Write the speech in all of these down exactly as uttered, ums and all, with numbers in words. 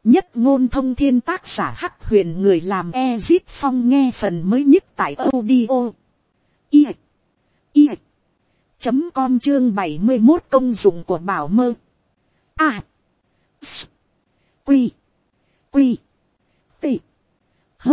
Nhất ngôn thông thiên, tác giả Hắc Huyền, người làm Ezit Phong, nghe phần mới nhất tại audio i i chấm com, chương bảy mươi một, công dụng của bảo mơ. A S Quy Quy T H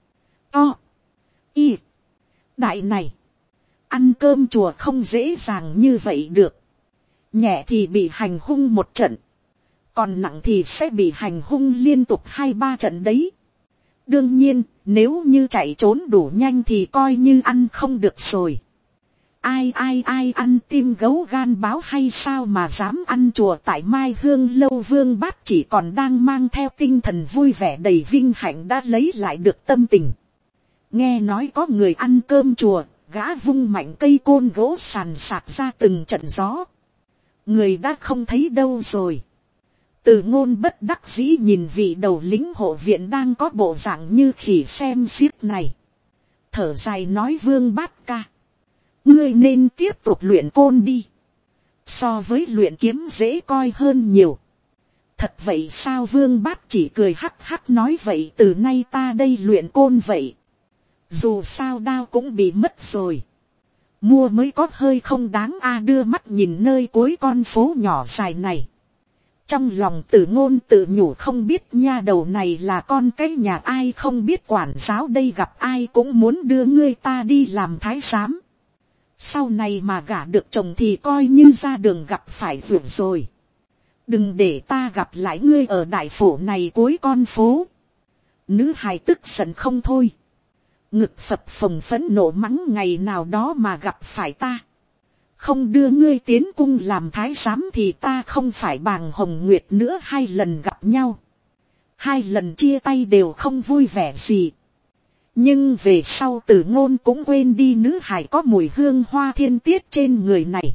O I. Đại này, ăn cơm chùa không dễ dàng như vậy được. Nhẹ thì bị hành hung một trận, còn nặng thì sẽ bị hành hung liên tục hai ba trận đấy. Đương nhiên, nếu như chạy trốn đủ nhanh thì coi như ăn không được rồi. Ai ai ai ăn tim gấu gan báo hay sao mà dám ăn chùa tại Mai Hương lâu. Vương Bát chỉ còn đang mang theo tinh thần vui vẻ đầy vinh hạnh đã lấy lại được tâm tình. Nghe nói có người ăn cơm chùa, gã vung mạnh cây côn gỗ sàn sạc ra từng trận gió. Người đã không thấy đâu rồi. Từ Ngôn bất đắc dĩ nhìn vị đầu lính hộ viện đang có bộ dạng như khỉ xem xiếc này. Thở dài nói, Vương Bát ca, ngươi nên tiếp tục luyện côn đi. So với luyện kiếm dễ coi hơn nhiều. Thật vậy sao? Vương Bát chỉ cười hắc hắc nói, vậy từ nay ta đây luyện côn vậy. Dù sao đao cũng bị mất rồi, mua mới có hơi không đáng a. Đưa mắt nhìn nơi cuối con phố nhỏ dài này, trong lòng Từ Ngôn tự nhủ, không biết nha đầu này là con cái nhà ai, không biết quản giáo đây gặp ai cũng muốn đưa ngươi ta đi làm thái giám. Sau này mà gả được chồng thì coi như ra đường gặp phải vượt rồi. Đừng để ta gặp lại ngươi ở đại phủ này cuối con phố. Nữ hài tức giận không thôi, ngực phập phồng phẫn nộ mắng, ngày nào đó mà gặp phải ta, không đưa ngươi tiến cung làm thái giám thì ta không phải Bàng Hồng Nguyệt nữa. Hai lần gặp nhau, hai lần chia tay đều không vui vẻ gì. Nhưng về sau Từ Ngôn cũng quên đi nữ hài có mùi hương hoa thiên tiết trên người này.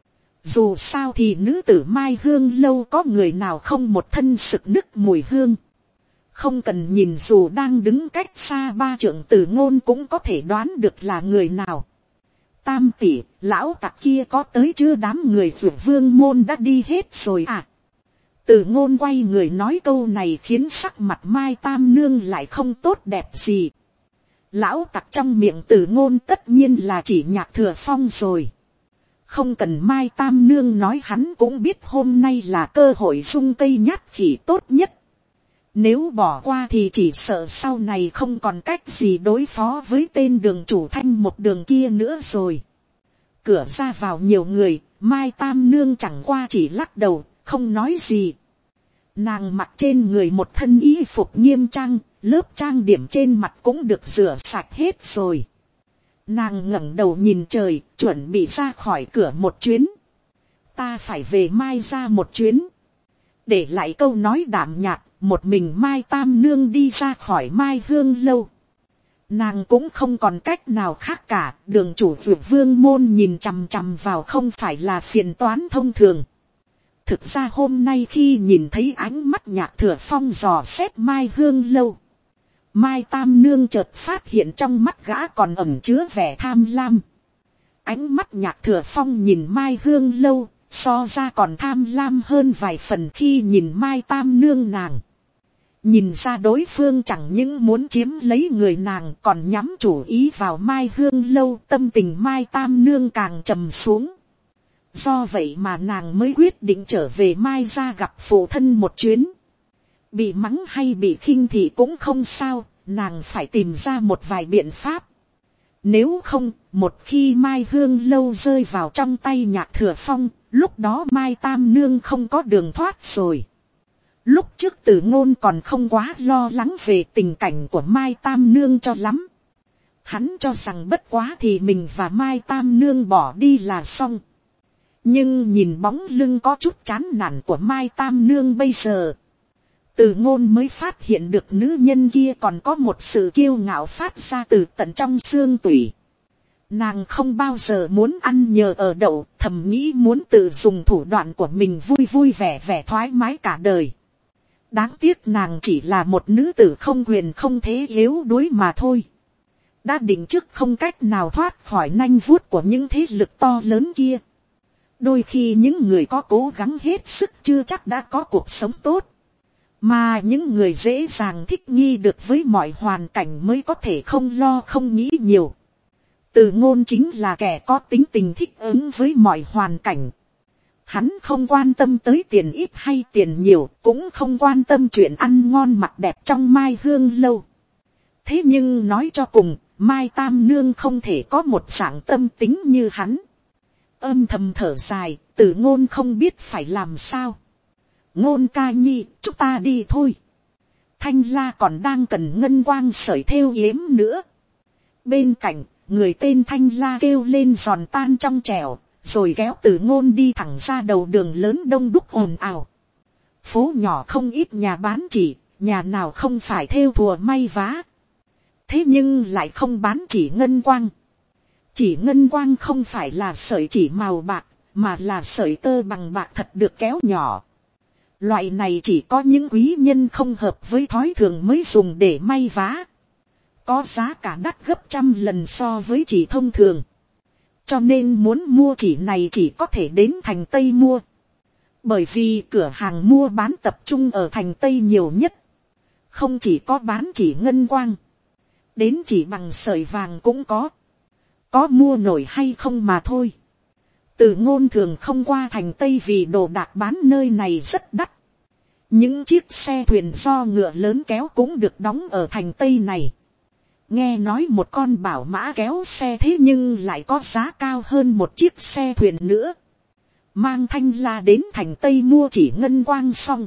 Dù sao thì nữ tử Mai Hương lâu có người nào không một thân sực nức mùi hương. Không cần nhìn, dù đang đứng cách xa ba trượng, Từ Ngôn cũng có thể đoán được là người nào. Tam tỷ, lão tặc kia có tới chưa? Đám người Dược Vương môn đã đi hết rồi à? Từ Ngôn quay người nói câu này khiến sắc mặt Mai Tam nương lại không tốt đẹp gì. Lão tặc trong miệng Từ Ngôn tất nhiên là chỉ Nhạc Thừa Phong rồi. Không cần Mai Tam nương nói, hắn cũng biết hôm nay là cơ hội dung cây nhát khỉ tốt nhất. Nếu bỏ qua thì chỉ sợ sau này không còn cách gì đối phó với tên đường chủ Thanh một đường kia nữa rồi. Cửa ra vào nhiều người, Mai Tam nương chẳng qua chỉ lắc đầu, không nói gì. Nàng mặc trên người một thân y phục nghiêm trang, lớp trang điểm trên mặt cũng được rửa sạch hết rồi. Nàng ngẩng đầu nhìn trời, chuẩn bị ra khỏi cửa một chuyến. Ta phải về Mai ra một chuyến. Để lại câu nói đảm nhạt, một mình Mai Tam nương đi ra khỏi Mai Hương lâu. Nàng cũng không còn cách nào khác cả, đường chủ Dược Vương môn nhìn chằm chằm vào không phải là phiền toán thông thường. Thực ra hôm nay khi nhìn thấy ánh mắt Nhạc Thừa Phong dò xét Mai Hương lâu, Mai Tam nương chợt phát hiện trong mắt gã còn ẩn chứa vẻ tham lam. Ánh mắt Nhạc Thừa Phong nhìn Mai Hương lâu, so ra còn tham lam hơn vài phần khi nhìn Mai Tam nương nàng. Nhìn ra đối phương chẳng những muốn chiếm lấy người nàng, còn nhắm chủ ý vào Mai Hương lâu. Tâm tình Mai Tam nương càng trầm xuống. Do vậy mà nàng mới quyết định trở về Mai ra gặp phụ thân một chuyến. Bị mắng hay bị khinh thì cũng không sao, nàng phải tìm ra một vài biện pháp. Nếu không, một khi Mai Hương lâu rơi vào trong tay Nhạc Thừa Phong, lúc đó Mai Tam nương không có đường thoát rồi. Lúc trước Từ Ngôn còn không quá lo lắng về tình cảnh của Mai Tam nương cho lắm. Hắn cho rằng bất quá thì mình và Mai Tam nương bỏ đi là xong. Nhưng nhìn bóng lưng có chút chán nản của Mai Tam nương bây giờ, Từ Ngôn mới phát hiện được nữ nhân kia còn có một sự kiêu ngạo phát ra từ tận trong xương tủy. Nàng không bao giờ muốn ăn nhờ ở đậu, thầm nghĩ muốn tự dùng thủ đoạn của mình vui vui vẻ vẻ thoải mái cả đời. Đáng tiếc nàng chỉ là một nữ tử không quyền không thế, yếu đuối mà thôi. Đã định trước không cách nào thoát khỏi nanh vuốt của những thế lực to lớn kia. Đôi khi những người có cố gắng hết sức chưa chắc đã có cuộc sống tốt. Mà những người dễ dàng thích nghi được với mọi hoàn cảnh mới có thể không lo không nghĩ nhiều. Từ Ngôn chính là kẻ có tính tình thích ứng với mọi hoàn cảnh. Hắn không quan tâm tới tiền ít hay tiền nhiều, cũng không quan tâm chuyện ăn ngon mặc đẹp trong Mai Hương lâu. Thế nhưng nói cho cùng, Mai Tam Nương không thể có một dạng tâm tính như hắn. Âm thầm thở dài, Từ Ngôn không biết phải làm sao. Ngôn ca nhi, chúng ta đi thôi. Thanh La còn đang cần ngân quang sợi thêu yếm nữa. Bên cạnh, người tên Thanh La kêu lên giòn tan trong trẻo, rồi kéo Từ Ngôn đi thẳng ra đầu đường lớn đông đúc ồn ào. Phố nhỏ không ít nhà bán chỉ, nhà nào không phải thêu thùa may vá. Thế nhưng lại không bán chỉ ngân quang. Chỉ ngân quang không phải là sợi chỉ màu bạc, mà là sợi tơ bằng bạc thật được kéo nhỏ. Loại này chỉ có những quý nhân không hợp với thói thường mới dùng để may vá. Có giá cả đắt gấp trăm lần so với chỉ thông thường. Cho nên muốn mua chỉ này chỉ có thể đến thành Tây mua. Bởi vì cửa hàng mua bán tập trung ở thành Tây nhiều nhất. Không chỉ có bán chỉ ngân quang. Đến chỉ bằng sợi vàng cũng có. Có mua nổi hay không mà thôi. Từ Ngôn thường không qua thành Tây vì đồ đạc bán nơi này rất đắt. Những chiếc xe thuyền do ngựa lớn kéo cũng được đóng ở thành Tây này. Nghe nói một con bảo mã kéo xe thế nhưng lại có giá cao hơn một chiếc xe thuyền nữa. Mang Thanh La đến thành Tây mua chỉ ngân quang xong.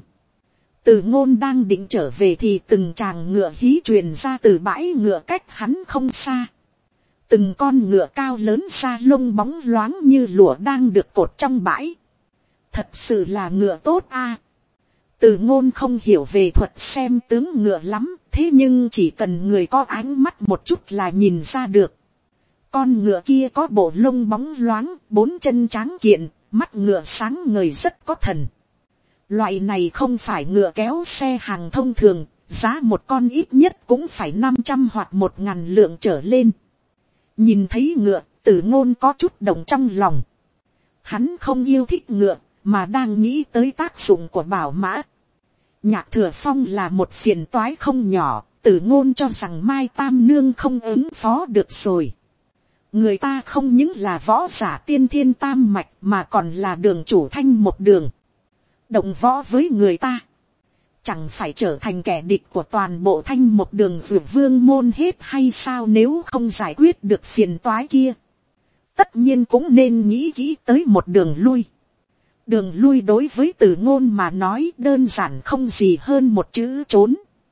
Từ Ngôn đang định trở về thì từng tràng ngựa hí truyền ra từ bãi ngựa cách hắn không xa. Từng con ngựa cao lớn da lông bóng loáng như lụa đang được cột trong bãi. Thật sự là ngựa tốt a. À. Từ Ngôn không hiểu về thuật xem tướng ngựa lắm, thế nhưng chỉ cần người có ánh mắt một chút là nhìn ra được. Con ngựa kia có bộ lông bóng loáng, bốn chân tráng kiện, mắt ngựa sáng ngời rất có thần. Loại này không phải ngựa kéo xe hàng thông thường, giá một con ít nhất cũng phải năm trăm hoặc một ngàn lượng trở lên. Nhìn thấy ngựa, Từ Ngôn có chút động trong lòng. Hắn không yêu thích ngựa, mà đang nghĩ tới tác dụng của bảo mã. Nhạc Thừa Phong là một phiền toái không nhỏ, Từ Ngôn cho rằng Mai Tam Nương không ứng phó được rồi. Người ta không những là võ giả tiên thiên tam mạch mà còn là đường chủ Thanh một đường. Động võ với người ta, chẳng phải trở thành kẻ địch của toàn bộ Thanh một đường vượt vương môn hết hay sao? Nếu không giải quyết được phiền toái kia, tất nhiên cũng nên nghĩ kỹ tới một đường lui. Đường lui đối với Từ Ngôn mà nói đơn giản không gì hơn một chữ trốn.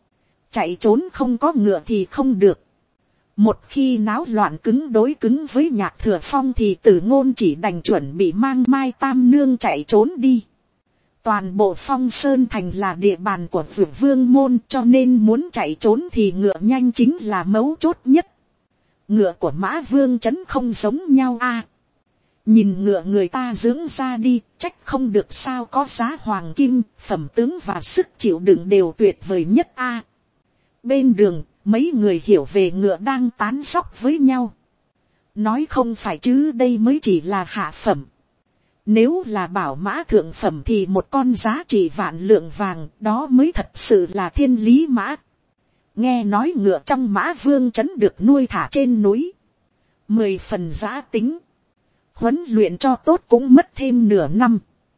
Chạy trốn không có ngựa thì không được. Một khi náo loạn cứng đối cứng với Nhạc Thừa Phong thì Từ Ngôn chỉ đành chuẩn bị mang Mai Tam Nương chạy trốn đi. Toàn bộ Phong Sơn Thành là địa bàn của Vượt Vương môn, cho nên muốn chạy trốn thì ngựa nhanh chính là mấu chốt nhất. Ngựa của Mã Vương Trấn không giống nhau a. À, nhìn ngựa người ta dưỡng ra đi, trách không được sao có giá hoàng kim, phẩm tướng và sức chịu đựng đều tuyệt vời nhất a. À, bên đường, mấy người hiểu về ngựa đang tán dóc với nhau. Nói không phải chứ đây mới chỉ là hạ phẩm. Nếu là bảo mã thượng phẩm thì một con giá trị vạn lượng vàng, đó mới thật sự là thiên lý mã. Nghe nói ngựa trong Mã Vương Trấn được nuôi thả trên núi. Mười phần giá tính. Huấn luyện cho tốt cũng mất thêm nửa năm.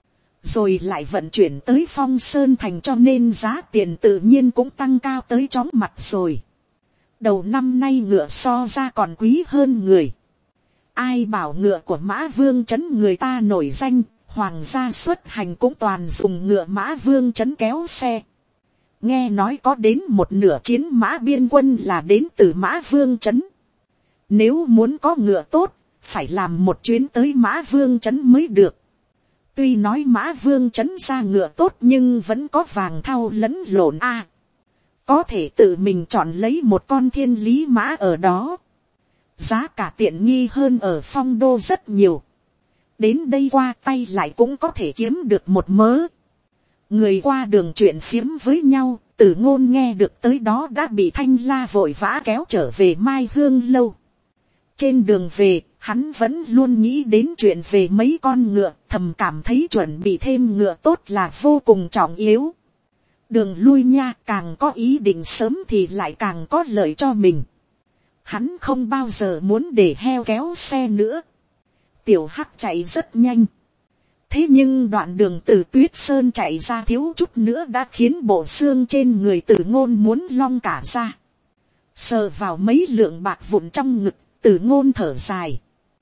Rồi lại vận chuyển tới Phong Sơn Thành, cho nên giá tiền tự nhiên cũng tăng cao tới chóng mặt rồi. Đầu năm nay ngựa so ra còn quý hơn người. Ai bảo ngựa của Mã Vương Trấn người ta nổi danh, hoàng gia xuất hành cũng toàn dùng ngựa Mã Vương Trấn kéo xe. Nghe nói có đến một nửa chiến mã biên quân là đến từ Mã Vương Trấn. Nếu muốn có ngựa tốt, phải làm một chuyến tới Mã Vương Trấn mới được. Tuy nói Mã Vương Trấn ra ngựa tốt nhưng vẫn có vàng thau lẫn lộn a. À, có thể tự mình chọn lấy một con thiên lý mã ở đó. Giá cả tiện nghi hơn ở Phong Đô rất nhiều. Đến đây qua tay lại cũng có thể kiếm được một mớ. Người qua đường chuyện phiếm với nhau, Từ Ngôn nghe được tới đó đã bị Thanh La vội vã kéo trở về Mai Hương lâu. Trên đường về, hắn vẫn luôn nghĩ đến chuyện về mấy con ngựa, thầm cảm thấy chuẩn bị thêm ngựa tốt là vô cùng trọng yếu. Đường lui nha, càng có ý định sớm thì lại càng có lợi cho mình. Hắn không bao giờ muốn để heo kéo xe nữa. Tiểu Hắc chạy rất nhanh. Thế nhưng đoạn đường từ Tuyết Sơn chạy ra thiếu chút nữa đã khiến bộ xương trên người Tử Ngôn muốn long cả ra. Sờ vào mấy lượng bạc vụn trong ngực, Tử Ngôn thở dài.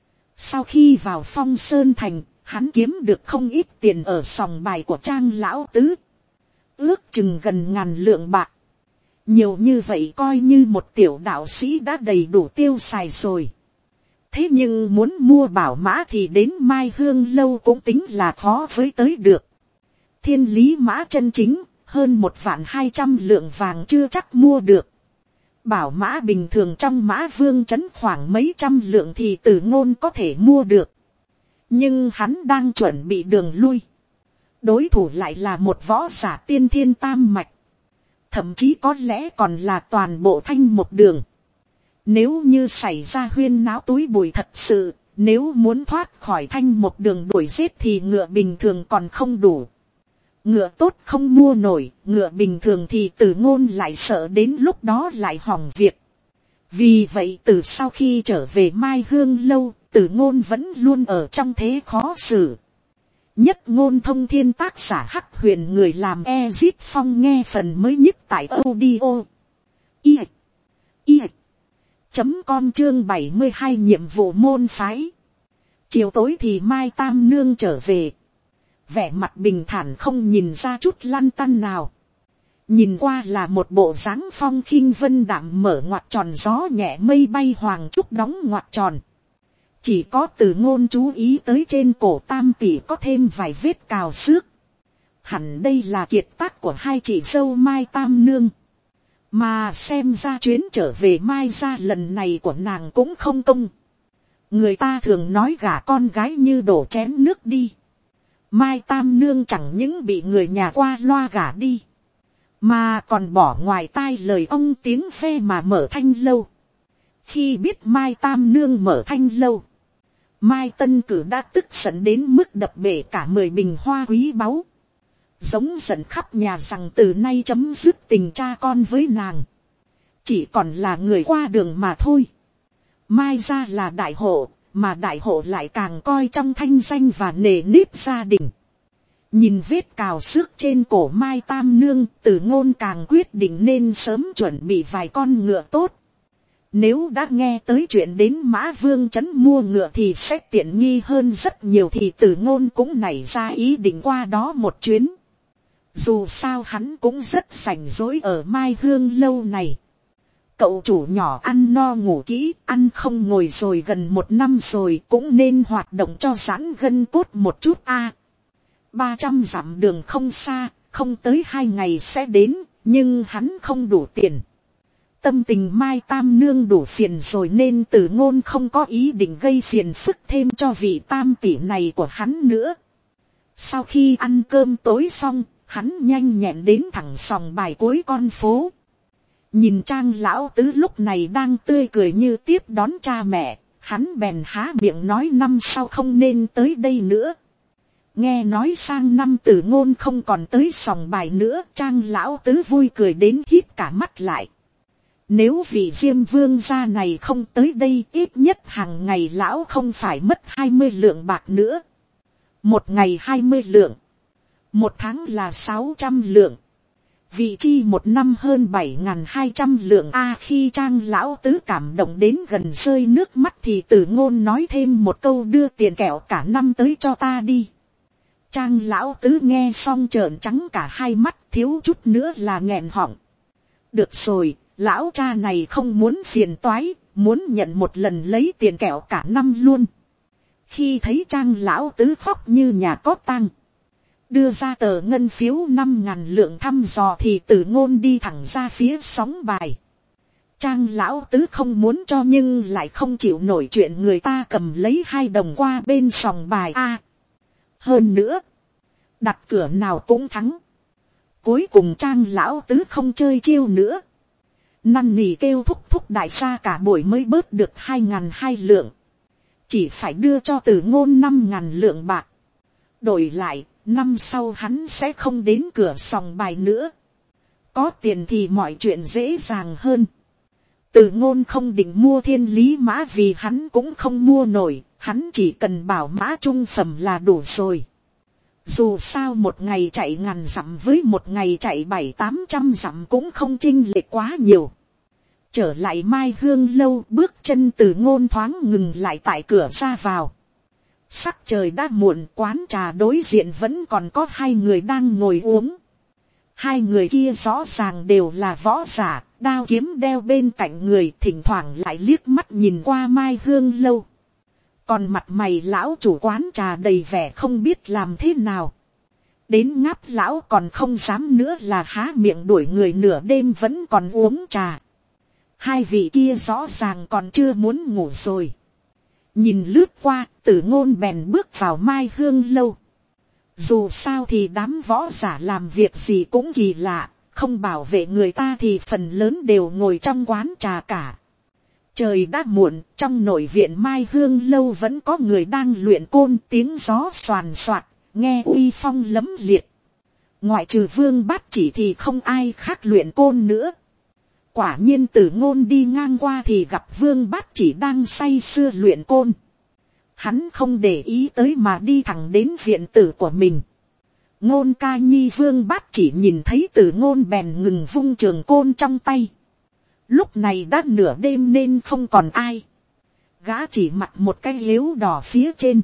Sau khi vào Phong Sơn Thành, hắn kiếm được không ít tiền ở sòng bài của Trang lão tứ. Ước chừng gần ngàn lượng bạc. Nhiều như vậy coi như một tiểu đạo sĩ đã đầy đủ tiêu xài rồi. Thế nhưng muốn mua bảo mã thì đến Mai Hương lâu cũng tính là khó với tới được. Thiên lý mã chân chính, hơn một vạn hai trăm lượng vàng chưa chắc mua được. Bảo mã bình thường trong Mã Vương trấn khoảng mấy trăm lượng thì Tử Ngôn có thể mua được. Nhưng hắn đang chuẩn bị đường lui. Đối thủ lại là một võ giả tiên thiên tam mạch. Thậm chí có lẽ còn là toàn bộ Thanh Một Đường. Nếu như xảy ra huyên náo túi bụi thật sự, nếu muốn thoát khỏi Thanh Một Đường đuổi giết thì ngựa bình thường còn không đủ. Ngựa tốt không mua nổi, ngựa bình thường thì Tử Ngôn lại sợ đến lúc đó lại hỏng việc. Vì vậy từ sau khi trở về Mai Hương lâu, Tử Ngôn vẫn luôn ở trong thế khó xử. Nhất Ngôn Thông Thiên tác giả Hắc Huyền, người làm Ezit Phong nghe phần mới nhất tại audio i i chấm com chương bảy mươi hai nhiệm vụ môn phái. Chiều tối thì Mai Tam Nương trở về. Vẻ mặt bình thản không nhìn ra chút lăn tăn nào. Nhìn qua là một bộ dáng phong khinh vân đạm mở ngoặt tròn, gió nhẹ mây bay hoàng trúc đóng ngoặt tròn. Chỉ có Tử Ngôn chú ý tới trên cổ tam tỷ có thêm vài vết cào xước. Hẳn đây là kiệt tác của hai chị dâu Mai Tam Nương. Mà xem ra chuyến trở về Mai gia lần này của nàng cũng không công. Người ta thường nói gả con gái như đổ chén nước đi. Mai Tam Nương chẳng những bị người nhà qua loa gả đi, mà còn bỏ ngoài tai lời ông tiếng ve mà mở thanh lâu. Khi biết Mai Tam Nương mở thanh lâu, Mai Tân Cử đã tức giận đến mức đập bể cả mười bình hoa quý báu. Giống giận khắp nhà rằng từ nay chấm dứt tình cha con với nàng. Chỉ còn là người qua đường mà thôi. Mai gia là đại hộ, mà đại hộ lại càng coi trong thanh danh và nề nếp gia đình. Nhìn vết cào xước trên cổ Mai Tam Nương, Tử Ngôn càng quyết định nên sớm chuẩn bị vài con ngựa tốt. Nếu đã nghe tới chuyện đến Mã Vương trấn mua ngựa thì sẽ tiện nghi hơn rất nhiều, thì Tử Ngôn cũng nảy ra ý định qua đó một chuyến. Dù sao hắn cũng rất rảnh rỗi ở Mai Hương lâu này. Cậu chủ nhỏ ăn no ngủ kỹ, ăn không ngồi rồi gần một năm rồi, cũng nên hoạt động cho giãn gân cốt một chút a. Ba trăm dặm đường không xa, không tới hai ngày sẽ đến, nhưng hắn không đủ tiền. Tâm tình Mai Tam Nương đủ phiền rồi nên Tử Ngôn không có ý định gây phiền phức thêm cho vị tam tỷ này của hắn nữa. Sau khi ăn cơm tối xong, hắn nhanh nhẹn đến thẳng sòng bài cuối con phố. Nhìn Trang lão tứ lúc này đang tươi cười như tiếp đón cha mẹ, hắn bèn há miệng nói năm sau không nên tới đây nữa. Nghe nói sang năm Tử Ngôn không còn tới sòng bài nữa, Trang lão tứ vui cười đến híp cả mắt lại. Nếu vị Diêm Vương gia này không tới đây, ít nhất hàng ngày lão không phải mất hai mươi lượng bạc nữa. Một ngày hai mươi lượng, một tháng là sáu trăm lượng. Vị chi một năm hơn bảy nghìn hai trăm lượng a. Khi Trang lão tứ cảm động đến gần rơi nước mắt thì Tử Ngôn nói thêm một câu, đưa tiền kẹo cả năm tới cho ta đi. Trang lão tứ nghe xong trợn trắng cả hai mắt, thiếu chút nữa là nghẹn họng. Được rồi, lão cha này không muốn phiền toái, muốn nhận một lần lấy tiền kẹo cả năm luôn. Khi thấy Trang lão tứ khóc như nhà có tang, đưa ra tờ ngân phiếu năm ngàn lượng thăm dò thì Tử Ngôn đi thẳng ra phía sóng bài. Trang lão tứ không muốn cho nhưng lại không chịu nổi chuyện người ta cầm lấy hai đồng qua bên sòng bài a. Hơn nữa, đặt cửa nào cũng thắng. Cuối cùng Trang lão tứ không chơi chiêu nữa, năn nỉ kêu thúc thúc đại gia cả buổi mới bớt được hai ngàn hai lượng, chỉ phải đưa cho Tử Ngôn năm ngàn lượng bạc. Đổi lại, năm sau hắn sẽ không đến cửa sòng bài nữa. Có tiền thì mọi chuyện dễ dàng hơn. Từ Ngôn không định mua thiên lý mã vì hắn cũng không mua nổi, hắn chỉ cần bảo mã trung phẩm là đủ rồi. Dù sao một ngày chạy ngàn dặm với một ngày chạy bảy tám trăm dặm cũng không chênh lệch quá nhiều. Trở lại Mai Hương lâu, bước chân Từ Ngôn thoáng ngừng lại tại cửa ra vào. Sắc trời đã muộn, quán trà đối diện vẫn còn có hai người đang ngồi uống. Hai người kia rõ ràng đều là võ giả, đao kiếm đeo bên cạnh người, thỉnh thoảng lại liếc mắt nhìn qua Mai Hương lâu. Còn mặt mày lão chủ quán trà đầy vẻ không biết làm thế nào. Đến ngáp lão còn không dám nữa là há miệng đuổi người nửa đêm vẫn còn uống trà. Hai vị kia rõ ràng còn chưa muốn ngủ rồi. Nhìn lướt qua, Tử Ngôn bèn bước vào Mai Hương lâu. Dù sao thì đám võ giả làm việc gì cũng kỳ lạ, không bảo vệ người ta thì phần lớn đều ngồi trong quán trà cả. Trời đã muộn, trong nội viện Mai Hương lâu vẫn có người đang luyện côn, tiếng gió xoàn xoạt, nghe uy phong lấm liệt. Ngoại trừ Vương Bát Chỉ thì không ai khác luyện côn nữa. Quả nhiên Tử Ngôn đi ngang qua thì gặp Vương Bát Chỉ đang say sưa luyện côn. Hắn không để ý tới mà đi thẳng đến viện tử của mình. Ngôn ca nhi. Vương Bát Chỉ nhìn thấy Tử Ngôn bèn ngừng vung trường côn trong tay. Lúc này đã nửa đêm nên không còn ai. Gã chỉ mặc một cái liếu đỏ phía trên.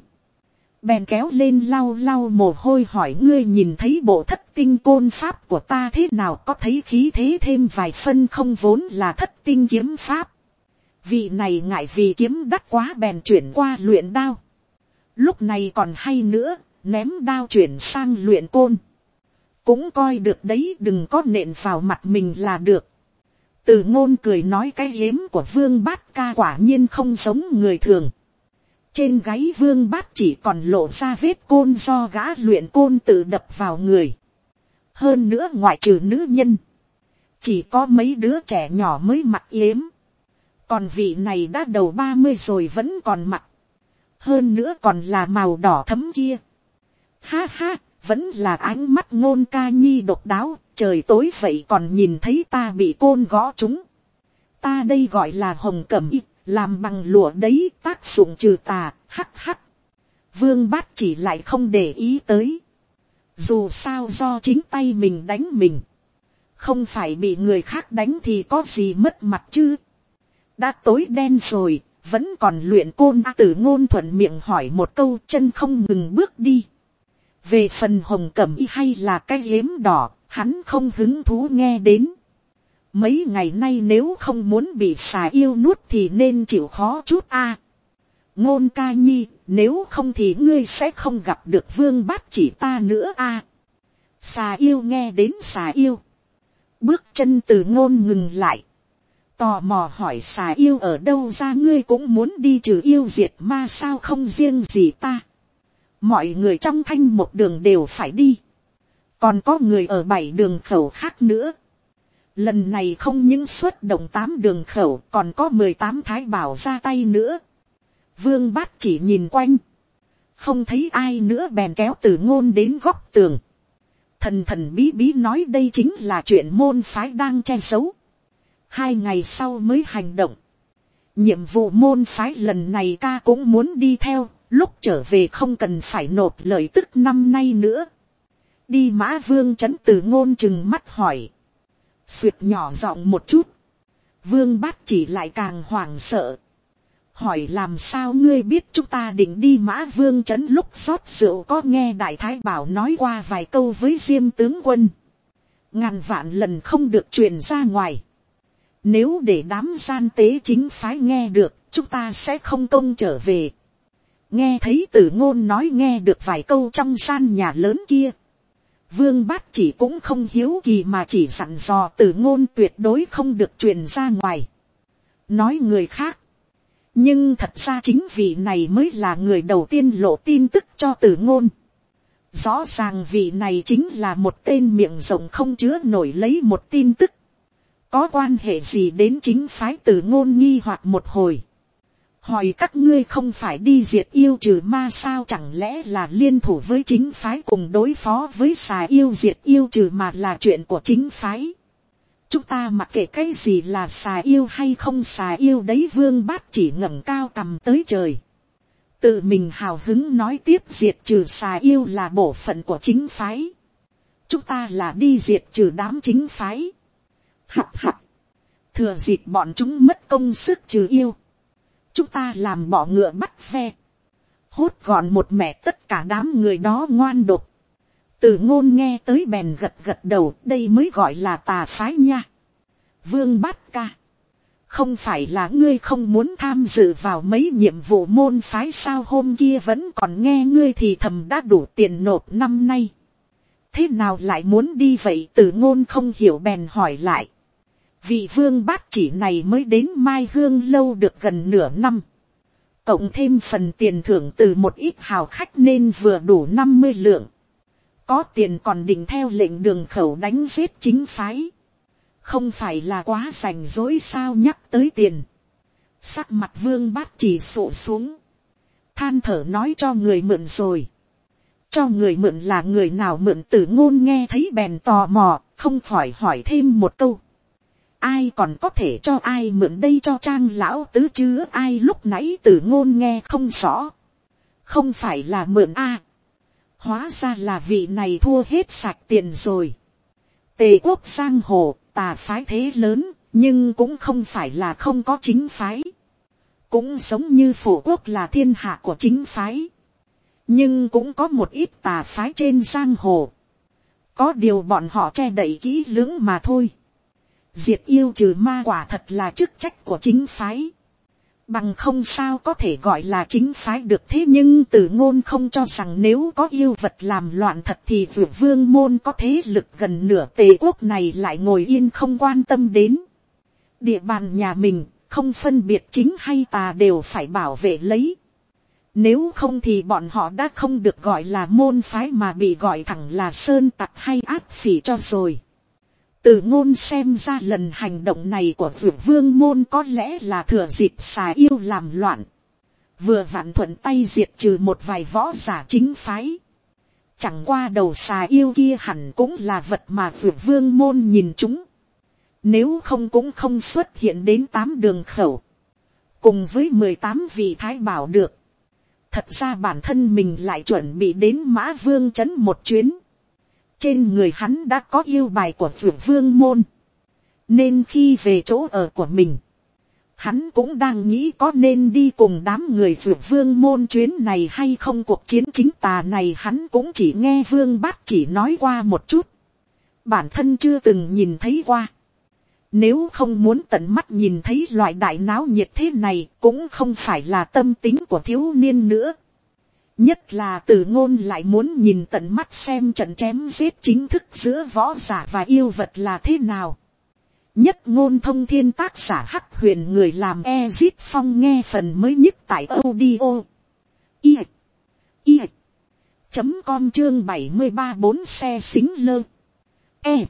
Bèn kéo lên lau lau mồ hôi hỏi: ngươi nhìn thấy bộ thất tinh côn pháp của ta thế nào, có thấy khí thế thêm vài phân không? Vốn là thất tinh kiếm pháp. Vị này ngại vì kiếm đắt quá bèn chuyển qua luyện đao. Lúc này còn hay nữa, ném đao chuyển sang luyện côn. Cũng coi được đấy, đừng có nện vào mặt mình là được. Từ Ngôn cười nói: cái yếm của Vương Bát ca quả nhiên không giống người thường. Trên gáy Vương Bát Chỉ còn lộ ra vết côn do gã luyện côn tự đập vào người. Hơn nữa ngoại trừ nữ nhân, chỉ có mấy đứa trẻ nhỏ mới mặc yếm. Còn vị này đã đầu ba mươi rồi vẫn còn mặc. Hơn nữa còn là màu đỏ thẫm kia. Ha ha, vẫn là ánh mắt Ngôn ca nhi độc đáo. Trời tối vậy còn nhìn thấy ta bị côn gõ trúng. Ta đây gọi là hồng cẩm y, làm bằng lụa đấy, tác dụng trừ tà, hắc hắc. Vương Bát Chỉ lại không để ý tới. Dù sao do chính tay mình đánh mình. Không phải bị người khác đánh thì có gì mất mặt chứ. Đã tối đen rồi, vẫn còn luyện côn. Tử Ngôn thuận miệng hỏi một câu, chân không ngừng bước đi. Về phần hồng cẩm y hay là cái yếm đỏ, hắn không hứng thú nghe đến. Mấy ngày nay nếu không muốn bị xà yêu nuốt thì nên chịu khó chút a. Ngôn ca nhi, nếu không thì ngươi sẽ không gặp được Vương Bát Chỉ ta nữa a. Xà yêu nghe đến xà yêu. Bước chân Từ Ngôn ngừng lại. Tò mò hỏi: xà yêu ở đâu ra? Ngươi cũng muốn đi trừ yêu diệt ma sao? Không riêng gì ta. Mọi người trong Thanh một đường đều phải đi. Còn có người ở bảy đường khẩu khác nữa. Lần này không những xuất động tám đường khẩu, còn có mười tám thái bảo ra tay nữa. Vương Bát Chỉ nhìn quanh, không thấy ai nữa bèn kéo Từ Ngôn đến góc tường. Thần thần bí bí nói đây chính là chuyện môn phái đang che giấu. Hai ngày sau mới hành động. Nhiệm vụ môn phái lần này ca cũng muốn đi theo, lúc trở về không cần phải nộp lợi tức năm nay nữa. Đi Mã Vương trấn. Từ Ngôn chừng mắt hỏi. Suyệt nhỏ giọng một chút. Vương Bát Chỉ lại càng hoảng sợ. Hỏi: làm sao ngươi biết chúng ta định đi Mã Vương trấn? Lúc rót rượu có nghe Đại Thái Bảo nói qua vài câu với Diêm tướng quân. Ngàn vạn lần không được truyền ra ngoài. Nếu để đám gian tế chính phái nghe được, chúng ta sẽ không công trở về. Nghe thấy Tử Ngôn nói nghe được vài câu trong gian nhà lớn kia. Vương Bát Chỉ cũng không hiếu kỳ mà chỉ dặn dò Tử Ngôn tuyệt đối không được truyền ra ngoài. Nói người khác. Nhưng thật ra chính vị này mới là người đầu tiên lộ tin tức cho Tử Ngôn. Rõ ràng vị này chính là một tên miệng rộng không chứa nổi lấy một tin tức. Có quan hệ gì đến chính phái? Tử Ngôn nghi hoặc một hồi. Hỏi: các ngươi không phải đi diệt yêu trừ ma sao? Chẳng lẽ là liên thủ với chính phái cùng đối phó với xà yêu diệt yêu trừ mà là chuyện của chính phái? chúng ta mặc kệ cái gì là xà yêu hay không xà yêu đấy. Vương Bát chỉ ngẩng cao cầm tới trời, tự mình hào hứng nói tiếp, diệt trừ xà yêu là bổn phận của chính phái, chúng ta là đi diệt trừ đám chính phái. Hặc hặc, thừa dịp bọn chúng mất công sức trừ yêu, chúng ta làm bọ ngựa bắt ve, hốt gọn một mẻ tất cả đám người đó ngoan độc. Từ Ngôn nghe tới bèn gật gật đầu, đây mới gọi là tà phái nha. Vương Bát ca, không phải là ngươi không muốn tham dự vào mấy nhiệm vụ môn phái sao? Hôm kia vẫn còn nghe ngươi thì thầm đã đủ tiền nộp năm nay, thế nào lại muốn đi vậy? Từ Ngôn không hiểu bèn hỏi lại. Vị Vương Bát chỉ này mới đến Mai Hương lâu được gần nửa năm, cộng thêm phần tiền thưởng từ một ít hào khách nên vừa đủ năm mươi lượng. Có tiền còn định theo lệnh Đường Khẩu đánh giết chính phái, không phải là quá rảnh rỗi sao? Nhắc tới tiền, sắc mặt Vương Bát chỉ sụ xuống, than thở nói cho người mượn rồi. Cho người mượn là người nào mượn? Từ Ngôn nghe thấy bèn tò mò, không khỏi hỏi thêm một câu. Ai còn có thể cho ai mượn đây? Cho Trang lão tứ chứ ai? Lúc nãy Từ Ngôn nghe không rõ, không phải là mượn a, hóa ra là vị này thua hết sạch tiền rồi. Tề quốc giang hồ, tà phái thế lớn, nhưng cũng không phải là không có chính phái, cũng giống như Phổ quốc là thiên hạ của chính phái, nhưng cũng có một ít tà phái trên giang hồ, có điều bọn họ che đậy kỹ lưỡng mà thôi. Diệt yêu trừ ma quả thật là chức trách của chính phái, bằng không sao có thể gọi là chính phái được. Thế nhưng Từ Ngôn không cho rằng nếu có yêu vật làm loạn thật thì Dược Vương môn có thế lực gần nửa Tề quốc này lại ngồi yên không quan tâm đến. Địa bàn nhà mình, không phân biệt chính hay tà đều phải bảo vệ lấy. Nếu không thì bọn họ đã không được gọi là môn phái mà bị gọi thẳng là sơn tặc hay ác phỉ cho rồi. Từ Ngôn xem ra lần hành động này của Dược Vương môn có lẽ là thừa dịp xà yêu làm loạn, vừa vặn thuận tay diệt trừ một vài võ giả chính phái. Chẳng qua đầu xà yêu kia hẳn cũng là vật mà Dược Vương môn nhìn chúng, nếu không cũng không xuất hiện đến tám Đường Khẩu cùng với mười tám vị thái bảo được. Thật ra bản thân mình lại chuẩn bị đến Mã Vương trấn một chuyến, trên người hắn đã có yêu bài của Dược Vương môn, nên khi về chỗ ở của mình, hắn cũng đang nghĩ có nên đi cùng đám người Dược Vương môn chuyến này hay không. Cuộc chiến chính tà này hắn cũng chỉ nghe Vương Bát chỉ nói qua một chút, bản thân chưa từng nhìn thấy qua. Nếu không muốn tận mắt nhìn thấy loại đại náo nhiệt thế này, cũng không phải là tâm tính của thiếu niên nữa. Nhất là Từ Ngôn lại muốn nhìn tận mắt xem trận chém giết chính thức giữa võ giả và yêu vật là thế nào. Nhất Ngôn Thông Thiên, tác giả Hắc Huyền, người làm Ezit Phong. Nghe phần mới nhất tại audio i i chấm com chương bảy mươi ba. Bốn xe xính lơ e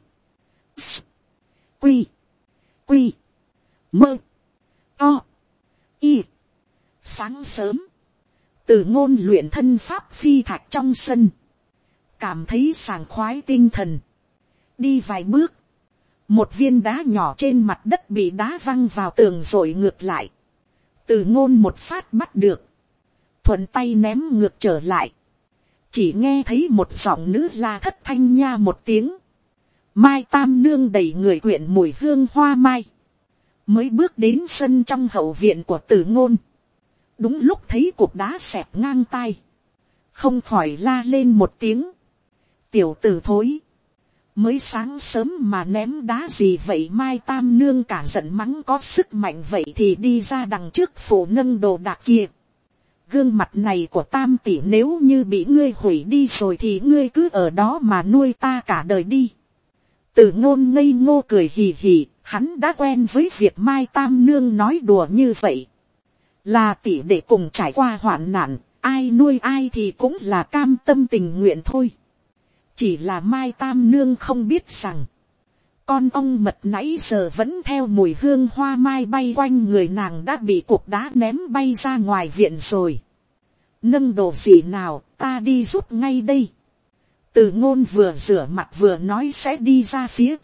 s quy quy mơ o y. Sáng sớm, Từ Ngôn luyện thân pháp phi thạch trong sân, cảm thấy sảng khoái tinh thần. Đi vài bước, một viên đá nhỏ trên mặt đất bị đá văng vào tường rồi ngược lại. Từ Ngôn một phát bắt được, thuận tay ném ngược trở lại. Chỉ nghe thấy một giọng nữ la thất thanh nha một tiếng. Mai Tam Nương đầy người quyện mùi hương hoa mai, mới bước đến sân trong hậu viện của Từ Ngôn. Đúng lúc thấy cục đá xẹt ngang tai, không khỏi la lên một tiếng. Tiểu tử thối, mới sáng sớm mà ném đá gì vậy? Mai Tam Nương cả giận mắng, có sức mạnh vậy thì đi ra đằng trước phủ nâng đồ đạc kia. Gương mặt này của Tam tỷ nếu như bị ngươi hủy đi rồi thì ngươi cứ ở đó mà nuôi ta cả đời đi. Từ Ngôn ngây ngô cười hì hì, hắn đã quen với việc Mai Tam Nương nói đùa như vậy. Là tỷ để cùng trải qua hoạn nạn, ai nuôi ai thì cũng là cam tâm tình nguyện thôi. Chỉ là Mai Tam Nương không biết rằng, con ong mật nãy giờ vẫn theo mùi hương hoa mai bay quanh người nàng đã bị cục đá ném bay ra ngoài viện rồi. Nâng đồ gì nào, ta đi giúp ngay đây. Từ Ngôn vừa rửa mặt vừa nói sẽ đi ra phía trước,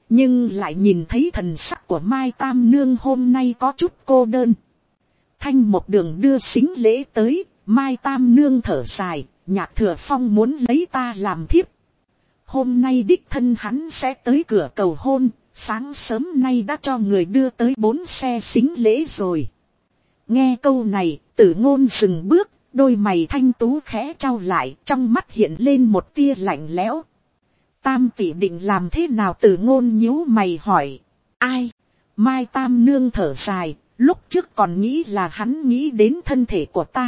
nhưng lại nhìn thấy thần sắc của Mai Tam Nương hôm nay có chút cô đơn. Thanh một đường đưa sính lễ tới, Mai Tam Nương thở dài, Nhạc Thừa Phong muốn lấy ta làm thiếp. Hôm nay đích thân hắn sẽ tới cửa cầu hôn, sáng sớm nay đã cho người đưa tới bốn xe sính lễ rồi. Nghe câu này, Tử Ngôn dừng bước, đôi mày thanh tú khẽ trao lại, trong mắt hiện lên một tia lạnh lẽo. Tam tỷ định làm thế nào? Tử Ngôn nhíu mày hỏi. Ai? Mai Tam Nương thở dài, lúc trước còn nghĩ là hắn nghĩ đến thân thể của ta.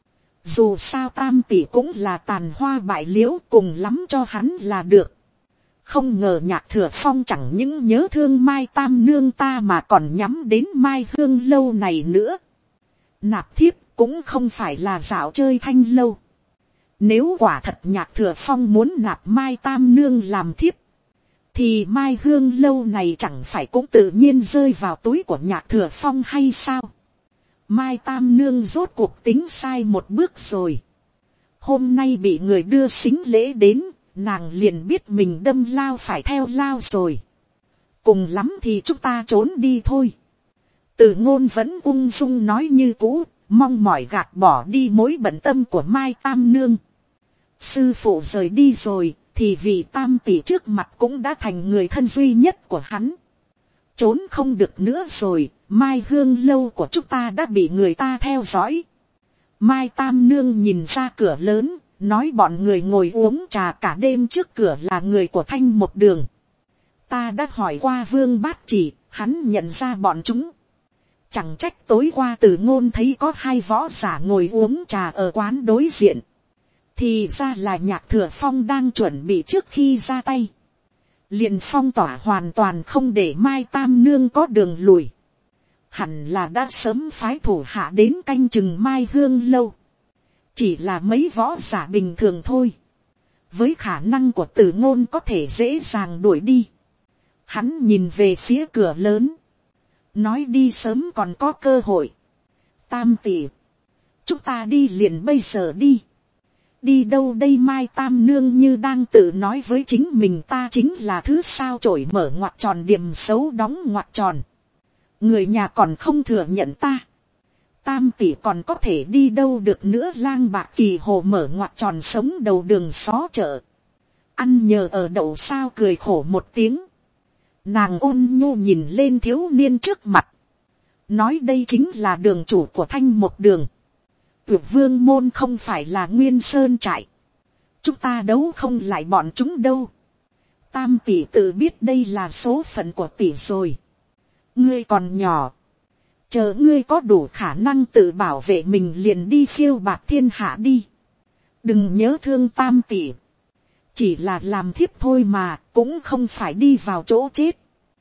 Dù sao Tam tỷ cũng là tàn hoa bại liễu, cùng lắm cho hắn là được. Không ngờ Nhạc Thừa Phong chẳng những nhớ thương Mai Tam Nương ta mà còn nhắm đến Mai Hương lâu này nữa. Nạp thiếp cũng không phải là dạo chơi thanh lâu. Nếu quả thật Nhạc Thừa Phong muốn nạp Mai Tam Nương làm thiếp, thì Mai Hương lâu này chẳng phải cũng tự nhiên rơi vào túi của Nhạc Thừa Phong hay sao? Mai Tam Nương rốt cuộc tính sai một bước rồi. Hôm nay bị người đưa sính lễ đến, nàng liền biết mình đâm lao phải theo lao rồi. Cùng lắm thì chúng ta trốn đi thôi. Tử Ngôn vẫn ung dung nói như cũ, mong mỏi gạt bỏ đi mối bận tâm của Mai Tam Nương. Sư phụ rời đi rồi, thì vị Tam tỷ trước mặt cũng đã thành người thân duy nhất của hắn. Trốn không được nữa rồi, Mai Hương lâu của chúng ta đã bị người ta theo dõi. Mai Tam Nương nhìn ra cửa lớn, nói bọn người ngồi uống trà cả đêm trước cửa là người của Thanh một đường. Ta đã hỏi qua Vương Bát Chỉ, hắn nhận ra bọn chúng. Chẳng trách tối qua Tử Ngôn thấy có hai võ giả ngồi uống trà ở quán đối diện. Thì ra là Nhạc Thừa Phong đang chuẩn bị trước khi ra tay. Liền phong tỏa hoàn toàn không để Mai Tam Nương có đường lùi. Hẳn là đã sớm phái thủ hạ đến canh chừng Mai Hương lâu. Chỉ là mấy võ giả bình thường thôi. Với khả năng của Tử Ngôn có thể dễ dàng đuổi đi. Hắn nhìn về phía cửa lớn. Nói đi sớm còn có cơ hội. Tam tỷ, chúng ta đi liền bây giờ đi. Đi đâu đây? Mai Tam Nương như đang tự nói với chính mình, ta chính là thứ sao chổi mở ngoặc tròn điểm xấu đóng ngoặc tròn. Người nhà còn không thừa nhận ta. Tam tỷ còn có thể đi đâu được nữa? Lang Bạc Kỳ Hồ mở ngoặc tròn sống đầu đường xó chợ. Ăn nhờ ở đậu sao? Cười khổ một tiếng. Nàng ôn nhu nhìn lên thiếu niên trước mặt. Nói đây chính là đường chủ của Thanh một đường. Tuyệt Vương môn không phải là Nguyên Sơn trại. Chúng ta đấu không lại bọn chúng đâu. Tam tỷ tự biết đây là số phận của tỷ rồi. Ngươi còn nhỏ. Chờ ngươi có đủ khả năng tự bảo vệ mình liền đi phiêu bạt thiên hạ đi. Đừng nhớ thương Tam tỷ. Chỉ là làm thiếp thôi mà, cũng không phải đi vào chỗ chết.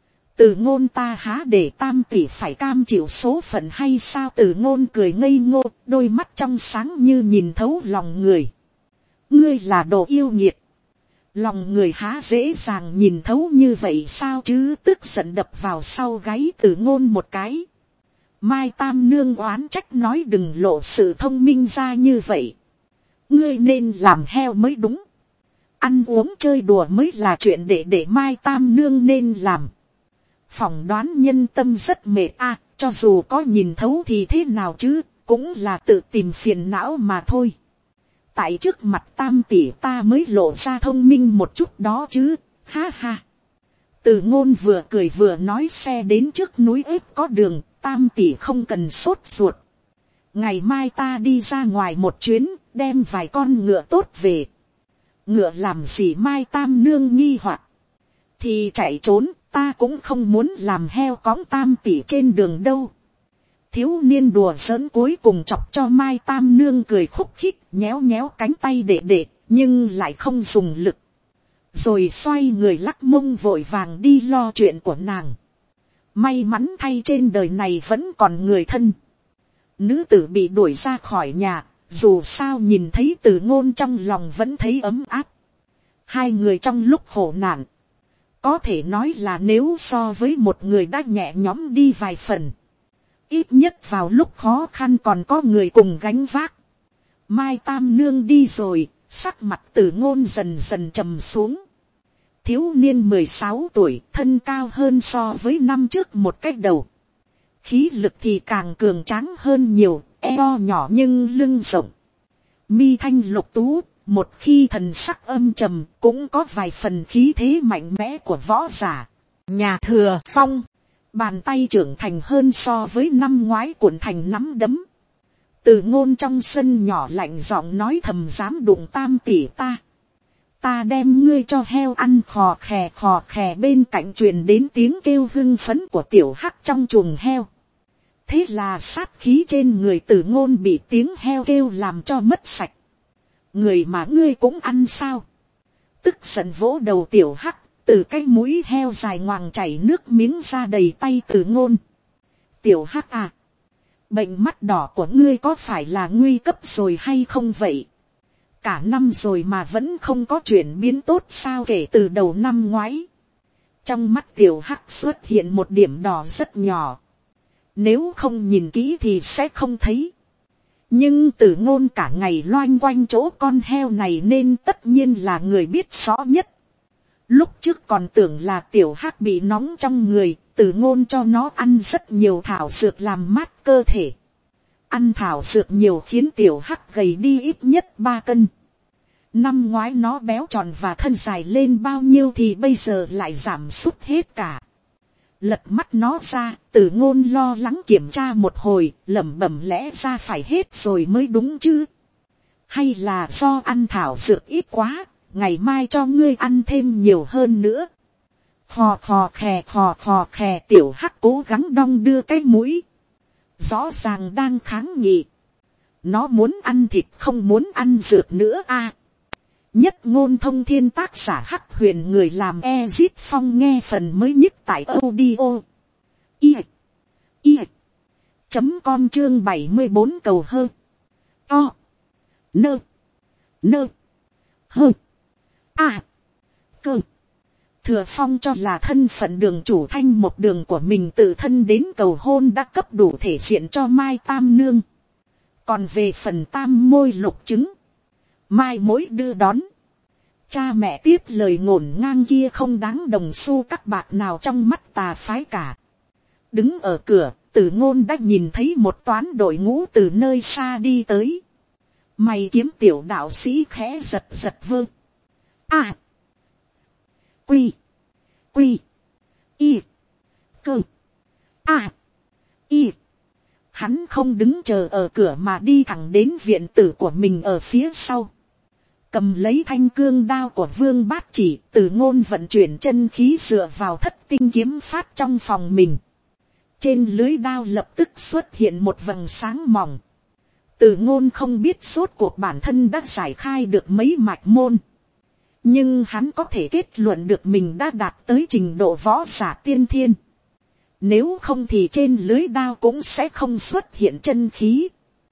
Tử Ngôn ta há để Tam tỷ phải cam chịu số phận hay sao? Tử Ngôn cười ngây ngô, đôi mắt trong sáng như nhìn thấu lòng người. Ngươi là đồ yêu nghiệt. Lòng người há dễ dàng nhìn thấu như vậy sao chứ? Tức giận đập vào sau gáy Tử Ngôn một cái. Mai Tam Nương oán trách nói đừng lộ sự thông minh ra như vậy. Ngươi nên làm heo mới đúng. Ăn uống chơi đùa mới là chuyện để để Mai Tam Nương nên làm. Phỏng đoán nhân tâm rất mệt a, cho dù có nhìn thấu thì thế nào chứ, cũng là tự tìm phiền não mà thôi. Tại trước mặt Tam tỷ ta mới lộ ra thông minh một chút đó chứ, ha ha. Tử Ngôn vừa cười vừa nói, xe đến trước núi ếp có đường, Tam tỷ không cần sốt ruột. Ngày mai ta đi ra ngoài một chuyến, đem vài con ngựa tốt về. Ngựa làm gì? Mai Tam Nương nghi hoặc. Thì chạy trốn, ta cũng không muốn làm heo cõng Tam tỷ trên đường đâu. Thiếu niên đùa giỡn cuối cùng chọc cho Mai Tam Nương cười khúc khích, nhéo nhéo cánh tay đệ đệ, nhưng lại không dùng lực. Rồi xoay người lắc mông vội vàng đi lo chuyện của nàng. May mắn thay trên đời này vẫn còn người thân. Nữ tử bị đuổi ra khỏi nhà, dù sao nhìn thấy Tử Ngôn trong lòng vẫn thấy ấm áp. Hai người trong lúc khổ nạn, có thể nói là nếu so với một người đã nhẹ nhõm đi vài phần. Ít nhất vào lúc khó khăn còn có người cùng gánh vác. Mai Tam Nương đi rồi, sắc mặt Tử Ngôn dần dần trầm xuống. Thiếu niên mười sáu tuổi, thân cao hơn so với năm trước một cách đầu. Khí lực thì càng cường tráng hơn nhiều, eo nhỏ nhưng lưng rộng. Mi thanh lục tú, một khi thần sắc âm trầm cũng có vài phần khí thế mạnh mẽ của võ giả. Nhà Thừa Phong, bàn tay trưởng thành hơn so với năm ngoái cuộn thành nắm đấm. Từ Ngôn trong sân nhỏ lạnh giọng nói thầm, dám đụng Tam tỷ ta, ta đem ngươi cho heo ăn. Khò khè khò khè, bên cạnh truyền đến tiếng kêu hưng phấn của tiểu hắc trong chuồng heo. Thế là sát khí trên người Từ Ngôn bị tiếng heo kêu làm cho mất sạch. Người mà ngươi cũng ăn sao? Tức giận vỗ đầu tiểu hắc, từ cái mũi heo dài ngoằng chảy nước miếng ra đầy tay Từ Ngôn. Tiểu hắc à, bệnh mắt đỏ của ngươi có phải là nguy cấp rồi hay không vậy? Cả năm rồi mà vẫn không có chuyển biến tốt sao? Kể từ đầu năm ngoái, trong mắt tiểu hắc xuất hiện một điểm đỏ rất nhỏ. Nếu không nhìn kỹ thì sẽ không thấy. Nhưng Từ Ngôn cả ngày loanh quanh chỗ con heo này nên tất nhiên là người biết rõ nhất. Lúc trước còn tưởng là tiểu hắc bị nóng trong người, Từ Ngôn cho nó ăn rất nhiều thảo dược làm mát cơ thể. Ăn thảo dược nhiều khiến tiểu hắc gầy đi ít nhất ba cân. Năm ngoái nó béo tròn và thân dài lên bao nhiêu thì bây giờ lại giảm sút hết cả. Lật mắt nó ra, Từ Ngôn lo lắng kiểm tra một hồi, lẩm bẩm lẽ ra phải hết rồi mới đúng chứ. Hay là do ăn thảo dược ít quá, ngày mai cho ngươi ăn thêm nhiều hơn nữa. Khò khò khè khò khò khè, tiểu hắc cố gắng đong đưa cái mũi. Rõ ràng đang kháng nghị. Nó muốn ăn thịt không muốn ăn dược nữa a. À, nhất ngôn thông thiên, tác giả Hắc Huyền, người làm Ezit Phong. Nghe phần mới nhất tại audio i i chấm com, chương bảy mươi bốn cầu hơ to nơ nơ hơ a cơ. Thừa Phong cho là thân phận đường chủ Thanh Một Đường của mình tự thân đến cầu hôn đã cấp đủ thể diện cho Mai Tam Nương. Còn về phần tam môi lục trứng, mai mối đưa đón, cha mẹ tiếp lời ngổn ngang kia không đáng đồng xu các bạc nào trong mắt tà phái cả. Đứng ở cửa, Từ Ngôn đã nhìn thấy một toán đội ngũ từ nơi xa đi tới. Mày kiếm tiểu đạo sĩ khẽ giật giật vơ. À, quy quy y cơ a y. Hắn không đứng chờ ở cửa mà đi thẳng đến viện tử của mình ở phía sau. Cầm lấy thanh cương đao của Vương Bát Chỉ, Từ Ngôn vận chuyển chân khí dựa vào thất tinh kiếm phát trong phòng mình. Trên lưới đao lập tức xuất hiện một vầng sáng mỏng. Từ Ngôn không biết rốt cuộc bản thân đã giải khai được mấy mạch môn. Nhưng hắn có thể kết luận được mình đã đạt tới trình độ võ giả tiên thiên. Nếu không thì trên lưới đao cũng sẽ không xuất hiện chân khí.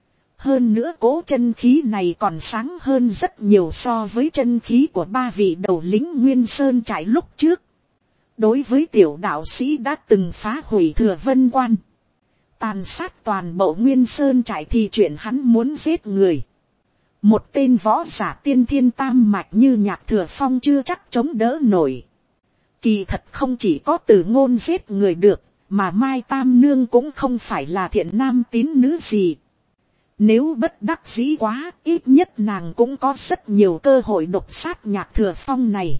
Hơn nữa cố chân khí này còn sáng hơn rất nhiều so với chân khí của ba vị đầu lĩnh Nguyên Sơn trại lúc trước. Đối với tiểu đạo sĩ đã từng phá hủy Thừa Vân Quan, tàn sát toàn bộ Nguyên Sơn trại thì chuyện hắn muốn giết người. Một tên võ giả tiên thiên tam mạch như Nhạc Thừa Phong chưa chắc chống đỡ nổi. Kỳ thật không chỉ có Từ Ngôn giết người được, mà Mai Tam Nương cũng không phải là thiện nam tín nữ gì. Nếu bất đắc dĩ quá, ít nhất nàng cũng có rất nhiều cơ hội độc sát Nhạc Thừa Phong này.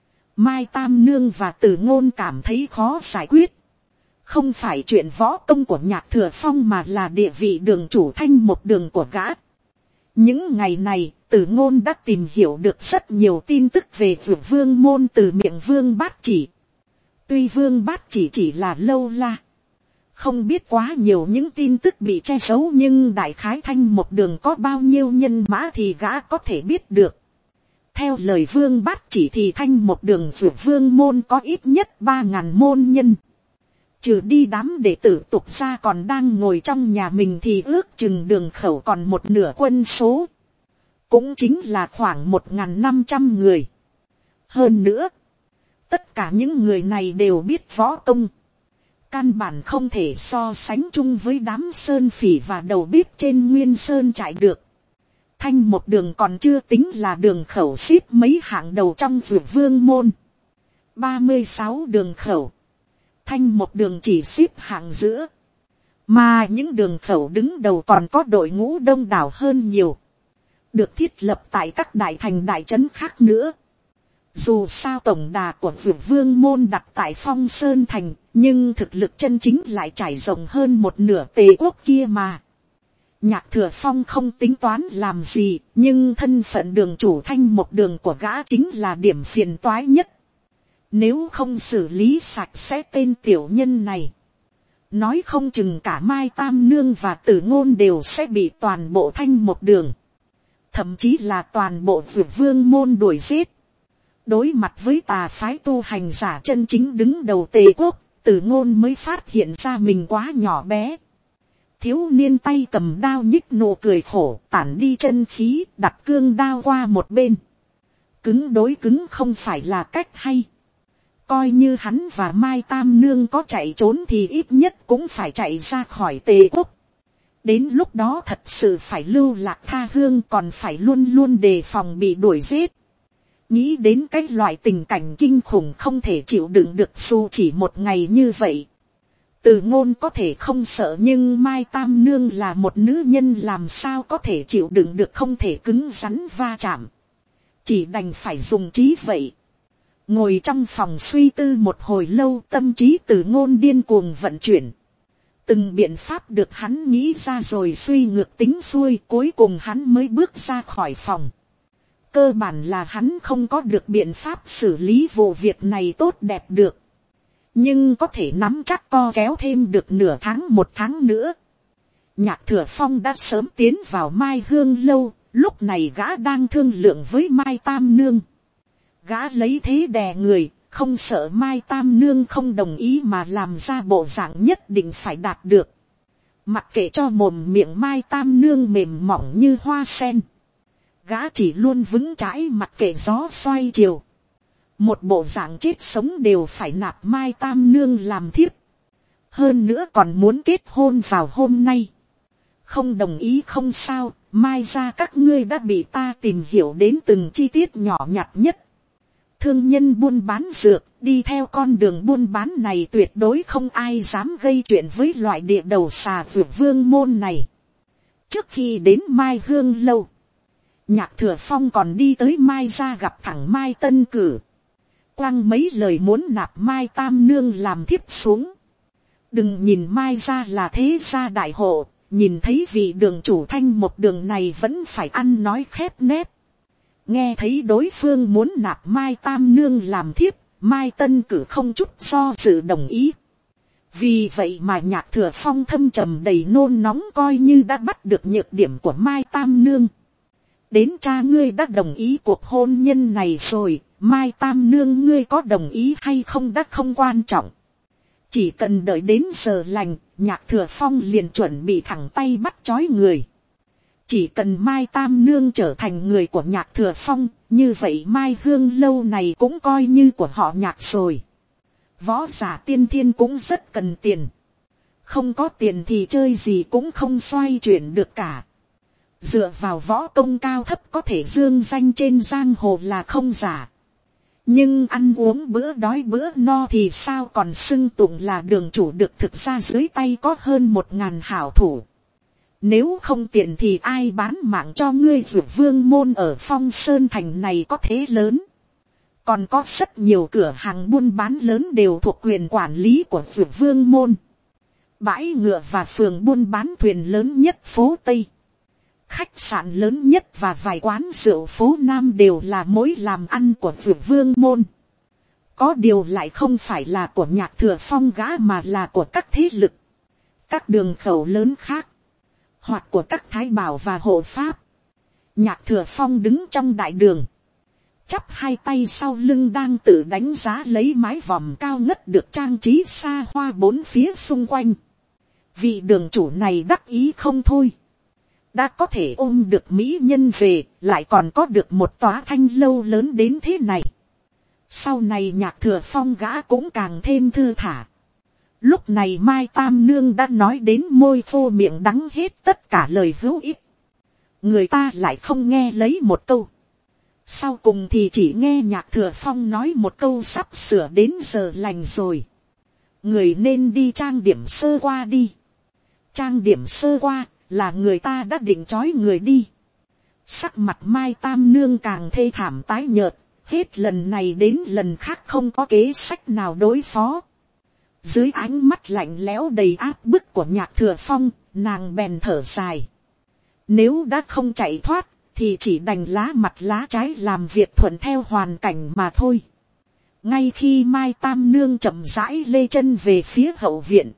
Mai Tam Nương và Từ Ngôn cảm thấy khó giải quyết. Không phải chuyện võ công của Nhạc Thừa Phong mà là địa vị đường chủ Thanh Một Đường của gã. Những ngày này, Từ Ngôn đã tìm hiểu được rất nhiều tin tức về Vượt Vương môn từ miệng Vương Bát Chỉ. Tuy Vương Bát Chỉ chỉ là lâu la, không biết quá nhiều những tin tức bị che giấu, nhưng đại khái Thanh Một Đường có bao nhiêu nhân mã thì gã có thể biết được. Theo lời Vương Bát Chỉ thì Thanh Một Đường Vượt Vương môn có ít nhất ba ngàn môn nhân. Trừ đi đám đệ tử tục ra còn đang ngồi trong nhà mình thì ước chừng đường khẩu còn một nửa quân số. Cũng chính là khoảng một nghìn năm trăm người. Hơn nữa, tất cả những người này đều biết võ công. Căn bản không thể so sánh chung với đám sơn phỉ và đầu bếp trên Nguyên Sơn trại được. Thanh Một Đường còn chưa tính là đường khẩu xếp mấy hạng đầu trong Vượt Vương môn. ba mươi sáu đường khẩu, thanh một đường chỉ xếp hạng giữa, mà những đường khẩu đứng đầu còn có đội ngũ đông đảo hơn nhiều, được thiết lập tại các đại thành đại trấn khác nữa. Dù sao tổng đà của Dược Vương môn đặt tại Phong Sơn thành, nhưng thực lực chân chính lại trải rộng hơn một nửa Tề quốc kia mà. Nhạc Thừa Phong không tính toán làm gì, nhưng thân phận đường chủ thanh một đường của gã chính là điểm phiền toái nhất. Nếu không xử lý sạch sẽ tên tiểu nhân này, nói không chừng cả Mai Tam Nương và Tử Ngôn đều sẽ bị toàn bộ thanh một đường, thậm chí là toàn bộ Dược Vương môn đuổi giết. Đối mặt với tà phái tu hành giả chân chính đứng đầu Tề quốc, Tử Ngôn mới phát hiện ra mình quá nhỏ bé. Thiếu niên tay cầm đao nhích nụ cười khổ, tản đi chân khí, đặt cương đao qua một bên. Cứng đối cứng không phải là cách hay. Coi như hắn và Mai Tam Nương có chạy trốn thì ít nhất cũng phải chạy ra khỏi Tề quốc. Đến lúc đó thật sự phải lưu lạc tha hương, còn phải luôn luôn đề phòng bị đuổi giết. Nghĩ đến cái loại tình cảnh kinh khủng không thể chịu đựng được dù chỉ một ngày như vậy. Từ Ngôn có thể không sợ, nhưng Mai Tam Nương là một nữ nhân, làm sao có thể chịu đựng được không thể cứng rắn va chạm. Chỉ đành phải dùng trí vậy. Ngồi trong phòng suy tư một hồi lâu, tâm trí Từ Ngôn điên cuồng vận chuyển. Từng biện pháp được hắn nghĩ ra rồi suy ngược tính xuôi, cuối cùng hắn mới bước ra khỏi phòng. Cơ bản là hắn không có được biện pháp xử lý vụ việc này tốt đẹp được. Nhưng có thể nắm chắc co kéo thêm được nửa tháng một tháng nữa. Nhạc Thừa Phong đã sớm tiến vào Mai Hương lâu, lúc này gã đang thương lượng với Mai Tam Nương. Gã lấy thế đè người, không sợ Mai Tam Nương không đồng ý mà làm ra bộ dạng nhất định phải đạt được. Mặc kệ cho mồm miệng Mai Tam Nương mềm mỏng như hoa sen, gã chỉ luôn vững chãi mặc kệ gió xoay chiều. Một bộ dạng chết sống đều phải nạp Mai Tam Nương làm thiếp. Hơn nữa còn muốn kết hôn vào hôm nay. Không đồng ý không sao, Mai ra các ngươi đã bị ta tìm hiểu đến từng chi tiết nhỏ nhặt nhất. Thương nhân buôn bán dược, đi theo con đường buôn bán này tuyệt đối không ai dám gây chuyện với loại địa đầu xà Dược Vương môn này. Trước khi đến Mai Hương lâu, Nhạc Thừa Phong còn đi tới Mai ra gặp thẳng Mai Tân Cử. Quăng mấy lời muốn nạp Mai Tam Nương làm thiếp xuống. Đừng nhìn Mai ra là thế gia đại hộ, nhìn thấy vị đường chủ thanh một đường này vẫn phải ăn nói khép nép. Nghe thấy đối phương muốn nạp Mai Tam Nương làm thiếp, Mai Tân Cử không chút do dự đồng ý. Vì vậy mà Nhạc Thừa Phong thâm trầm đầy nôn nóng, coi như đã bắt được nhược điểm của Mai Tam Nương. Đến cha ngươi đã đồng ý cuộc hôn nhân này rồi, Mai Tam Nương ngươi có đồng ý hay không đã không quan trọng. Chỉ cần đợi đến giờ lành, Nhạc Thừa Phong liền chuẩn bị thẳng tay bắt chói người. Chỉ cần Mai Tam Nương trở thành người của Nhạc Thừa Phong, như vậy Mai Hương lâu này cũng coi như của họ Nhạc rồi. Võ giả tiên thiên cũng rất cần tiền. Không có tiền thì chơi gì cũng không xoay chuyển được cả. Dựa vào võ công cao thấp có thể dương danh trên giang hồ là không giả. Nhưng ăn uống bữa đói bữa no thì sao còn xưng tụng là đường chủ được, thực ra dưới tay có hơn một ngàn hảo thủ. Nếu không tiện thì ai bán mạng cho ngươi? Dược Vương môn ở Phong Sơn thành này có thế lớn. Còn có rất nhiều cửa hàng buôn bán lớn đều thuộc quyền quản lý của Dược Vương môn. Bãi ngựa và phường buôn bán thuyền lớn nhất phố Tây, khách sạn lớn nhất và vài quán rượu phố Nam đều là mối làm ăn của Dược Vương môn. Có điều lại không phải là của Nhạc Thừa Phong gã mà là của các thế lực, các đường khẩu lớn khác, hoặc của các thái bảo và hộ pháp. Nhạc Thừa Phong đứng trong đại đường, chắp hai tay sau lưng đang tự đánh giá lấy mái vòm cao ngất được trang trí xa hoa bốn phía xung quanh. Vị đường chủ này đắc ý không thôi. Đã có thể ôm được mỹ nhân về, lại còn có được một tòa thanh lâu lớn đến thế này. Sau này Nhạc Thừa Phong gã cũng càng thêm thư thả. Lúc này Mai Tam Nương đã nói đến môi khô miệng đắng hết tất cả lời hữu ích. Người ta lại không nghe lấy một câu. Sau cùng thì chỉ nghe Nhạc Thừa Phong nói một câu sắp sửa đến giờ lành rồi. Người nên đi trang điểm sơ qua đi. Trang điểm sơ qua là người ta đã định trói người đi. Sắc mặt Mai Tam Nương càng thê thảm tái nhợt. Hết lần này đến lần khác không có kế sách nào đối phó. Dưới ánh mắt lạnh lẽo đầy áp bức của Nhạc Thừa Phong, nàng bèn thở dài. Nếu đã không chạy thoát, thì chỉ đành lá mặt lá trái làm việc thuận theo hoàn cảnh mà thôi. Ngay khi Mai Tam Nương chậm rãi lê chân về phía hậu viện,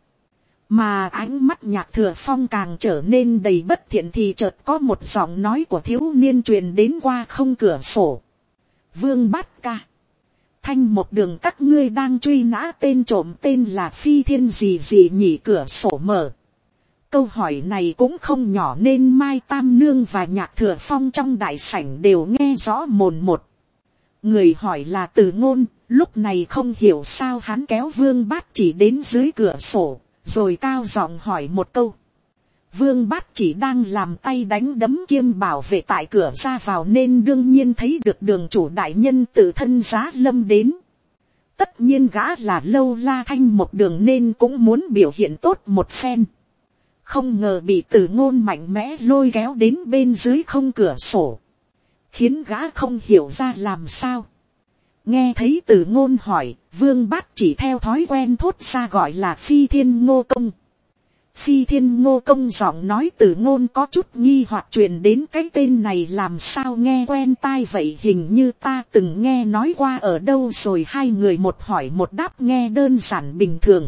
mà ánh mắt Nhạc Thừa Phong càng trở nên đầy bất thiện, thì chợt có một giọng nói của thiếu niên truyền đến qua không cửa sổ. Vương Bát Ca, Thanh Một Đường các ngươi đang truy nã tên trộm tên là Phi Thiên gì gì nhỉ? Cửa sổ mở. Câu hỏi này cũng không nhỏ nên Mai Tam Nương và Nhạc Thừa Phong trong đại sảnh đều nghe rõ mồn một. Người hỏi là Từ Ngôn, lúc này không hiểu sao hắn kéo Vương Bát Chỉ đến dưới cửa sổ, rồi cao giọng hỏi một câu. Vương Bát Chỉ đang làm tay đánh đấm kiêm bảo vệ tại cửa ra vào nên đương nhiên thấy được đường chủ đại nhân tự thân giá lâm đến. Tất nhiên gã là Lâu La Thanh Một Đường nên cũng muốn biểu hiện tốt một phen. Không ngờ bị Từ Ngôn mạnh mẽ lôi kéo đến bên dưới không cửa sổ, khiến gã không hiểu ra làm sao. Nghe thấy Từ Ngôn hỏi, Vương Bát Chỉ theo thói quen thốt ra gọi là Phi Thiên Ngô Công. Phi Thiên Ngô Công giọng nói Từ Ngôn có chút nghi hoặc truyền đến, cái tên này làm sao nghe quen tai vậy, hình như ta từng nghe nói qua ở đâu rồi. Hai người một hỏi một đáp nghe đơn giản bình thường,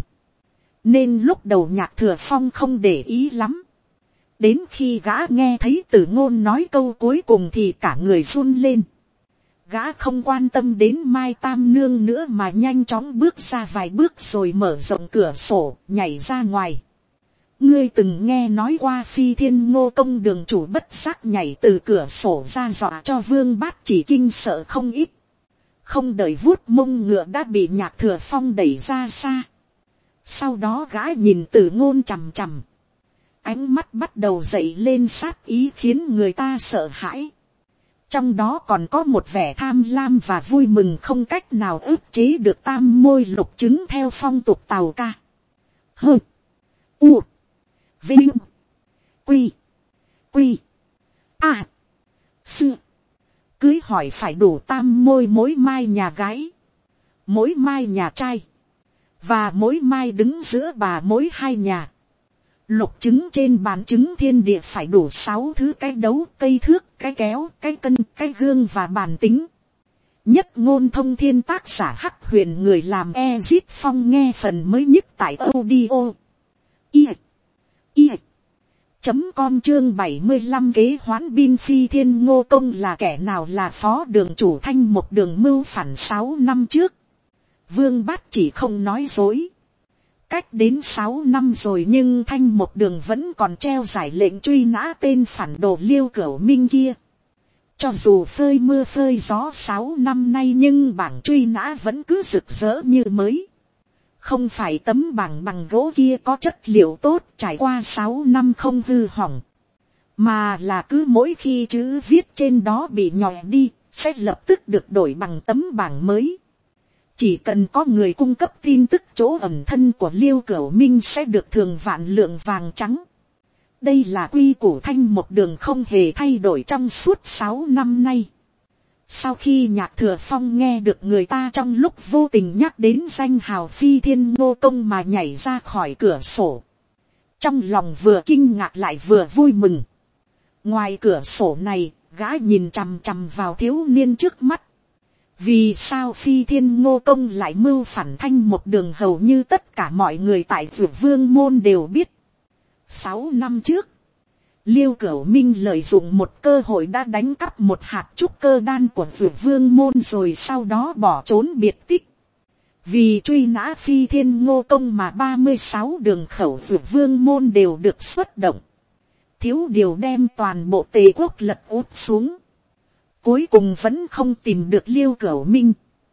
nên lúc đầu Nhạc Thừa Phong không để ý lắm. Đến khi gã nghe thấy Từ Ngôn nói câu cuối cùng thì cả người run lên. Gã không quan tâm đến Mai Tam Nương nữa mà nhanh chóng bước ra vài bước rồi mở rộng cửa sổ nhảy ra ngoài. Ngươi từng nghe nói qua Phi Thiên Ngô Công? Đường chủ bất giác nhảy từ cửa sổ ra dọa cho Vương Bát Chỉ kinh sợ không ít. Không đợi vuốt mông ngựa đã bị Nhạc Thừa Phong đẩy ra xa. Sau đó gã nhìn Từ Ngôn chằm chằm, ánh mắt bắt đầu dậy lên sát ý khiến người ta sợ hãi. Trong đó còn có một vẻ tham lam và vui mừng không cách nào ức chế được. Tam môi lục trứng theo phong tục Tàu Ca. Hơ. U. Vinh. Quy. Quy. À. Sư. Cưới hỏi phải đủ tam môi mối mai nhà gái, mối mai nhà trai, và mối mai đứng giữa bà mối hai nhà. Lục trứng trên bàn trứng thiên địa phải đủ sáu thứ: cái đấu, cây thước, cái kéo, cái cân, cái gương và bàn tính. Nhất Ngôn Thông Thiên, tác giả Hắc Huyền, người làm Ezit Phong. Nghe phần mới nhất tại audio i i chấm com chương bảy mươi lăm. Kế hoán binh Phi Thiên Ngô Công là kẻ nào? Là phó đường chủ Thanh Một Đường mưu phản sáu năm trước. Vương Bát Chỉ không nói dối. Cách đến sáu năm rồi nhưng Thanh Một Đường vẫn còn treo giải lệnh truy nã tên phản đồ Liêu Cửu Minh kia. Cho dù phơi mưa phơi gió sáu năm nay nhưng bảng truy nã vẫn cứ rực rỡ như mới. Không phải tấm bảng bằng gỗ kia có chất liệu tốt trải qua sáu năm không hư hỏng, mà là cứ mỗi khi chữ viết trên đó bị nhòe đi sẽ lập tức được đổi bằng tấm bảng mới. Chỉ cần có người cung cấp tin tức chỗ ẩn thân của Liêu Cửu Minh sẽ được thường vạn lượng vàng trắng. Đây là quy củ Thanh Một Đường không hề thay đổi trong suốt sáu năm nay. Sau khi Nhạc Thừa Phong nghe được người ta trong lúc vô tình nhắc đến danh hào Phi Thiên Ngô Công mà nhảy ra khỏi cửa sổ, trong lòng vừa kinh ngạc lại vừa vui mừng. Ngoài cửa sổ này, gã nhìn chằm chằm vào thiếu niên trước mắt. Vì sao Phi Thiên Ngô Công lại mưu phản Thanh Một Đường hầu như tất cả mọi người tại Dược Vương Môn đều biết. Sáu năm trước, Liêu Cửu Minh lợi dụng một cơ hội đã đánh cắp một hạt trúc cơ đan của Dược Vương Môn rồi sau đó bỏ trốn biệt tích. Vì truy nã Phi Thiên Ngô Công mà ba mươi sáu đường khẩu Dược Vương Môn đều được xuất động. Thiếu điều đem toàn bộ Tề quốc lật úp xuống. Cuối cùng vẫn không tìm được Liêu Cửu Minh.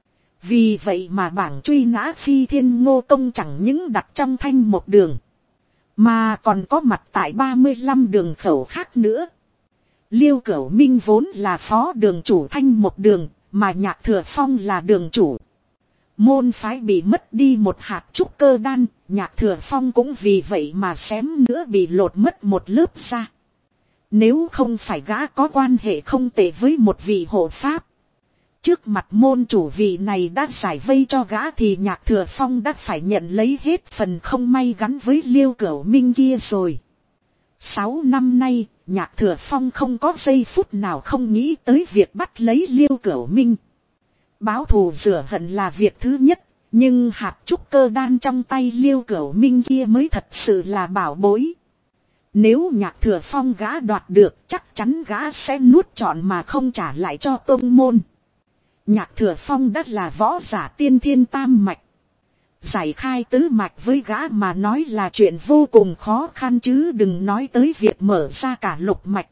Vì vậy mà bảng truy nã Phi Thiên Ngô Công chẳng những đặt trong Thanh Một Đường, mà còn có mặt tại ba mươi lăm đường khẩu khác nữa. Liêu Cửu Minh vốn là phó đường chủ Thanh một đường, mà Nhạc Thừa Phong là đường chủ. Môn phái bị mất đi một hạt trúc cơ đan, Nhạc Thừa Phong cũng vì vậy mà xém nữa bị lột mất một lớp ra. Nếu không phải gã có quan hệ không tệ với một vị hộ pháp, trước mặt môn chủ vị này đã giải vây cho gã thì Nhạc Thừa Phong đã phải nhận lấy hết phần không may gắn với Liêu Cửu Minh kia rồi. Sáu năm nay, Nhạc Thừa Phong không có giây phút nào không nghĩ tới việc bắt lấy Liêu Cửu Minh. Báo thù rửa hận là việc thứ nhất, nhưng hạt trúc cơ đan trong tay Liêu Cửu Minh kia mới thật sự là bảo bối. Nếu Nhạc Thừa Phong gã đoạt được, chắc chắn gã sẽ nuốt trọn mà không trả lại cho tông môn. Nhạc Thừa Phong đã là võ giả tiên thiên tam mạch. Giải khai tứ mạch với gã mà nói là chuyện vô cùng khó khăn, chứ đừng nói tới việc mở ra cả lục mạch.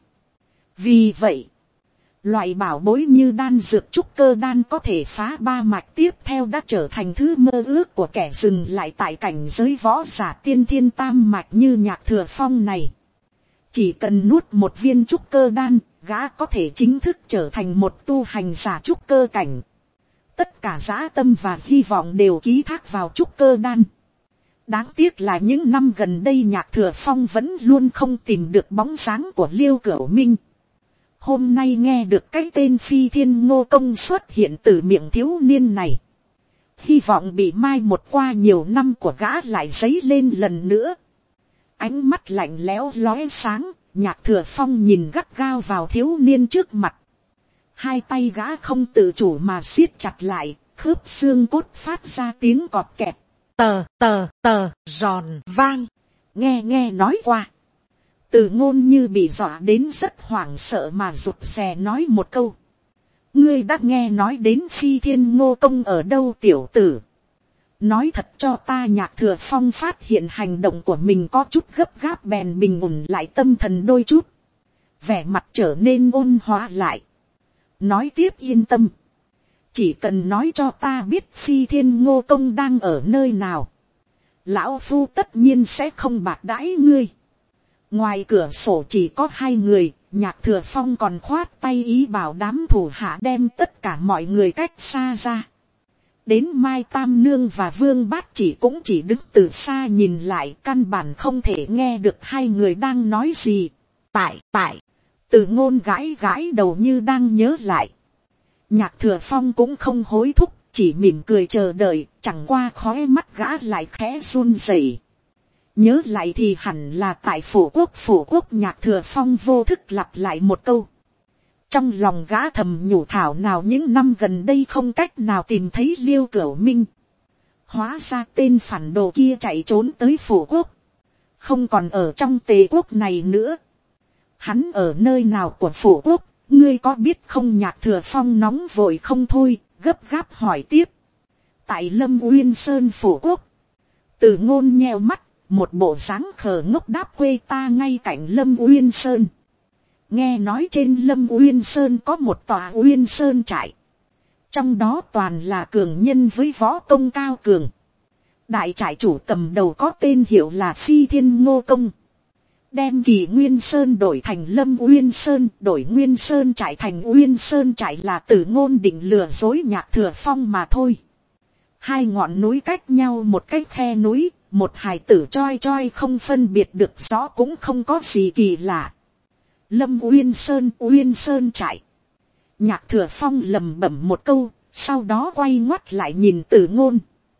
Vì vậy, loại bảo bối như đan dược trúc cơ đan có thể phá ba mạch tiếp theo đã trở thành thứ mơ ước của kẻ dừng lại tại cảnh giới võ giả tiên thiên tam mạch như Nhạc Thừa Phong này. Chỉ cần nuốt một viên trúc cơ đan, gã có thể chính thức trở thành một tu hành giả trúc cơ cảnh. Tất cả dã tâm và hy vọng đều ký thác vào trúc cơ đan. Đáng tiếc là những năm gần đây Nhạc Thừa Phong vẫn luôn không tìm được bóng dáng của Liêu Cửu Minh. Hôm nay nghe được cái tên Phi Thiên Ngô Công xuất hiện từ miệng thiếu niên này, hy vọng bị mai một qua nhiều năm của gã lại dấy lên lần nữa. Ánh mắt lạnh lẽo lóe sáng, Nhạc Thừa Phong nhìn gắt gao vào thiếu niên trước mặt. Hai tay gã không tự chủ mà siết chặt lại, khớp xương cốt phát ra tiếng cọt kẹt. Tờ tờ tờ giòn vang. Nghe nghe nói qua. Từ Ngôn như bị dọa đến rất hoảng sợ mà rụt rè nói một câu. Ngươi đã nghe nói đến Phi Thiên Ngô Công ở đâu tiểu tử? Nói thật cho ta. Nhạc Thừa Phong phát hiện hành động của mình có chút gấp gáp bèn bình ổn lại tâm thần đôi chút. Vẻ mặt trở nên ôn hòa lại. Nói tiếp yên tâm. Chỉ cần nói cho ta biết Phi Thiên Ngô Công đang ở nơi nào, lão phu tất nhiên sẽ không bạc đãi ngươi. Ngoài cửa sổ chỉ có hai người, Nhạc Thừa Phong còn khoát tay ý bảo đám thủ hạ đem tất cả mọi người cách xa ra. Đến Mai Tam Nương và Vương Bát Chỉ cũng chỉ đứng từ xa nhìn lại, căn bản không thể nghe được hai người đang nói gì. Tại, tại, Từ Ngôn gãi gãi đầu như đang nhớ lại. Nhạc Thừa Phong cũng không hối thúc, chỉ mỉm cười chờ đợi, chẳng qua khóe mắt gã lại khẽ run rẩy. Nhớ lại thì hẳn là tại Phủ Quốc. Phủ Quốc. Nhạc Thừa Phong vô thức lặp lại một câu. Trong lòng gã thầm nhủ thảo nào những năm gần đây không cách nào tìm thấy Liêu Cửu Minh. Hóa ra tên phản đồ kia chạy trốn tới Phủ Quốc, không còn ở trong Tề Quốc này nữa. Hắn ở nơi nào của Phủ Quốc, ngươi có biết không? Nhạc Thừa Phong nóng vội không thôi, gấp gáp hỏi tiếp. Tại Lâm Uyên Sơn Phủ Quốc. Từ Ngôn nheo mắt, một bộ dáng khờ ngốc đáp quê ta ngay cạnh Lâm Uyên Sơn. Nghe nói trên Lâm Uyên Sơn có một tòa Uyên Sơn trại. Trong đó toàn là cường nhân với võ công cao cường. Đại trại chủ cầm đầu có tên hiệu là Phi Thiên Ngô Công. Đem Kỳ Nguyên Sơn đổi thành Lâm Uyên Sơn, đổi Nguyên Sơn trại thành Uyên Sơn trại là Từ Ngôn định lừa dối Nhạc Thừa Phong mà thôi. Hai ngọn núi cách nhau một cái khe núi, một hài tử choi choi không phân biệt được rõ cũng không có gì kỳ lạ. Lâm Uyên Sơn, Uyên Sơn trại. Nhạc Thừa Phong lẩm bẩm một câu, sau đó quay ngoắt lại nhìn Từ Ngôn.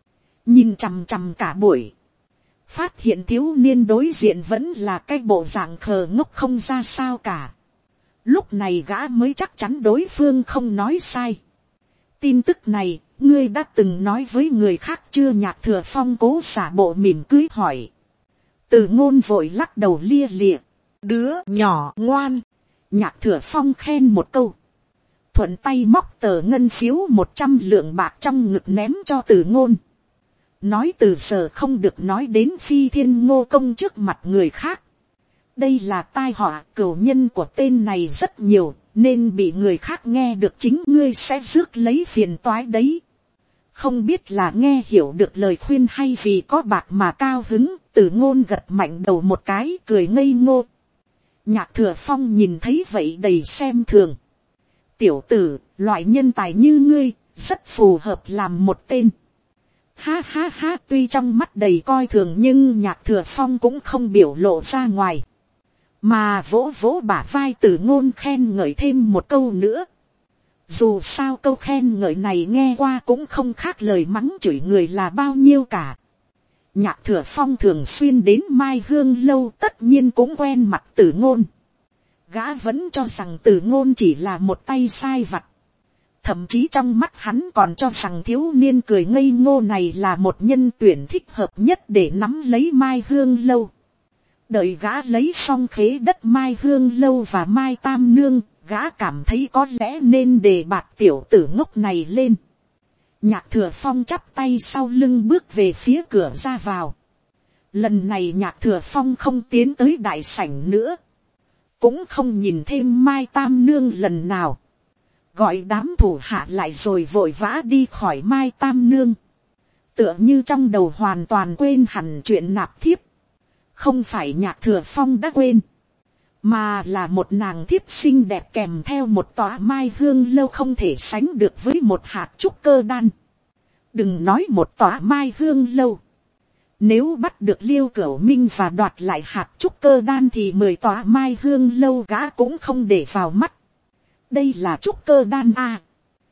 Nhìn chằm chằm cả buổi, phát hiện thiếu niên đối diện vẫn là cái bộ dạng khờ ngốc không ra sao cả. Lúc này gã mới chắc chắn đối phương không nói sai. Tin tức này, ngươi đã từng nói với người khác chưa? Nhạc Thừa Phong cố giả bộ mỉm cười hỏi. Từ Ngôn vội lắc đầu lia lịa. Đứa nhỏ ngoan. Nhạc Thừa Phong khen một câu, thuận tay móc tờ ngân phiếu một trăm lượng bạc trong ngực ném cho Từ Ngôn. Nói từ giờ không được nói đến Phi Thiên Ngô Công trước mặt người khác. Đây là tai họa, cửu nhân của tên này rất nhiều, nên bị người khác nghe được chính ngươi sẽ rước lấy phiền toái đấy. Không biết là nghe hiểu được lời khuyên hay vì có bạc mà cao hứng, Từ Ngôn gật mạnh đầu một cái cười ngây ngô. Nhạc Thừa Phong nhìn thấy vậy đầy xem thường. Tiểu tử, loại nhân tài như ngươi, rất phù hợp làm một tên. Ha ha ha, tuy trong mắt đầy coi thường nhưng Nhạc Thừa Phong cũng không biểu lộ ra ngoài. Mà vỗ vỗ bả vai Tử Ngôn khen ngợi thêm một câu nữa. Dù sao câu khen ngợi này nghe qua cũng không khác lời mắng chửi người là bao nhiêu cả. Nhạc Thừa Phong thường xuyên đến Mai Hương lâu tất nhiên cũng quen mặt Tử Ngôn. Gã vẫn cho rằng Tử Ngôn chỉ là một tay sai vặt. Thậm chí trong mắt hắn còn cho rằng thiếu niên cười ngây ngô này là một nhân tuyển thích hợp nhất để nắm lấy Mai Hương lâu. Đợi gã lấy xong khế đất Mai Hương lâu và Mai Tam Nương, gã cảm thấy có lẽ nên đề bạt tiểu tử ngốc này lên. Nhạc Thừa Phong chắp tay sau lưng bước về phía cửa ra vào. Lần này Nhạc Thừa Phong không tiến tới đại sảnh nữa. Cũng không nhìn thêm Mai Tam Nương lần nào. Gọi đám thủ hạ lại rồi vội vã đi khỏi Mai Tam Nương. Tựa như trong đầu hoàn toàn quên hẳn chuyện nạp thiếp. Không phải Nhạc Thừa Phong đã quên. Mà là một nàng thiếp xinh đẹp kèm theo một tòa Mai Hương lâu không thể sánh được với một hạt trúc cơ đan. Đừng nói một tòa Mai Hương lâu. Nếu bắt được Liêu Cửu Minh và đoạt lại hạt trúc cơ đan thì mười tòa Mai Hương lâu gã cũng không để vào mắt. Đây là trúc cơ đan a,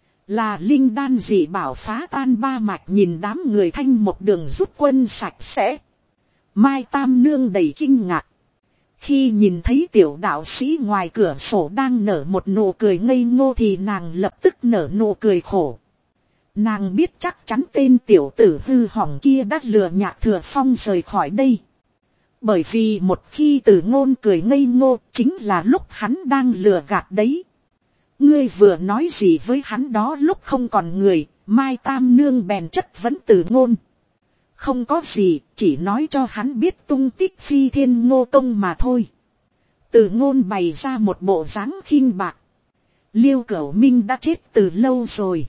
là linh đan gì bảo phá tan ba mạch. Nhìn đám người Thanh một đường rút quân sạch sẽ. Mai Tam Nương đầy kinh ngạc. Khi nhìn thấy tiểu đạo sĩ ngoài cửa sổ đang nở một nụ cười ngây ngô thì nàng lập tức nở nụ cười khổ. Nàng biết chắc chắn tên tiểu tử hư hỏng kia đã lừa Nhạc Thừa Phong rời khỏi đây. Bởi vì một khi Tử Ngôn cười ngây ngô chính là lúc hắn đang lừa gạt đấy. Ngươi vừa nói gì với hắn đó lúc không còn người? Mai Tam Nương bèn chất vấn Tử Ngôn. Không có gì, chỉ nói cho hắn biết tung tích Phi Thiên Ngô Công mà thôi. Tử Ngôn bày ra một bộ dáng khinh bạc. Liêu Cửu Minh đã chết từ lâu rồi.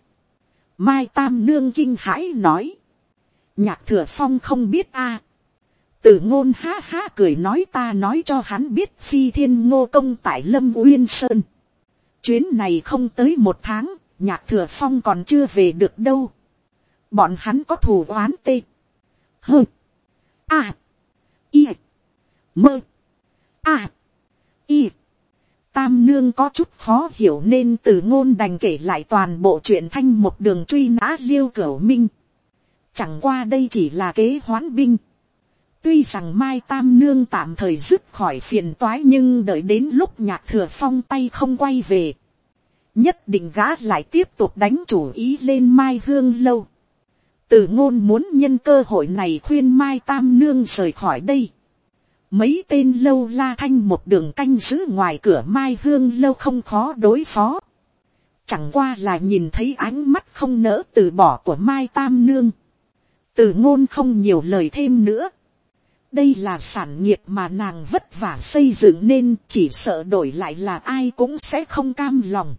Mai Tam Nương kinh hãi nói. Nhạc Thừa Phong không biết a. À. Tử Ngôn ha ha cười nói ta nói cho hắn biết Phi Thiên Ngô Công tại Lâm Uyên Sơn. Chuyến này không tới một tháng, Nhạc Thừa Phong còn chưa về được đâu. Bọn hắn có thù oán tê. Hơ. A. Y. Mơ. A. Y. Tam Nương có chút khó hiểu nên Tử Ngôn đành kể lại toàn bộ chuyện Thanh một đường truy nã Liêu Cửu Minh. Chẳng qua đây chỉ là kế hoán binh. Tuy rằng Mai Tam Nương tạm thời dứt khỏi phiền toái nhưng đợi đến lúc Nhạc Thừa Phong tay không quay về. Nhất định gã lại tiếp tục đánh chủ ý lên Mai Hương lâu. Tử Ngôn muốn nhân cơ hội này khuyên Mai Tam Nương rời khỏi đây. Mấy tên lâu la Thanh một đường canh giữ ngoài cửa Mai Hương lâu không khó đối phó. Chẳng qua là nhìn thấy ánh mắt không nỡ từ bỏ của Mai Tam Nương. Tử Ngôn không nhiều lời thêm nữa. Đây là sản nghiệp mà nàng vất vả xây dựng nên chỉ sợ đổi lại là ai cũng sẽ không cam lòng.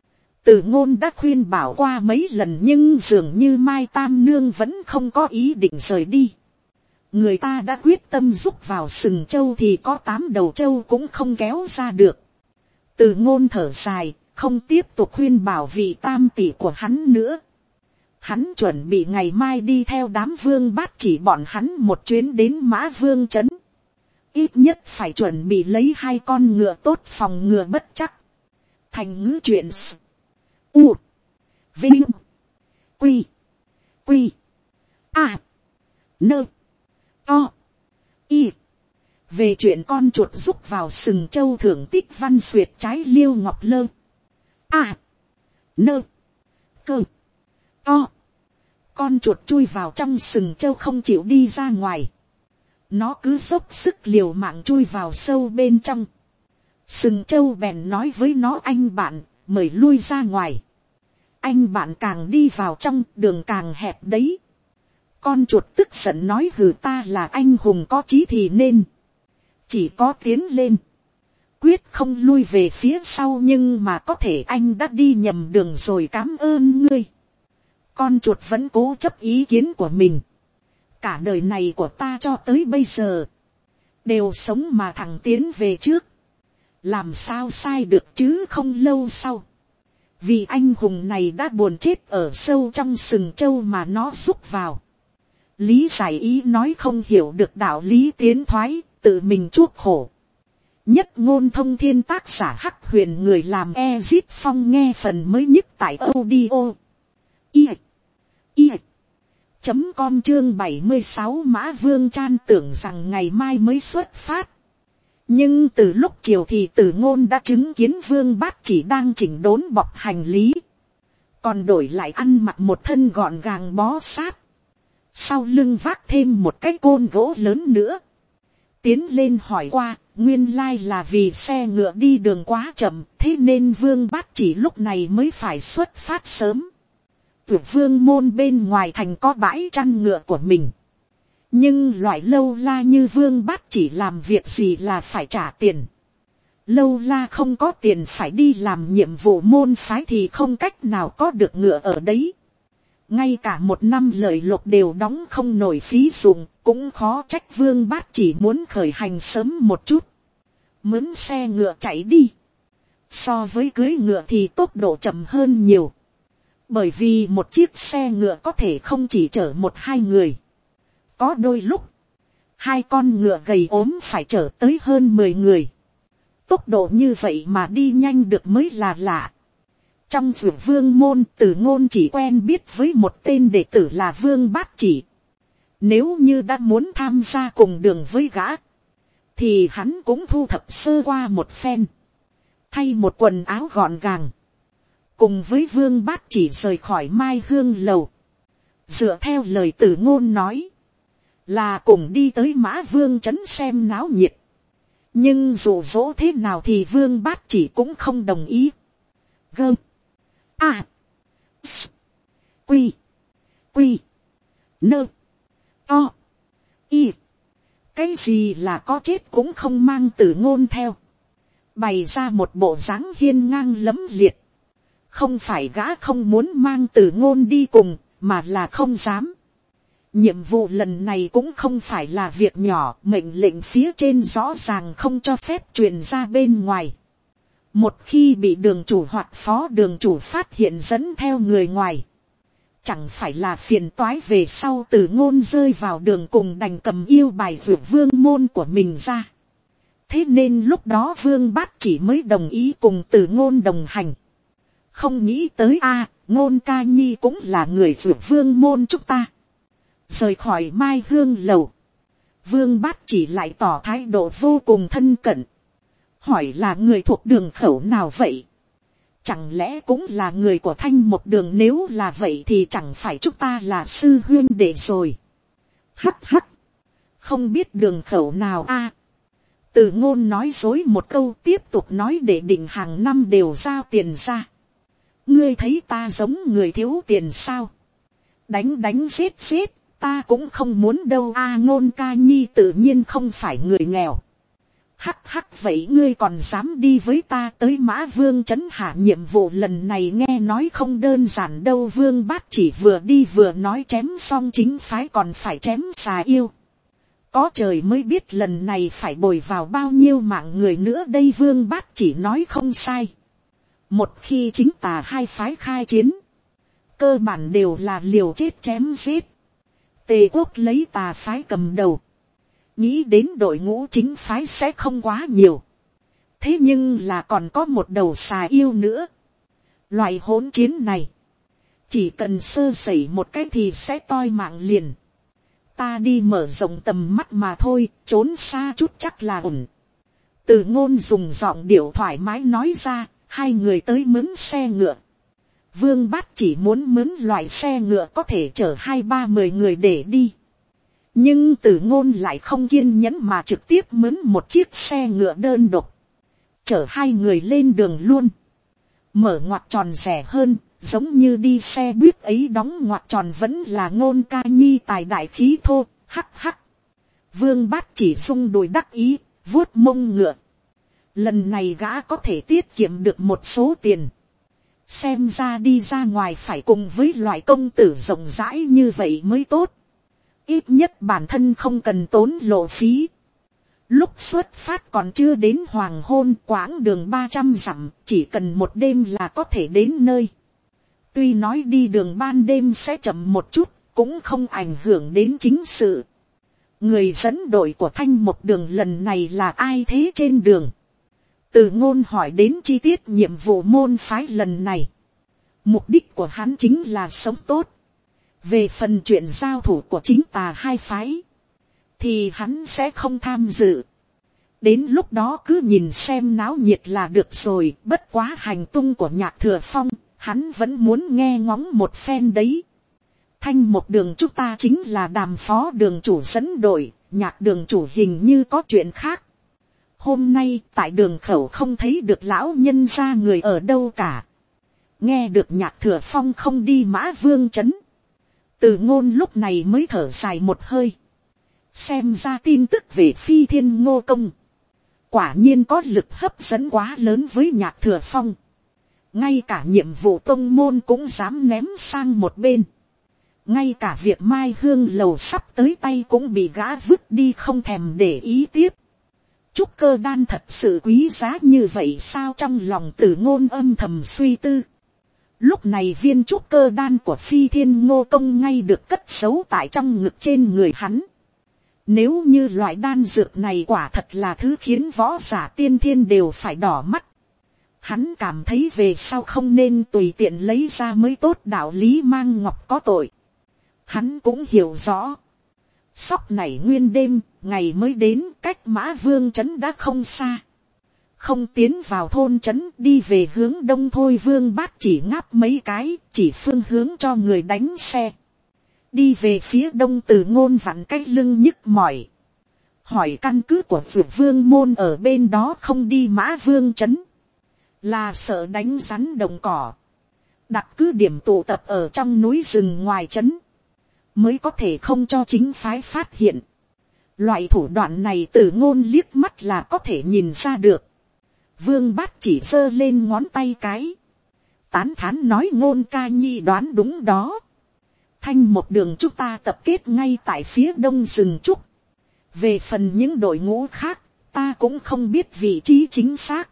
Tử Ngôn đã khuyên bảo qua mấy lần nhưng dường như Mai Tam Nương vẫn không có ý định rời đi. Người ta đã quyết tâm rúc vào sừng châu thì có tám đầu châu cũng không kéo ra được. Tử Ngôn thở dài, không tiếp tục khuyên bảo vị tam tỷ của hắn nữa. Hắn chuẩn bị ngày mai đi theo đám Vương Bát chỉ bọn hắn một chuyến đến Mã Vương trấn. Ít nhất phải chuẩn bị lấy hai con ngựa tốt phòng ngừa bất chắc. Thành ngữ chuyện U. Vinh. Quy. Quy. A. Nơ. To. Y. Về chuyện con chuột rúc vào sừng châu thưởng tích văn xuyệt trái Liêu Ngọc Lơ. A. Nơ. Cơ. To. Con chuột chui vào trong sừng châu không chịu đi ra ngoài. Nó cứ dốc sức liều mạng chui vào sâu bên trong. Sừng châu bèn nói với nó anh bạn, mời lui ra ngoài. Anh bạn càng đi vào trong đường càng hẹp đấy. Con chuột tức giận nói hừ ta là anh hùng có chí thì nên. Chỉ có tiến lên. Quyết không lui về phía sau nhưng mà có thể anh đã đi nhầm đường rồi cảm ơn ngươi. Con chuột vẫn cố chấp ý kiến của mình. Cả đời này của ta cho tới bây giờ. Đều sống mà thẳng tiến về trước. làm sao sai được chứ. Không lâu sau, vì anh hùng này đã buồn chết ở sâu trong sừng trâu mà nó rúc vào. Lý giải ý nói không hiểu được đạo lý tiến thoái, tự mình chuốc khổ. Nhất ngôn thông thiên, tác giả Hắc Huyền, người làm Ezit Phong. Nghe phần mới nhất tại audio i i chấm com chương bảy mươi sáu. Mã Vương Chan tưởng rằng ngày mai mới xuất phát, nhưng từ lúc chiều thì Từ Ngôn đã chứng kiến Vương Bát Chỉ đang chỉnh đốn bọc hành lý, còn đổi lại ăn mặc một thân gọn gàng bó sát, sau lưng vác thêm một cái côn gỗ lớn nữa. Tiến lên hỏi qua, nguyên lai là vì xe ngựa đi đường quá chậm, thế nên Vương Bát Chỉ lúc này mới phải xuất phát sớm. Từ Vương môn bên ngoài thành có bãi chăn ngựa của mình, nhưng loại lâu la như Vương Bát Chỉ làm việc gì là phải trả tiền. Lâu la không có tiền phải đi làm nhiệm vụ môn phái thì không cách nào có được ngựa ở đấy. Ngay cả một năm lợi lộc đều đóng không nổi phí dụng, cũng khó trách Vương Bát Chỉ muốn khởi hành sớm một chút. Mướn xe ngựa chạy đi, so với cưới ngựa thì tốc độ chậm hơn nhiều. Bởi vì một chiếc xe ngựa có thể không chỉ chở một hai người. Có đôi lúc, hai con ngựa gầy ốm phải chở tới hơn mười người. Tốc độ như vậy mà đi nhanh được mới là lạ. Trong vườn Vương môn, Từ Ngôn chỉ quen biết với một tên đệ tử là Vương Bát Chỉ. Nếu như đã muốn tham gia cùng đường với gã, thì hắn cũng thu thập sơ qua một phen, thay một quần áo gọn gàng, cùng với Vương Bát Chỉ rời khỏi Mai Hương lầu. Dựa theo lời Từ Ngôn nói, là cùng đi tới Mã Vương trấn xem náo nhiệt. Nhưng dù dỗ thế nào thì Vương Bát Chỉ cũng không đồng ý. Gơm. A. S. Quy. Quy. Nơ. To. Y. Cái gì là có chết cũng không mang Từ Ngôn theo. Bày ra một bộ dáng hiên ngang lẫm liệt. Không phải gã không muốn mang Từ Ngôn đi cùng, mà là không dám. Nhiệm vụ lần này cũng không phải là việc nhỏ, mệnh lệnh phía trên rõ ràng không cho phép truyền ra bên ngoài. Một khi bị đường chủ hoặc phó đường chủ phát hiện dẫn theo người ngoài, chẳng phải là phiền toái về sau Từ Ngôn rơi vào đường cùng đành cầm yêu bài vượt vương môn của mình ra. Thế nên lúc đó Vương Bát Chỉ mới đồng ý cùng Từ Ngôn đồng hành. Không nghĩ tới a, Ngôn ca nhi cũng là người vượt vương môn chúng ta. Rời khỏi Mai Hương lầu, Vương Bát Chỉ lại tỏ thái độ vô cùng thân cận. Hỏi là người thuộc đường khẩu nào vậy? Chẳng lẽ cũng là người của Thanh một đường? Nếu là vậy thì chẳng phải chúng ta là sư huynh đệ rồi. Hắc hắc, không biết đường khẩu nào a? Từ Ngôn nói dối một câu, tiếp tục nói để định hàng năm đều giao tiền ra. Ngươi thấy ta giống người thiếu tiền sao? Đánh đánh giết giết, ta cũng không muốn đâu a. Ngôn ca nhi tự nhiên không phải người nghèo. Hắc hắc, vậy ngươi còn dám đi với ta tới Mã Vương trấn hạ nhiệm vụ? Lần này nghe nói không đơn giản đâu. Vương Bát Chỉ vừa đi vừa nói chém xong chính phái còn phải chém xà yêu. Có trời mới biết lần này phải bồi vào bao nhiêu mạng người nữa đây. Vương Bát Chỉ nói không sai. Một khi chính tà hai phái khai chiến, cơ bản đều là liều chết chém giết. Tề quốc lấy tà phái cầm đầu, nghĩ đến đội ngũ chính phái sẽ không quá nhiều. Thế nhưng là còn có một đầu xà yêu nữa. Loại hỗn chiến này, chỉ cần sơ sẩy một cái thì sẽ toi mạng liền. Ta đi mở rộng tầm mắt mà thôi, trốn xa chút chắc là ổn. Từ Ngôn dùng giọng điệu thoải mái nói ra. Hai người tới mướn xe ngựa. Vương Bát Chỉ muốn mướn loại xe ngựa có thể chở hai ba mười người để đi. Nhưng Từ Ngôn lại không kiên nhẫn mà trực tiếp mướn một chiếc xe ngựa đơn độc, chở hai người lên đường luôn. Mở ngoặt tròn rẻ hơn, giống như đi xe buýt ấy. Đóng ngoặt tròn vẫn là Ngôn ca nhi tài đại khí thô. Hắc hắc. Vương Bát Chỉ rung đùi đắc ý, vuốt mông ngựa. Lần này gã có thể tiết kiệm được một số tiền. Xem ra đi ra ngoài phải cùng với loại công tử rộng rãi như vậy mới tốt. Ít nhất bản thân không cần tốn lộ phí. Lúc xuất phát còn chưa đến hoàng hôn, quãng đường ba trăm dặm, chỉ cần một đêm là có thể đến nơi. Tuy nói đi đường ban đêm sẽ chậm một chút, cũng không ảnh hưởng đến chính sự. Người dẫn đội của Thanh Một Đường lần này là ai thế trên đường? Từ Ngôn hỏi đến chi tiết nhiệm vụ môn phái lần này. Mục đích của hắn chính là sống tốt. Về phần chuyện giao thủ của chính tà hai phái, thì hắn sẽ không tham dự. Đến lúc đó cứ nhìn xem náo nhiệt là được rồi. Bất quá hành tung của Nhạc Thừa Phong, hắn vẫn muốn nghe ngóng một phen đấy. Thanh Một Đường chúng ta chính là Đàm phó đường chủ dẫn đội, Nhạc đường chủ hình như có chuyện khác. Hôm nay tại đường khẩu không thấy được lão nhân gia người ở đâu cả. Nghe được Nhạc Thừa Phong không đi Mã Vương trấn, Từ Ngôn lúc này mới thở dài một hơi. Xem ra tin tức về Phi Thiên Ngô Công quả nhiên có lực hấp dẫn quá lớn với Nhạc Thừa Phong. Ngay cả nhiệm vụ tông môn cũng dám ném sang một bên. Ngay cả việc Mai Hương lầu sắp tới tay cũng bị gã vứt đi không thèm để ý tiếp. Trúc cơ đan thật sự quý giá như vậy sao? Trong lòng Từ Ngôn âm thầm suy tư. Lúc này viên trúc cơ đan của Phi Thiên Ngô Công ngay được cất giấu tại trong ngực trên người hắn. Nếu như loại đan dược này quả thật là thứ khiến võ giả tiên thiên đều phải đỏ mắt. Hắn cảm thấy về sau không nên tùy tiện lấy ra mới tốt, đạo lý mang ngọc có tội. Hắn cũng hiểu rõ. Sóc này nguyên đêm, ngày mới đến, cách Mã Vương trấn đã không xa. Không tiến vào thôn trấn, đi về hướng đông thôi. Vương Bát chỉ ngáp mấy cái, chỉ phương hướng cho người đánh xe. Đi về phía đông. Từ Ngôn vặn cái lưng nhức mỏi. Hỏi căn cứ của Dược Vương môn ở bên đó không đi Mã Vương trấn. Là sợ đánh rắn đồng cỏ. Đặt cứ điểm tụ tập ở trong núi rừng ngoài trấn. Mới có thể không cho chính phái phát hiện. Loại thủ đoạn này Từ Ngôn liếc mắt là có thể nhìn ra được. Vương Bát chỉ giơ lên ngón tay cái. Tán thán nói Ngôn ca nhi đoán đúng đó. Thanh Một Đường chúng ta tập kết ngay tại phía đông rừng trúc. Về phần những đội ngũ khác, ta cũng không biết vị trí chính xác.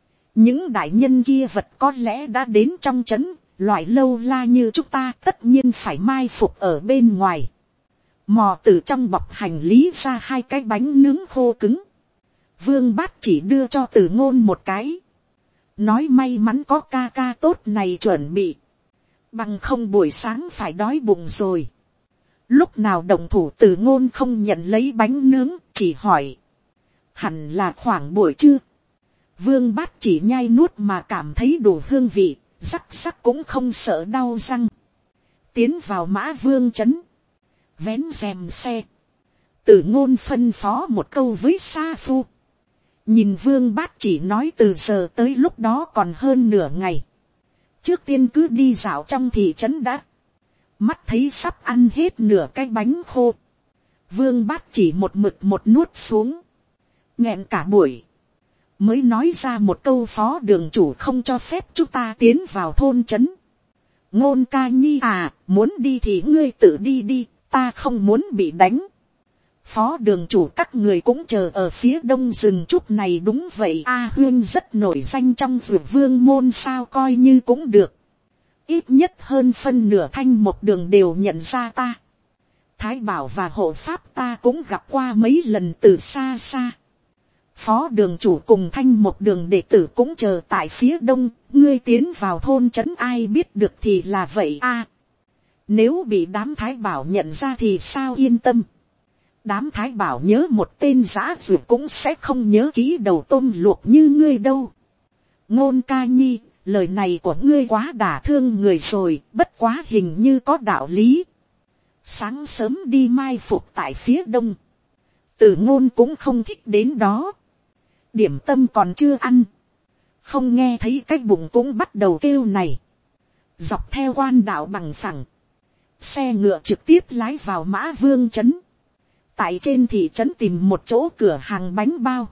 Những đại nhân kia vật có lẽ đã đến trong trấn. Loại lâu la như chúng ta tất nhiên phải mai phục ở bên ngoài. Mò từ trong bọc hành lý ra hai cái bánh nướng khô cứng. Vương Bát chỉ đưa cho Từ Ngôn một cái. Nói may mắn có ca ca tốt này chuẩn bị. Bằng không buổi sáng phải đói bụng rồi. Lúc nào động thủ Từ Ngôn không nhận lấy bánh nướng, chỉ hỏi. Hẳn là khoảng buổi trưa. Vương Bát chỉ nhai nuốt mà cảm thấy đủ hương vị. Rắc rắc cũng không sợ đau răng. Tiến vào Mã Vương trấn. Vén rèm xe. Từ Ngôn phân phó một câu với Sa Phu. Nhìn Vương Bát chỉ nói từ giờ tới lúc đó còn hơn nửa ngày. Trước tiên cứ đi dạo trong thị trấn đã. Mắt thấy sắp ăn hết nửa cái bánh khô. Vương Bát chỉ một mực một nuốt xuống. Nghẹn cả buổi. Mới nói ra một câu phó đường chủ không cho phép chúng ta tiến vào thôn trấn. Ngôn ca nhi à, muốn đi thì ngươi tự đi đi, ta không muốn bị đánh. Phó đường chủ các người cũng chờ ở phía đông rừng trúc này. Đúng vậy, A Huyên rất nổi danh trong Dược Vương môn sao, coi như cũng được. Ít nhất hơn phân nửa Thanh Một Đường đều nhận ra ta. Thái Bảo và hộ pháp ta cũng gặp qua mấy lần từ xa xa. Phó đường chủ cùng Thanh Một Đường đệ tử cũng chờ tại phía đông. Ngươi tiến vào thôn trấn ai biết được thì là vậy a. À, nếu bị đám Thái Bảo nhận ra thì sao? Yên tâm. Đám Thái Bảo nhớ một tên giã dược cũng sẽ không nhớ kỹ đầu tôm luộc như ngươi đâu. Ngôn ca nhi, lời này của ngươi quá đả thương người rồi, bất quá hình như có đạo lý. Sáng sớm đi mai phục tại phía đông. Từ Ngôn cũng không thích đến đó. Điểm tâm còn chưa ăn. Không nghe thấy cái bụng cũng bắt đầu kêu này. Dọc theo quan đạo bằng phẳng. Xe ngựa trực tiếp lái vào Mã Vương trấn. Tại trên thị trấn tìm một chỗ cửa hàng bánh bao.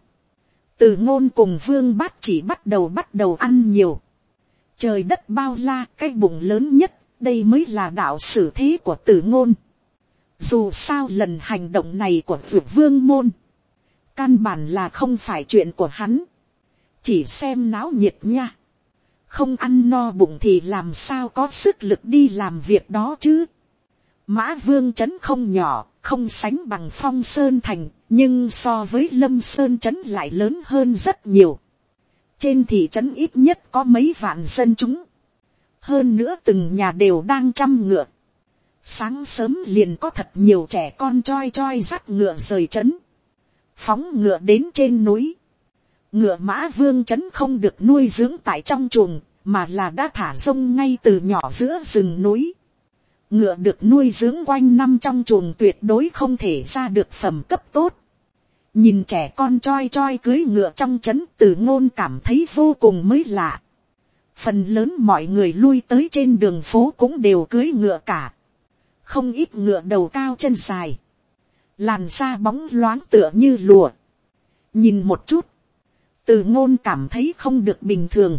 Từ Ngôn cùng Vương Bát chỉ bắt đầu bắt đầu ăn nhiều. Trời đất bao la, cái bụng lớn nhất, đây mới là đạo sử thế của Từ Ngôn. Dù sao lần hành động này của Dược Vương môn, căn bản là không phải chuyện của hắn, chỉ xem náo nhiệt nha, không ăn no bụng thì làm sao có sức lực đi làm việc đó chứ. Mã Vương trấn không nhỏ, không sánh bằng Phong Sơn thành, nhưng so với Lâm Sơn trấn lại lớn hơn rất nhiều. Trên thị trấn ít nhất có mấy vạn dân chúng, hơn nữa từng nhà đều đang chăm ngựa. Sáng sớm liền có thật nhiều trẻ con choi choi dắt ngựa rời trấn, phóng ngựa đến trên núi. Ngựa Mã Vương trấn không được nuôi dưỡng tại trong chuồng, mà là đã thả rông ngay từ nhỏ giữa rừng núi. Ngựa được nuôi dưỡng quanh năm trong chuồng tuyệt đối không thể ra được phẩm cấp tốt. Nhìn trẻ con choi choi cưới ngựa trong trấn, Từ Ngôn cảm thấy vô cùng mới lạ. Phần lớn mọi người lui tới trên đường phố cũng đều cưới ngựa cả. Không ít ngựa đầu cao chân dài, làn da bóng loáng tựa như lụa. Nhìn một chút, Từ Ngôn cảm thấy không được bình thường.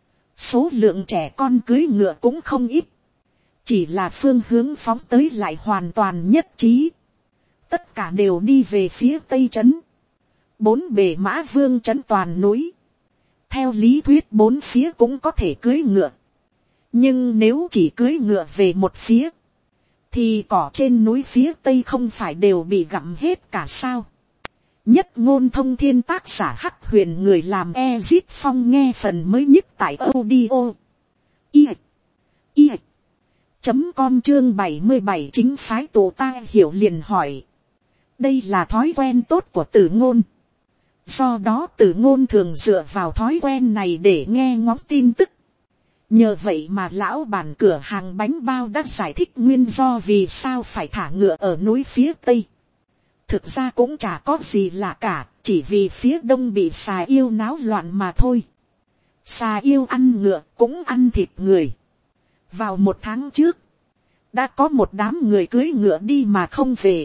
Số lượng trẻ con cưới ngựa cũng không ít, chỉ là phương hướng phóng tới lại hoàn toàn nhất trí. Tất cả đều đi về phía tây trấn. Bốn bề Mã Vương trấn toàn núi, theo lý thuyết bốn phía cũng có thể cưới ngựa. Nhưng nếu chỉ cưới ngựa về một phía, thì cỏ trên núi phía tây không phải đều bị gặm hết cả sao. Nhất Ngôn Thông Thiên tác giả Hắc Huyền, người làm Ezit Phong, nghe phần mới nhất tại audio i i chấm com chương bảy mươi bảy. Chính phái tổ ta hiểu liền hỏi. Đây là thói quen tốt của Từ Ngôn. Do đó Từ Ngôn thường dựa vào thói quen này để nghe ngóng tin tức. Nhờ vậy mà lão bản cửa hàng bánh bao đã giải thích nguyên do vì sao phải thả ngựa ở núi phía tây. Thực ra cũng chả có gì lạ cả, chỉ vì phía đông bị xà yêu náo loạn mà thôi. Xà yêu ăn ngựa cũng ăn thịt người. Vào một tháng trước, đã có một đám người cưỡi ngựa đi mà không về.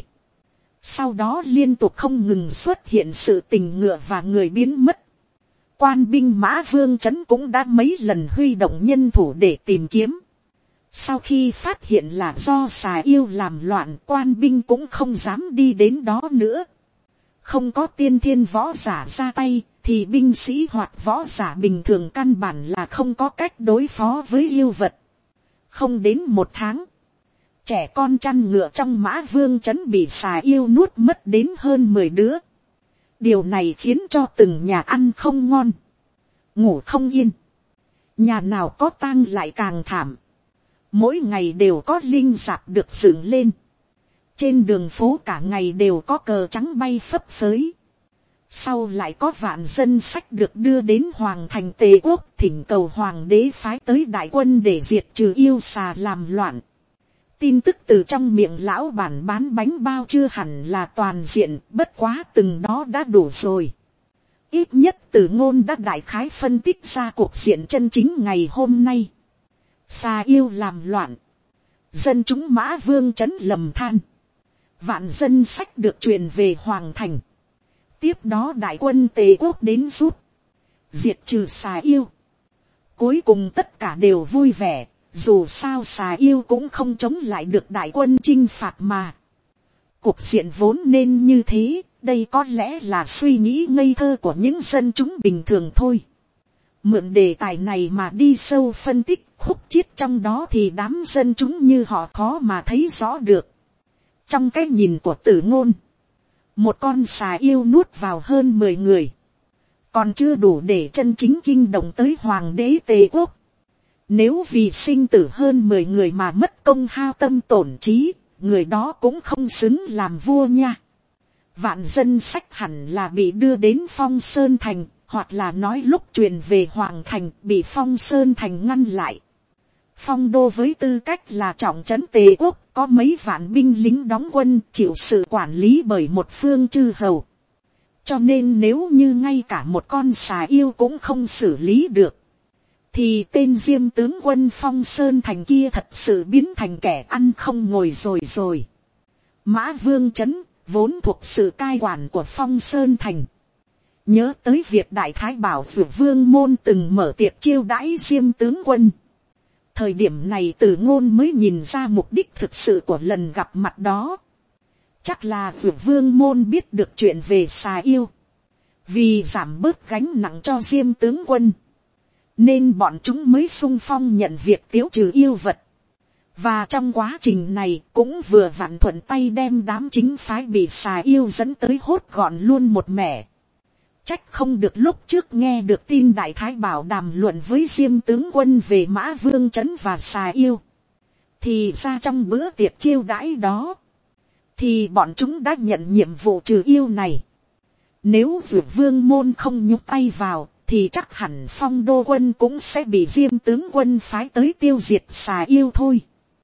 Sau đó liên tục không ngừng xuất hiện sự tình ngựa và người biến mất. Quan binh Mã Vương trấn cũng đã mấy lần huy động nhân thủ để tìm kiếm. Sau khi phát hiện là do xà yêu làm loạn, quan binh cũng không dám đi đến đó nữa. Không có tiên thiên võ giả ra tay, thì binh sĩ hoặc võ giả bình thường căn bản là không có cách đối phó với yêu vật. Không đến một tháng, trẻ con chăn ngựa trong Mã Vương trấn bị xà yêu nuốt mất đến hơn mười đứa. Điều này khiến cho từng nhà ăn không ngon, ngủ không yên. Nhà nào có tang lại càng thảm. Mỗi ngày đều có linh sạp được dựng lên. Trên đường phố cả ngày đều có cờ trắng bay phấp phới. Sau lại có vạn dân sách được đưa đến Hoàng thành Tề Quốc, thỉnh cầu Hoàng đế phái tới đại quân để diệt trừ yêu xà làm loạn. Tin tức từ trong miệng lão bản bán bánh bao chưa hẳn là toàn diện, bất quá từng đó đã đủ rồi. Ít nhất Từ Ngôn đã đại khái phân tích ra cuộc diện chân chính ngày hôm nay. Xà yêu làm loạn, dân chúng Mã Vương trấn lầm than. Vạn dân sách được truyền về Hoàng thành. Tiếp đó đại quân Tề Quốc đến giúp diệt trừ xà yêu. Cuối cùng tất cả đều vui vẻ, dù sao xà yêu cũng không chống lại được đại quân chinh phạt mà. Cuộc diện vốn nên như thế, đây có lẽ là suy nghĩ ngây thơ của những dân chúng bình thường thôi. Mượn đề tài này mà đi sâu phân tích khúc chiết trong đó thì đám dân chúng như họ khó mà thấy rõ được. Trong cái nhìn của Từ Ngôn, một con xà yêu nuốt vào hơn mười người, còn chưa đủ để chân chính kinh động tới Hoàng đế Tề Quốc. Nếu vì sinh tử hơn mười người mà mất công hao tâm tổn trí, người đó cũng không xứng làm vua nha. Vạn dân sách hẳn là bị đưa đến Phong Sơn thành, hoặc là nói lúc truyền về Hoàng thành bị Phong Sơn thành ngăn lại. Phong đô với tư cách là trọng trấn Tề Quốc, có mấy vạn binh lính đóng quân chịu sự quản lý bởi một phương chư hầu. Cho nên nếu như ngay cả một con xà yêu cũng không xử lý được, thì tên Diêm tướng quân Phong Sơn thành kia thật sự biến thành kẻ ăn không ngồi rồi rồi. Mã Vương trấn vốn thuộc sự cai quản của Phong Sơn thành. Nhớ tới việc Đại Thái Bảo Dược Vương môn từng mở tiệc chiêu đãi Diêm tướng quân. Thời điểm này Từ Ngôn mới nhìn ra mục đích thực sự của lần gặp mặt đó. Chắc là Dược Vương môn biết được chuyện về xà yêu. vì giảm bớt gánh nặng cho Diêm tướng quân, nên bọn chúng mới sung phong nhận việc tiêu trừ yêu vật. Và trong quá trình này cũng vừa vặn thuận tay đem đám chính phái bị xà yêu dẫn tới hốt gọn luôn một mẻ. Trách không được lúc trước nghe được tin Đại Thái Bảo đàm luận với Diêm tướng quân về Mã Vương Trấn và xà yêu. Thì ra trong bữa tiệc chiêu đãi đó, thì bọn chúng đã nhận nhiệm vụ trừ yêu này. Nếu Dược Vương môn không nhúc tay vào, thì chắc hẳn Phong Đô quân cũng sẽ bị Diêm tướng quân phái tới tiêu diệt xà yêu thôi.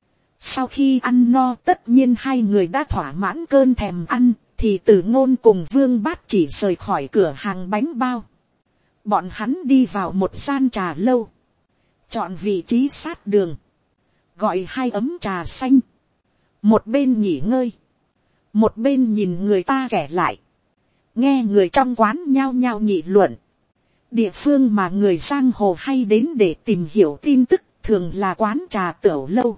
Sau khi ăn no, tất nhiên hai người đã thỏa mãn cơn thèm ăn, thì Từ Ngôn cùng Vương Bát Chỉ rời khỏi cửa hàng bánh bao. Bọn hắn đi vào một gian trà lâu, chọn vị trí sát đường, gọi hai ấm trà xanh, một bên nghỉ ngơi, một bên nhìn người ta kể lại, nghe người trong quán nhao nhao nghị luận. Địa phương mà người giang hồ hay đến để tìm hiểu tin tức thường là quán trà tửu lâu.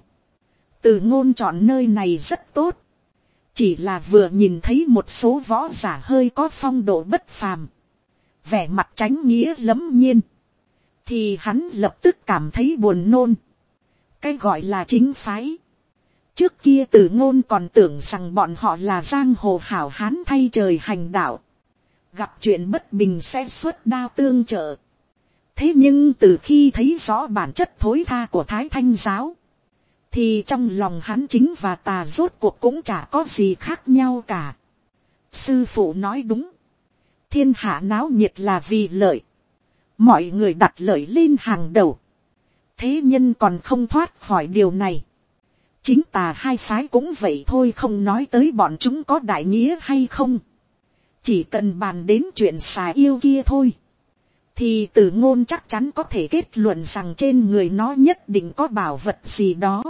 Từ Ngôn chọn nơi này rất tốt, chỉ là vừa nhìn thấy một số võ giả hơi có phong độ bất phàm, vẻ mặt chánh nghĩa lẫm nhiên, thì hắn lập tức cảm thấy buồn nôn. Cái gọi là chính phái, trước kia Từ Ngôn còn tưởng rằng bọn họ là giang hồ hảo hán thay trời hành đạo, gặp chuyện bất bình sẽ xuất đao tương trợ. Thế nhưng từ khi thấy rõ bản chất thối tha của Thái Thanh giáo, thì trong lòng hắn chính và tà rốt cuộc cũng chả có gì khác nhau cả. Sư phụ nói đúng, thiên hạ náo nhiệt là vì lợi, mọi người đặt lợi lên hàng đầu, thế nhân còn không thoát khỏi điều này. Chính tà hai phái cũng vậy thôi, không nói tới bọn chúng có đại nghĩa hay không, chỉ cần bàn đến chuyện xà yêu kia thôi, thì Từ Ngôn chắc chắn có thể kết luận rằng trên người nó nhất định có bảo vật gì đó.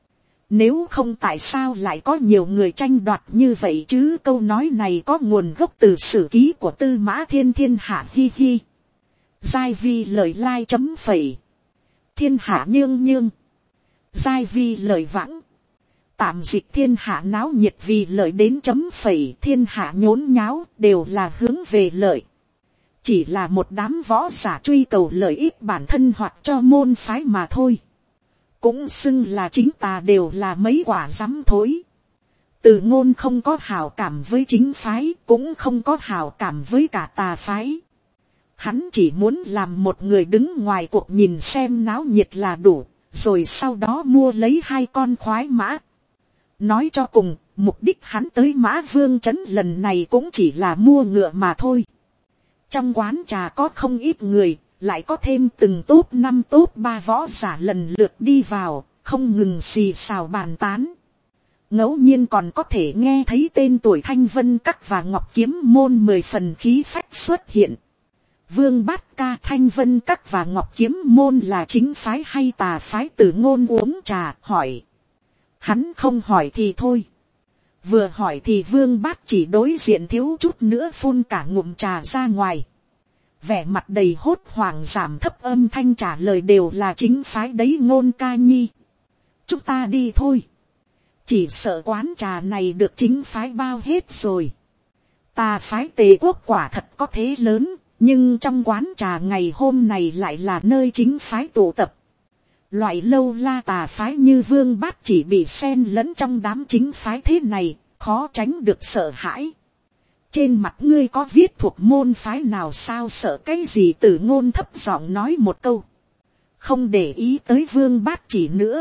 Nếu không tại sao lại có nhiều người tranh đoạt như vậy chứ? Câu nói này có nguồn gốc từ sử ký của Tư Mã Thiên thiên hạ hi hi. Giai vi lời lai chấm phẩy. Thiên hạ nhương nhương. Giai vi lời vãng. Tạm dịch thiên hạ náo nhiệt vì lợi đến chấm phẩy. Thiên hạ nhốn nháo đều là hướng về lợi. Chỉ là một đám võ giả truy cầu lợi ích bản thân hoặc cho môn phái mà thôi. Cũng xưng là chính tà đều là mấy quả rắm thối. Từ Ngôn không có hảo cảm với chính phái, cũng không có hảo cảm với cả tà phái. Hắn chỉ muốn làm một người đứng ngoài cuộc nhìn xem náo nhiệt là đủ, rồi sau đó mua lấy hai con khoái mã. Nói cho cùng, mục đích hắn tới Mã Vương Trấn lần này cũng chỉ là mua ngựa mà thôi. Trong quán trà có không ít người, lại có thêm từng top năm top ba võ giả lần lượt đi vào, không ngừng xì xào bàn tán. Ngẫu nhiên còn có thể nghe thấy tên tuổi Thanh Vân Các và Ngọc Kiếm Môn mười phần khí phách xuất hiện. Vương Bát Ca, Thanh Vân Các và Ngọc Kiếm Môn là chính phái hay tà phái? Từ Ngôn uống trà hỏi. Hắn không hỏi thì thôi, vừa hỏi thì Vương Bát Chỉ đối diện thiếu chút nữa phun cả ngụm trà ra ngoài. Vẻ mặt đầy hốt hoảng giảm thấp âm thanh trả lời đều là chính phái đấy Ngôn ca nhi. Chúng ta đi thôi. Chỉ sợ quán trà này được chính phái bao hết rồi. Tà phái Tề Quốc quả thật có thế lớn, nhưng trong quán trà ngày hôm này lại là nơi chính phái tụ tập. Loại lâu la tà phái như Vương Bát Chỉ bị xen lẫn trong đám chính phái thế này, khó tránh được sợ hãi. Trên mặt ngươi có viết thuộc môn phái nào sao? Sợ cái gì? Từ Ngôn thấp giọng nói một câu, không để ý tới Vương Bát Chỉ nữa,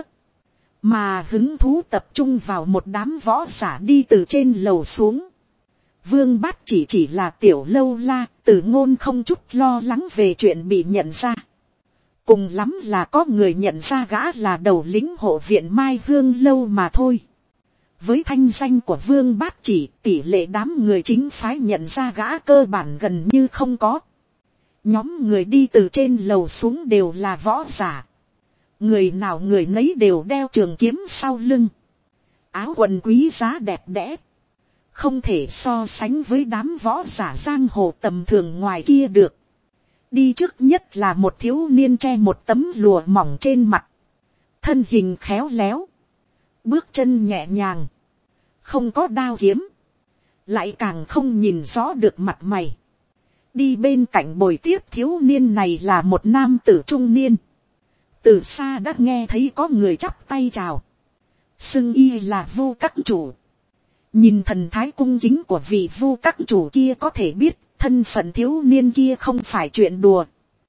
mà hứng thú tập trung vào một đám võ giả đi từ trên lầu xuống. Vương Bát Chỉ chỉ là tiểu lâu la, Từ Ngôn không chút lo lắng về chuyện bị nhận ra. Cùng lắm là có người nhận ra gã là đầu lĩnh hộ viện Mai Hương lâu mà thôi. Với thanh danh của Vương Bát Chỉ, tỷ lệ đám người chính phái nhận ra gã cơ bản gần như không có. Nhóm người đi từ trên lầu xuống đều là võ giả. Người nào người nấy đều đeo trường kiếm sau lưng. Áo quần quý giá đẹp đẽ, không thể so sánh với đám võ giả giang hồ tầm thường ngoài kia được. Đi trước nhất là một thiếu niên che một tấm lụa mỏng trên mặt. Thân hình khéo léo, bước chân nhẹ nhàng, không có đao kiếm, lại càng không nhìn rõ được mặt mày. Đi bên cạnh bồi tiếp thiếu niên này là một nam tử trung niên. Từ xa đã nghe thấy có người chắp tay chào. Xưng y là Vu các chủ. Nhìn thần thái cung kính của vị Vu các chủ kia có thể biết thân phận thiếu niên kia không phải chuyện đùa.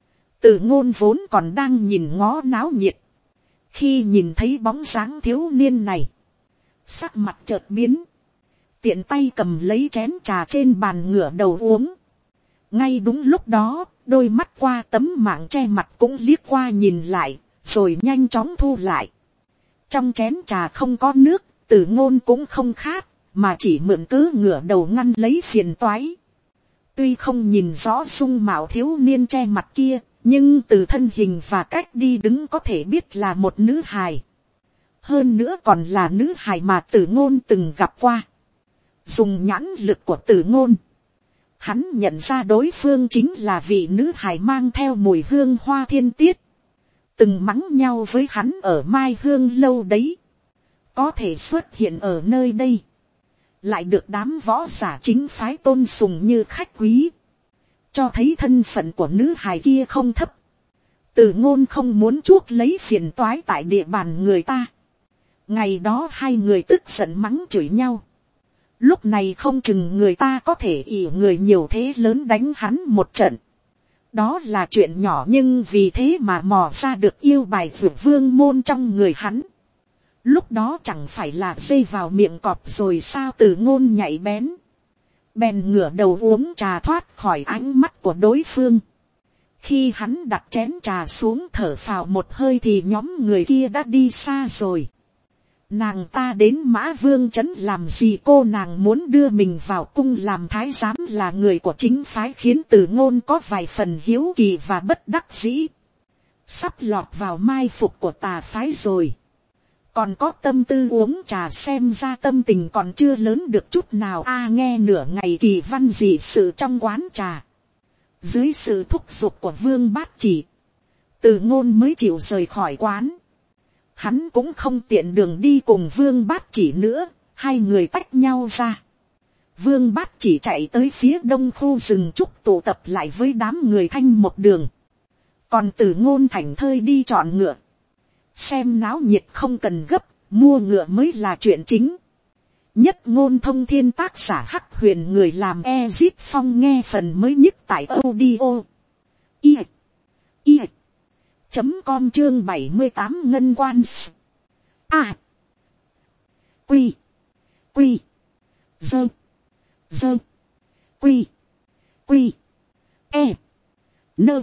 Từ Ngôn vốn còn đang nhìn ngó náo nhiệt. Khi nhìn thấy bóng dáng thiếu niên này, sắc mặt chợt biến. Tiện tay cầm lấy chén trà trên bàn ngửa đầu uống. Ngay đúng lúc đó, đôi mắt qua tấm mạng che mặt cũng liếc qua nhìn lại, rồi nhanh chóng thu lại. Trong chén trà không có nước, Từ Ngôn cũng không khát, mà chỉ mượn cớ ngửa đầu ngăn lấy phiền toái. Tuy không nhìn rõ dung mạo thiếu niên che mặt kia, nhưng từ thân hình và cách đi đứng có thể biết là một nữ hài. Hơn nữa còn là nữ hài mà Từ Ngôn từng gặp qua. Dùng nhãn lực của Từ Ngôn, hắn nhận ra đối phương chính là vị nữ hài mang theo mùi hương hoa thiên tiết. Từng mắng nhau với hắn ở Mai Hương lâu đấy. Có thể xuất hiện ở nơi đây. Lại được đám võ giả chính phái tôn sùng như khách quý. Cho thấy thân phận của nữ hài kia không thấp. Từ Ngôn không muốn chuốc lấy phiền toái tại địa bàn người ta. Ngày đó hai người tức giận mắng chửi nhau. Lúc này không chừng người ta có thể ỷ người nhiều thế lớn đánh hắn một trận. Đó là chuyện nhỏ nhưng vì thế mà mò ra được yêu bài Dược Vương môn trong người hắn. Lúc đó chẳng phải là dây vào miệng cọp rồi sao? Từ Ngôn nhạy bén. Bèn ngửa đầu uống trà thoát khỏi ánh mắt của đối phương. Khi hắn đặt chén trà xuống thở phào một hơi thì nhóm người kia đã đi xa rồi. Nàng ta đến Mã Vương trấn làm gì? Cô nàng muốn đưa mình vào cung làm thái giám là người của chính phái, khiến Từ Ngôn có vài phần hiếu kỳ và bất đắc dĩ. Sắp lọt vào mai phục của tà phái rồi. Còn có tâm tư uống trà, xem ra tâm tình còn chưa lớn được chút nào. A nghe nửa ngày kỳ văn dị sự trong quán trà. Dưới sự thúc giục của Vương Bát Chỉ, Từ Ngôn mới chịu rời khỏi quán. Hắn cũng không tiện đường đi cùng Vương Bát Chỉ nữa, hai người tách nhau ra. Vương Bát Chỉ chạy tới phía đông khu rừng trúc tụ tập lại với đám người Thanh một đường. Còn Từ Ngôn thảnh thơi đi chọn ngựa. Xem náo nhiệt không cần gấp, mua ngựa mới là chuyện chính. Nhất Ngôn Thông Thiên tác giả Hắc Huyền, người làm Ezit Phong, nghe phần mới nhất tại audio i i chấm com chương bảy mươi tám ngân quan a quy quy dơ dơ quy quy e nơ.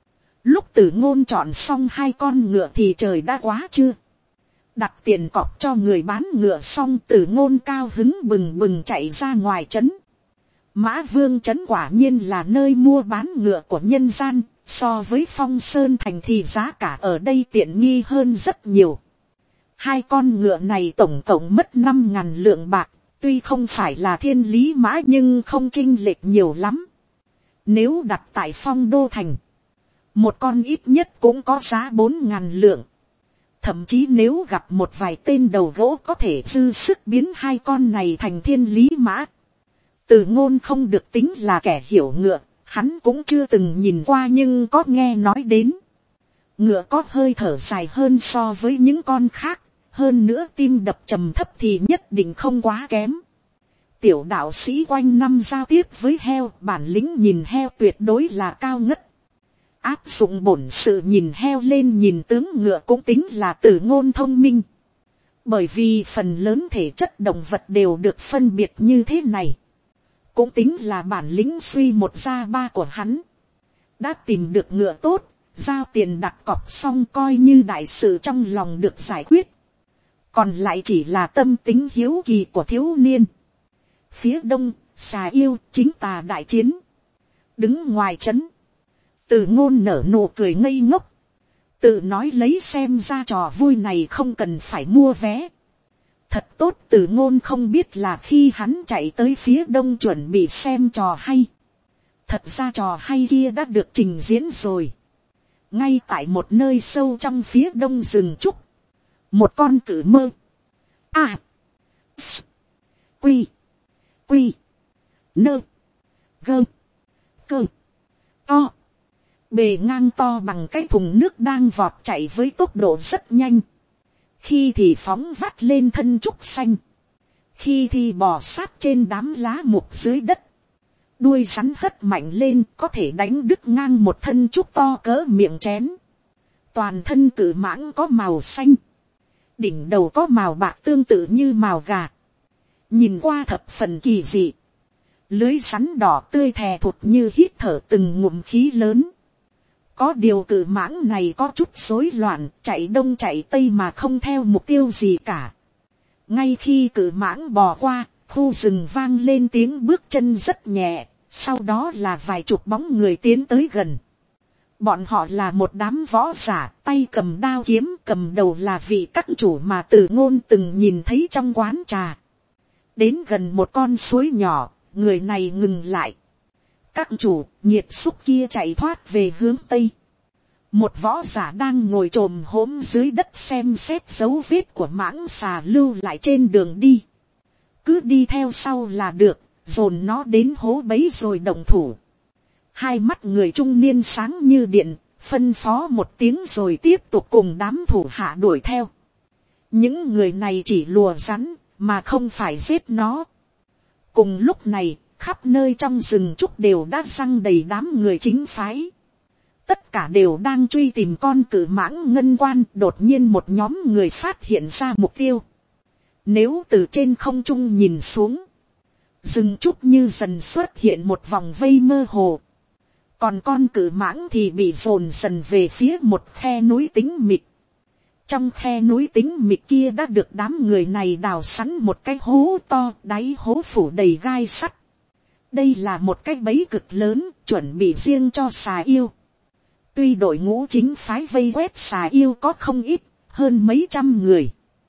Lúc Từ Ngôn chọn xong hai con ngựa thì trời đã quá trưa. Đặt tiền cọc cho người bán ngựa xong, Từ Ngôn cao hứng bừng bừng chạy ra ngoài trấn. Mã Vương trấn quả nhiên là nơi mua bán ngựa của nhân gian, so với Phong Sơn thành thì giá cả ở đây tiện nghi hơn rất nhiều. Hai con ngựa này tổng cộng mất năm ngàn lượng bạc, tuy không phải là thiên lý mã nhưng không chênh lệch nhiều lắm. Nếu đặt tại Phong Đô thành, một con ít nhất cũng có giá bốn ngàn lượng. Thậm chí nếu gặp một vài tên đầu gỗ có thể dư sức biến hai con này thành thiên lý mã. Từ Ngôn không được tính là kẻ hiểu ngựa, hắn cũng chưa từng nhìn qua nhưng có nghe nói đến. Ngựa có hơi thở dài hơn so với những con khác, hơn nữa tim đập trầm thấp thì nhất định không quá kém. Tiểu đạo sĩ quanh năm giao tiếp với heo, bản lĩnh nhìn heo tuyệt đối là cao ngất. Áp dụng bổn sự nhìn heo lên nhìn tướng ngựa cũng tính là Từ Ngôn thông minh. Bởi vì phần lớn thể chất động vật đều được phân biệt như thế này. Cũng tính là bản lĩnh suy một ra ba của hắn. Đã tìm được ngựa tốt, giao tiền đặt cọc xong coi như đại sự trong lòng được giải quyết. Còn lại chỉ là tâm tính hiếu kỳ của thiếu niên. Phía đông, xà yêu, chính tà đại chiến. Đứng ngoài trấn, Từ Ngôn nở nụ cười ngây ngốc. Tự nói lấy xem ra trò vui này không cần phải mua vé. Thật tốt, Từ Ngôn không biết là khi hắn chạy tới phía đông chuẩn bị xem trò hay. Thật ra trò hay kia đã được trình diễn rồi. Ngay tại một nơi sâu trong phía đông rừng trúc. Một con cử mơ. À. S. Quy. Quy. Nơ. Gơ. Cơ. bề ngang to bằng cái thùng nước đang vọt chạy với tốc độ rất nhanh, khi thì phóng vắt lên thân trúc xanh, khi thì bò sát trên đám lá mục dưới đất, đuôi rắn hất mạnh lên có thể đánh đứt ngang một thân trúc to cỡ miệng chén. Toàn thân cự mãng có màu xanh, đỉnh đầu có màu bạc tương tự như màu gà, nhìn qua thập phần kỳ dị. Lưới rắn đỏ tươi thè thụt như hít thở từng ngụm khí lớn. Có điều cự mãng này có chút rối loạn, chạy đông chạy tây mà không theo mục tiêu gì cả. Ngay khi cự mãng bò qua, khu rừng vang lên tiếng bước chân rất nhẹ, sau đó là vài chục bóng người tiến tới gần. Bọn họ là một đám võ giả, tay cầm đao kiếm, cầm đầu là vị các chủ mà Từ Ngôn từng nhìn thấy trong quán trà. Đến gần một con suối nhỏ, người này ngừng lại. Các chủ, nhiệt xúc kia chạy thoát về hướng tây. Một võ giả đang ngồi chồm hổm dưới đất xem xét dấu vết của mãng xà lưu lại trên đường đi. Cứ đi theo sau là được, dồn nó đến hố bẫy rồi động thủ. Hai mắt người trung niên sáng như điện, phân phó một tiếng rồi tiếp tục cùng đám thủ hạ đuổi theo. Những người này chỉ lùa rắn, mà không phải giết nó. Cùng lúc này, khắp nơi trong rừng trúc đều đã giăng đầy đám người chính phái. Tất cả đều đang truy tìm con cự mãng ngân quan. Đột nhiên một nhóm người phát hiện ra mục tiêu. Nếu từ trên không trung nhìn xuống, rừng trúc như dần xuất hiện một vòng vây mơ hồ. Còn con cự mãng thì bị dồn dần về phía một khe núi tính mịt. Trong khe núi tính mịt kia đã được đám người này đào sẵn một cái hố to, đáy hố phủ đầy gai sắt. Đây là một cái bẫy cực lớn, chuẩn bị riêng cho xà yêu. Tuy đội ngũ chính phái vây quét xà yêu có không ít, hơn mấy trăm người.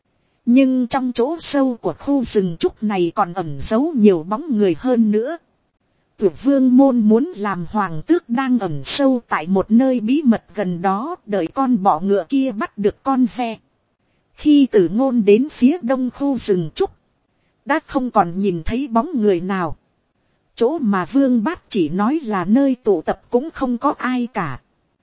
Nhưng trong chỗ sâu của khu rừng trúc này còn ẩn giấu nhiều bóng người hơn nữa. Tuyệt vương môn muốn làm hoàng tước đang ẩn sâu tại một nơi bí mật gần đó, đợi con bọ ngựa kia bắt được con ve. Khi Từ Ngôn đến phía đông khu rừng trúc, đã không còn nhìn thấy bóng người nào. Chỗ mà Vương Bát chỉ nói là nơi tụ tập cũng không có ai cả.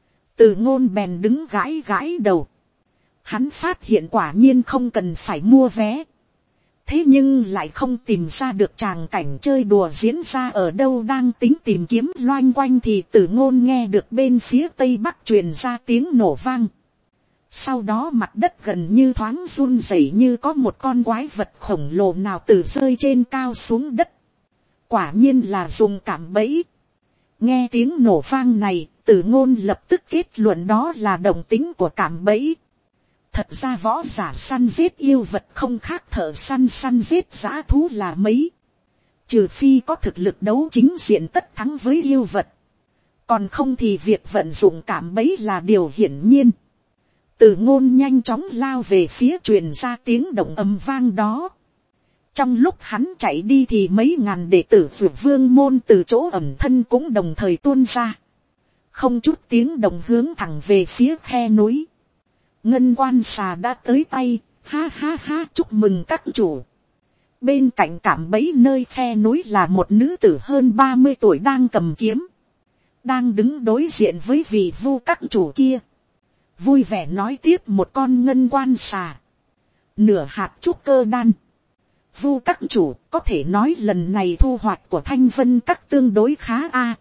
Từ Ngôn bèn đứng gãi gãi đầu. Hắn phát hiện quả nhiên không cần phải mua vé. Thế nhưng lại không tìm ra được tràng cảnh chơi đùa diễn ra ở đâu. Đang tính tìm kiếm loanh quanh thì Từ Ngôn nghe được bên phía tây bắc truyền ra tiếng nổ vang. Sau đó mặt đất gần như thoáng run rẩy, như có một con quái vật khổng lồ nào từ rơi trên cao xuống đất. Quả nhiên là dùng cạm bẫy. Nghe tiếng nổ vang này, Từ Ngôn lập tức kết luận đó là động tĩnh của cạm bẫy. Thật ra võ giả săn giết yêu vật không khác thợ săn săn giết dã thú là mấy. Trừ phi có thực lực đấu chính diện tất thắng với yêu vật. Còn không thì việc vận dụng cạm bẫy là điều hiển nhiên. Từ Ngôn nhanh chóng lao về phía truyền ra tiếng động ầm vang đó. Trong lúc hắn chạy đi thì mấy ngàn đệ tử Phượng Vương môn từ chỗ ẩn thân cũng đồng thời tuôn ra. Không chút tiếng động hướng thẳng về phía khe núi. Ngân quan xà đã tới tay, ha ha ha, chúc mừng các chủ. Bên cạnh cạm bẫy nơi khe núi là một nữ tử hơn ba mươi tuổi đang cầm kiếm. Đang đứng đối diện với vị vu các chủ kia. Vui vẻ nói tiếp một con ngân quan xà. Nửa hạt trúc cơ đan. Vu các chủ, có thể nói lần này thu hoạch của Thanh Vân các tương đối khá a.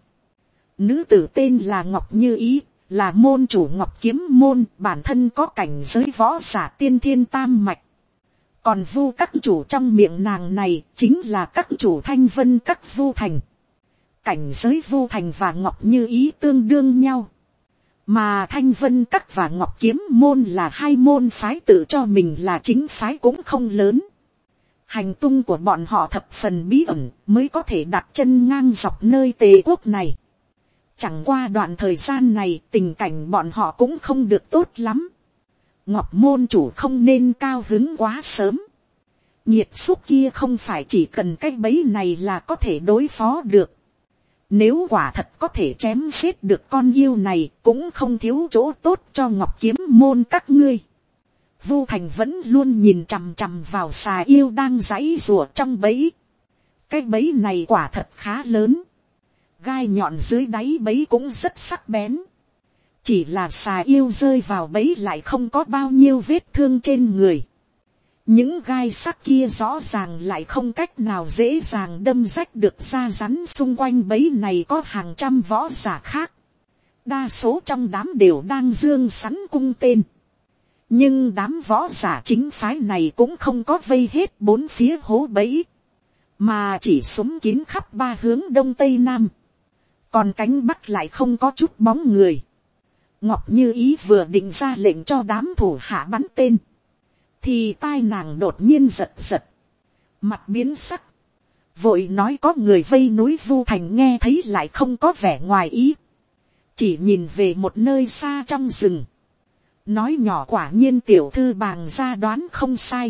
Nữ tử tên là Ngọc Như Ý, là môn chủ Ngọc Kiếm môn, bản thân có cảnh giới võ giả tiên thiên tam mạch. Còn Vu các chủ trong miệng nàng này chính là các chủ Thanh Vân các Vu Thành. Cảnh giới Vu Thành và Ngọc Như Ý tương đương nhau. Mà Thanh Vân các và Ngọc Kiếm môn là hai môn phái tự cho mình là chính phái cũng không lớn. Hành tung của bọn họ thập phần bí ẩn mới có thể đặt chân ngang dọc nơi Tề quốc này. Chẳng qua đoạn thời gian này tình cảnh bọn họ cũng không được tốt lắm. Ngọc môn chủ không nên cao hứng quá sớm. Nhiệt xúc kia không phải chỉ cần cái bẫy này là có thể đối phó được. Nếu quả thật có thể chém giết được con yêu này cũng không thiếu chỗ tốt cho Ngọc Kiếm môn các ngươi. Vu Thành vẫn luôn nhìn chằm chằm vào xà yêu đang giãy giụa trong bẫy. Cái bẫy này quả thật khá lớn. Gai nhọn dưới đáy bẫy cũng rất sắc bén. Chỉ là xà yêu rơi vào bẫy lại không có bao nhiêu vết thương trên người. Những gai sắc kia rõ ràng lại không cách nào dễ dàng đâm rách được da rắn. Xung quanh bẫy này có hàng trăm võ giả khác. Đa số trong đám đều đang dương sắn cung tên. Nhưng đám võ giả chính phái này cũng không có vây hết bốn phía hố bẫy, mà chỉ súng kín khắp ba hướng đông tây nam. Còn cánh bắc lại không có chút bóng người. Ngọc Như Ý vừa định ra lệnh cho đám thủ hạ bắn tên, thì tai nàng đột nhiên giật giật, mặt biến sắc, vội nói có người vây núi Vu Thành. Nghe thấy lại không có vẻ ngoài ý, chỉ nhìn về một nơi xa trong rừng, nói nhỏ quả nhiên tiểu thư Bàng gia đoán không sai.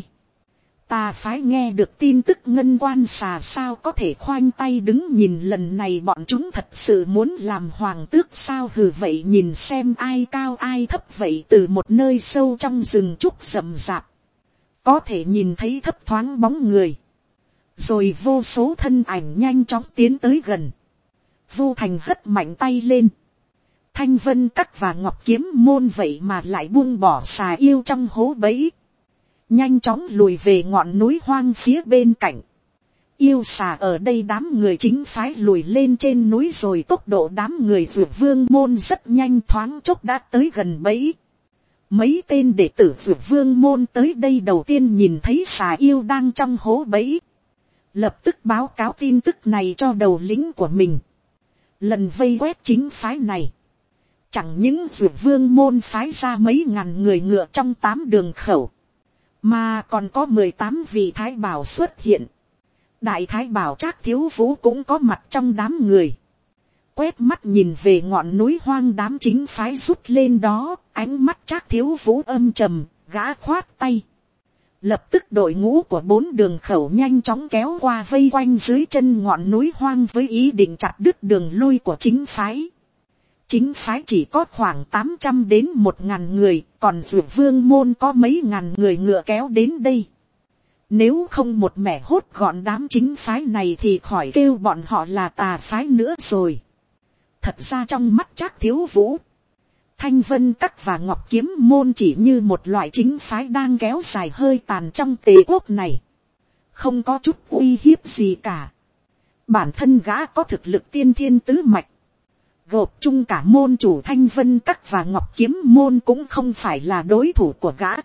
Ta phái nghe được tin tức ngân quan xà sao có thể khoanh tay đứng nhìn, lần này bọn chúng thật sự muốn làm hoàng tước sao? Hừ, vậy nhìn xem ai cao ai thấp vậy. Từ một nơi sâu trong rừng trúc rậm rạp, có thể nhìn thấy thấp thoáng bóng người, rồi vô số thân ảnh nhanh chóng tiến tới gần. Vu Thành hất mạnh tay lên, Thanh Vân Các và Ngọc Kiếm Môn vậy mà lại buông bỏ xà yêu trong hố bẫy, nhanh chóng lùi về ngọn núi hoang phía bên cạnh. Yêu xà ở đây, đám người chính phái lùi lên trên núi rồi. Tốc độ đám người Dược Vương Môn rất nhanh, thoáng chốc đã tới gần bẫy. Mấy tên đệ tử Dược Vương Môn tới đây đầu tiên nhìn thấy xà yêu đang trong hố bẫy, lập tức báo cáo tin tức này cho đầu lĩnh của mình. Lần vây quét chính phái này, chẳng những Dược Vương Môn phái ra mấy ngàn người ngựa trong tám đường khẩu, mà còn có mười tám vị thái bảo xuất hiện. Đại thái bảo Trác Thiếu Vũ cũng có mặt trong đám người. Quét mắt nhìn về ngọn núi hoang đám chính phái rút lên đó, ánh mắt Trác Thiếu Vũ âm trầm, gã khoát tay. Lập tức đội ngũ của bốn đường khẩu nhanh chóng kéo qua vây quanh dưới chân ngọn núi hoang với ý định chặt đứt đường lui của chính phái. Chính phái chỉ có khoảng tám trăm đến một ngàn người, còn Dược Vương Môn có mấy ngàn người ngựa kéo đến đây. Nếu không một mẻ hốt gọn đám chính phái này thì khỏi kêu bọn họ là tà phái nữa rồi. Thật ra trong mắt Trác Thiếu Vũ, Thanh Vân Các và Ngọc Kiếm Môn chỉ như một loại chính phái đang kéo dài hơi tàn trong Tề quốc này, không có chút uy hiếp gì cả. Bản thân gã có thực lực tiên thiên tứ mạch, gộp chung cả môn chủ Thanh Vân Các và Ngọc Kiếm Môn cũng không phải là đối thủ của gã.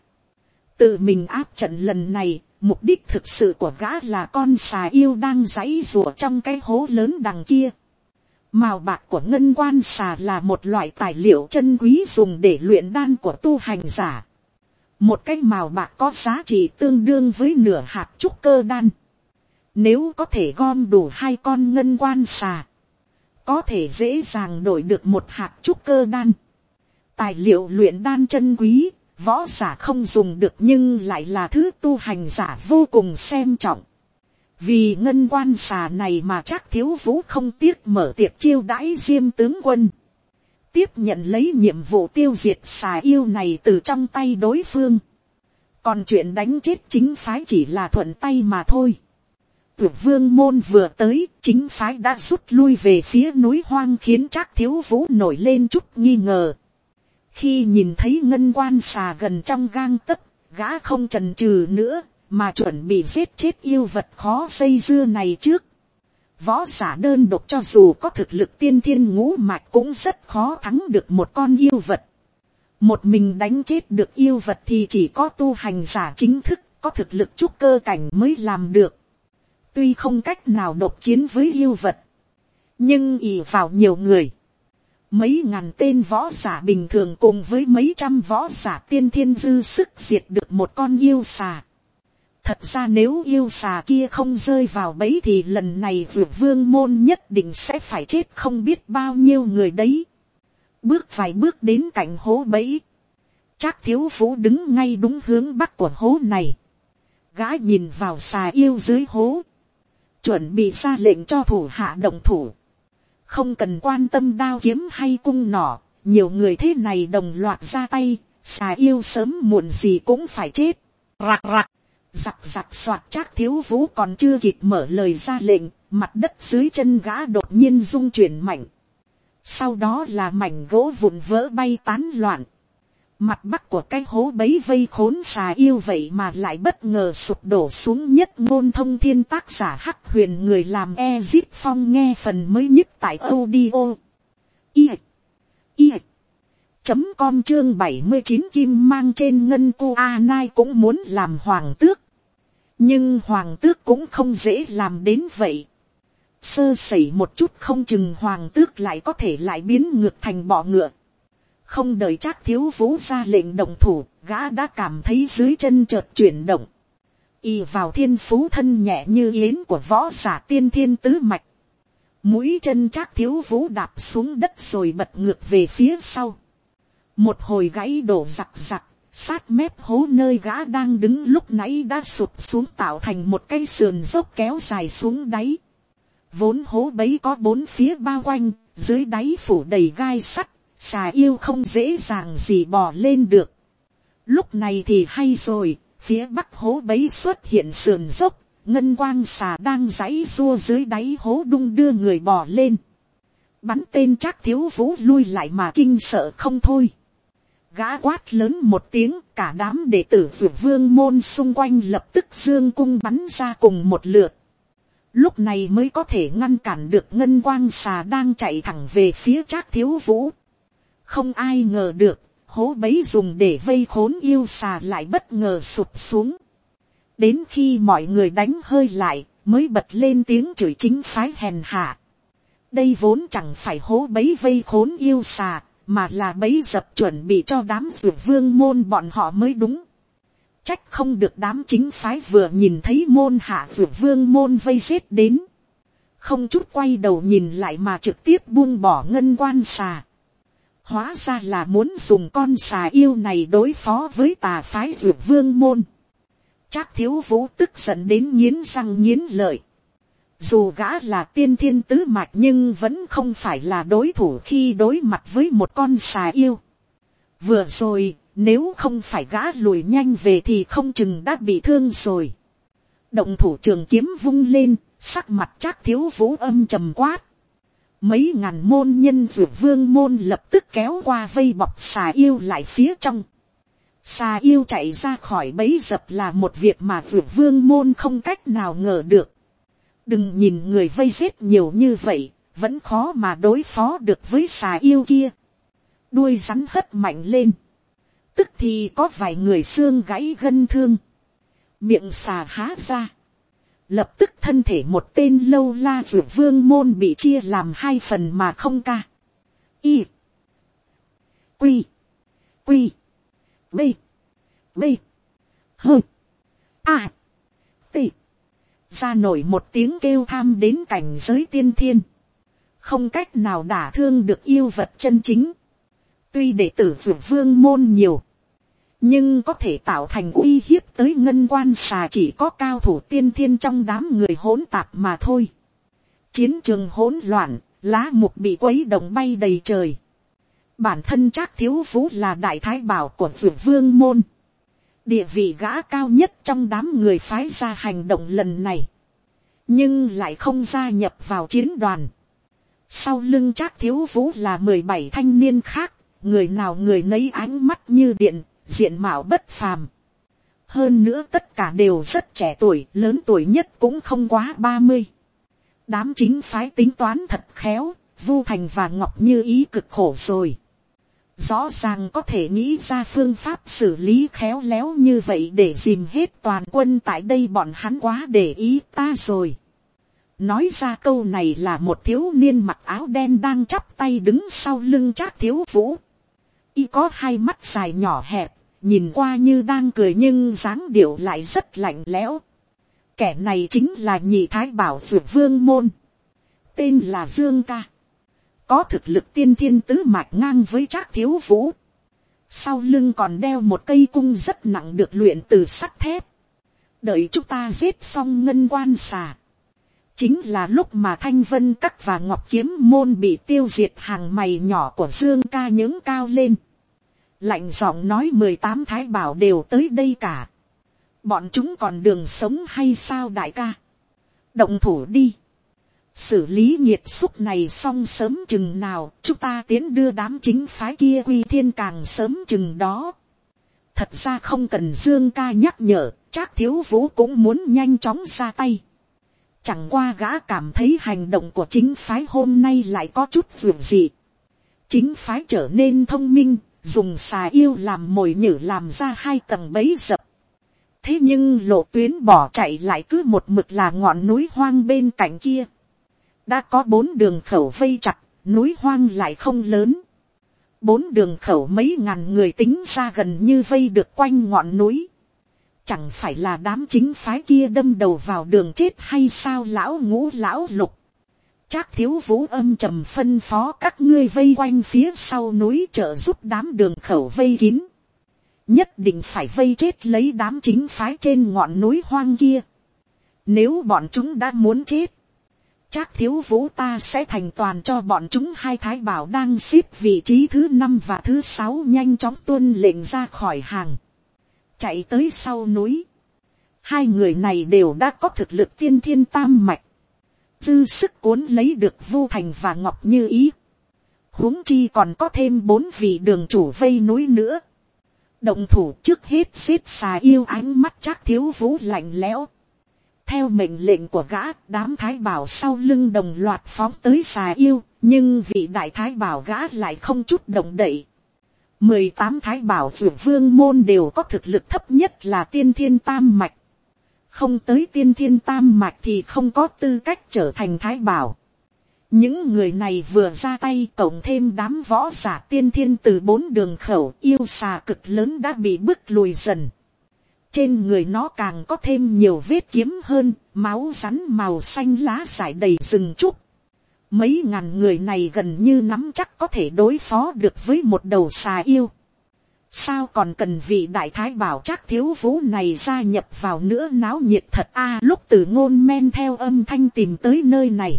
Tự mình áp trận lần này, mục đích thực sự của gã là con xà yêu đang giãy giụa trong cái hố lớn đằng kia. Màu bạc của ngân quan xà là một loại tài liệu chân quý dùng để luyện đan của tu hành giả. Một cái màu bạc có giá trị tương đương với nửa hạt trúc cơ đan. Nếu có thể gom đủ hai con ngân quan xà, có thể dễ dàng đổi được một hạt trúc cơ đan. Tài liệu luyện đan chân quý, võ giả không dùng được nhưng lại là thứ tu hành giả vô cùng xem trọng. Vì ngân quan xà này mà Trác Thiếu Vũ không tiếc mở tiệc chiêu đãi Diêm tướng quân, tiếp nhận lấy nhiệm vụ tiêu diệt xà yêu này từ trong tay đối phương. Còn chuyện đánh chết chính phái chỉ là thuận tay mà thôi. Dược Vương Môn vừa tới, chính phái đã rút lui về phía núi hoang, khiến Trác Thiếu Vũ nổi lên chút nghi ngờ. Khi nhìn thấy ngân quan xà gần trong gang tấc, gã không chần chừ nữa, mà chuẩn bị giết chết yêu vật khó dây dưa này trước. Võ giả đơn độc cho dù có thực lực tiên thiên ngũ mạch cũng rất khó thắng được một con yêu vật. Một mình đánh chết được yêu vật thì chỉ có tu hành giả chính thức, có thực lực trúc cơ cảnh mới làm được. Tuy không cách nào độc chiến với yêu vật, nhưng ỷ vào nhiều người, mấy ngàn tên võ giả bình thường cùng với mấy trăm võ giả tiên thiên dư sức diệt được một con yêu xà. Thật ra nếu yêu xà kia không rơi vào bẫy thì lần này Dược Vương Môn nhất định sẽ phải chết không biết bao nhiêu người đấy. Bước vài bước đến cạnh hố bẫy, Trác Thiếu Vũ đứng ngay đúng hướng bắc của hố này. Gã nhìn vào xà yêu dưới hố, chuẩn bị ra lệnh cho thủ hạ động thủ. Không cần quan tâm đao kiếm hay cung nỏ, nhiều người thế này đồng loạt ra tay, xà yêu sớm muộn gì cũng phải chết. Rạc rạc, giặc giặc soạt. Trác Thiếu Vũ còn chưa kịp mở lời ra lệnh, mặt đất dưới chân gã đột nhiên rung chuyển mạnh. Sau đó là mảnh gỗ vụn vỡ bay tán loạn. Mặt bắc của cái hố bấy vây khốn xà yêu vậy mà lại bất ngờ sụp đổ xuống. Nhất ngôn thông thiên, tác giả Hắc Huyền, người làm Ezit Phong. Nghe phần mới nhất tại audio i i chấm com chương bảy mươi chín. Kim mang trên ngân cu a nai cũng muốn làm hoàng tước, nhưng hoàng tước cũng không dễ làm đến vậy. Sơ sẩy một chút không chừng hoàng tước lại có thể lại biến ngược thành bọ ngựa. Không đợi Trác Thiếu Vũ ra lệnh động thủ, gã đã cảm thấy dưới chân chợt chuyển động. Y vào thiên phú thân nhẹ như yến của võ giả tiên thiên tứ mạch. Mũi chân Trác Thiếu Vũ đạp xuống đất rồi bật ngược về phía sau. Một hồi gãy đổ giặc giặc, sát mép hố nơi gã đang đứng lúc nãy đã sụp xuống, tạo thành một cây sườn dốc kéo dài xuống đáy. Vốn hố bấy có bốn phía bao quanh, dưới đáy phủ đầy gai sắt, xà yêu không dễ dàng gì bò lên được. Lúc này thì hay rồi, phía bắc hố bấy xuất hiện sườn dốc, ngân quang xà đang giãy giụa dưới đáy hố đung đưa người bò lên. Bắn tên Trác Thiếu Vũ lui lại mà kinh sợ không thôi. Gã quát lớn một tiếng, cả đám đệ tử Dược Vương môn xung quanh lập tức giương cung bắn ra cùng một lượt. Lúc này mới có thể ngăn cản được ngân quang xà đang chạy thẳng về phía Trác Thiếu Vũ. Không ai ngờ được, hố bấy dùng để vây khốn yêu xà lại bất ngờ sụp xuống. Đến khi mọi người đánh hơi lại, mới bật lên tiếng chửi chính phái hèn hạ. Đây vốn chẳng phải hố bấy vây khốn yêu xà, mà là bấy dập chuẩn bị cho đám Dược Vương môn bọn họ mới đúng. Trách không được đám chính phái vừa nhìn thấy môn hạ Dược Vương môn vây giết đến, không chút quay đầu nhìn lại mà trực tiếp buông bỏ ngân quan xà. Hóa ra là muốn dùng con xà yêu này đối phó với tà phái Dược Vương môn. Trác Thiếu Vũ tức giận đến nghiến răng nghiến lợi. Dù gã là tiên thiên tứ mạch nhưng vẫn không phải là đối thủ khi đối mặt với một con xà yêu. Vừa rồi, nếu không phải gã lùi nhanh về thì không chừng đã bị thương rồi. Động thủ trường kiếm vung lên, sắc mặt Trác Thiếu Vũ âm trầm quát. Mấy ngàn môn nhân Dược Vương môn lập tức kéo qua vây bọc xà yêu lại phía trong. Xà yêu chạy ra khỏi bẫy dập là một việc mà Dược Vương môn không cách nào ngờ được. Đừng nhìn người vây giết nhiều như vậy, vẫn khó mà đối phó được với xà yêu kia. Đuôi rắn hất mạnh lên. Tức thì có vài người xương gãy gân thương. Miệng xà há ra. Lập tức thân thể một tên lâu la Dược Vương môn bị chia làm hai phần mà không ca. Y. Quy. Quy. B. B. H. A. T. Ra nổi một tiếng kêu tham đến cảnh giới tiên thiên. Không cách nào đả thương được yêu vật chân chính. Tuy đệ tử Dược Vương môn nhiều, nhưng có thể tạo thành uy hiếp tới ngân quan xà chỉ có cao thủ tiên thiên trong đám người hỗn tạp mà thôi. Chiến trường hỗn loạn, lá mục bị quấy động bay đầy trời. Bản thân Trác Thiếu Vũ là đại thái bảo của Dược Vương môn. Địa vị gã cao nhất trong đám người phái ra hành động lần này. Nhưng lại không gia nhập vào chiến đoàn. Sau lưng Trác Thiếu Vũ là mười bảy thanh niên khác, người nào người nấy ánh mắt như điện, diện mạo bất phàm. Hơn nữa tất cả đều rất trẻ tuổi, lớn tuổi nhất cũng không quá ba mươi. Đám chính phái tính toán thật khéo, Vu Thành và Ngọc Như Ý cực khổ rồi. Rõ ràng có thể nghĩ ra phương pháp xử lý khéo léo như vậy để dìm hết toàn quân tại đây, bọn hắn quá để ý ta rồi. Nói ra câu này là một thiếu niên mặc áo đen đang chắp tay đứng sau lưng Trác Thiếu Vũ. Y có hai mắt dài nhỏ hẹp, nhìn qua như đang cười nhưng dáng điệu lại rất lạnh lẽo. Kẻ này chính là nhị thái bảo Dược Vương môn. Tên là Dương Ca. Có thực lực tiên thiên tứ mạch ngang với Trác Thiếu Vũ. Sau lưng còn đeo một cây cung rất nặng được luyện từ sắt thép. Đợi chúng ta giết xong ngân quan xà, chính là lúc mà Thanh Vân Các và Ngọc Kiếm môn bị tiêu diệt. Hàng mày nhỏ của Dương Ca nhướng cao lên, lạnh giọng nói mười tám thái bảo đều tới đây cả. Bọn chúng còn đường sống hay sao đại ca? Động thủ đi. xử lý nhiệt xúc này xong sớm chừng nào, chúng ta tiến đưa đám chính phái kia quy thiên càng sớm chừng đó. Thật ra không cần Dương ca nhắc nhở, Trác Thiếu Vũ cũng muốn nhanh chóng ra tay. Chẳng qua gã cảm thấy hành động của chính phái hôm nay lại có chút vượt dị. Chính phái trở nên thông minh, dùng xà yêu làm mồi nhử làm ra hai tầng bẫy dập. Thế nhưng lộ tuyến bỏ chạy lại cứ một mực là ngọn núi hoang bên cạnh kia. Đã có bốn đường khẩu vây chặt, núi hoang lại không lớn. Bốn đường khẩu mấy ngàn người tính ra gần như vây được quanh ngọn núi. Chẳng phải là đám chính phái kia đâm đầu vào đường chết hay sao lão Ngũ lão Lục. Trác Thiếu Vũ âm trầm phân phó các ngươi vây quanh phía sau núi trợ giúp đám đường khẩu vây kín. Nhất định phải vây chết lấy đám chính phái trên ngọn núi hoang kia. Nếu bọn chúng đã muốn chết, Trác Thiếu Vũ ta sẽ thành toàn cho bọn chúng. Hai thái bảo đang xếp vị trí thứ năm và thứ sáu nhanh chóng tuân lệnh ra khỏi hàng, chạy tới sau núi. Hai người này đều đã có thực lực tiên thiên tam mạch, dư sức cuốn lấy được Vu Thành và Ngọc Như Ý. Huống chi còn có thêm bốn vị đường chủ vây núi nữa. Động thủ trước hết giết xà yêu. Ánh mắt Trác Thiếu Vũ lạnh lẽo. Theo mệnh lệnh của gã, đám thái bảo sau lưng đồng loạt phóng tới xà yêu, nhưng vị đại thái bảo gã lại không chút động đậy. mười tám thái bảo vượt vương môn đều có thực lực thấp nhất là tiên thiên tam mạch. Không tới tiên thiên tam mạch thì không có tư cách trở thành thái bảo. Những người này vừa ra tay cộng thêm đám võ giả tiên thiên từ bốn đường khẩu, yêu xà cực lớn đã bị bức lùi dần. Trên người nó càng có thêm nhiều vết kiếm hơn, máu rắn màu xanh lá rải đầy rừng trúc. Mấy ngàn người này gần như nắm chắc có thể đối phó được với một đầu xà yêu. Sao còn cần vị đại thái bảo Trác Thiếu Vũ này gia nhập vào nữa, náo nhiệt thật a. À, lúc Từ Ngôn men theo âm thanh tìm tới nơi này,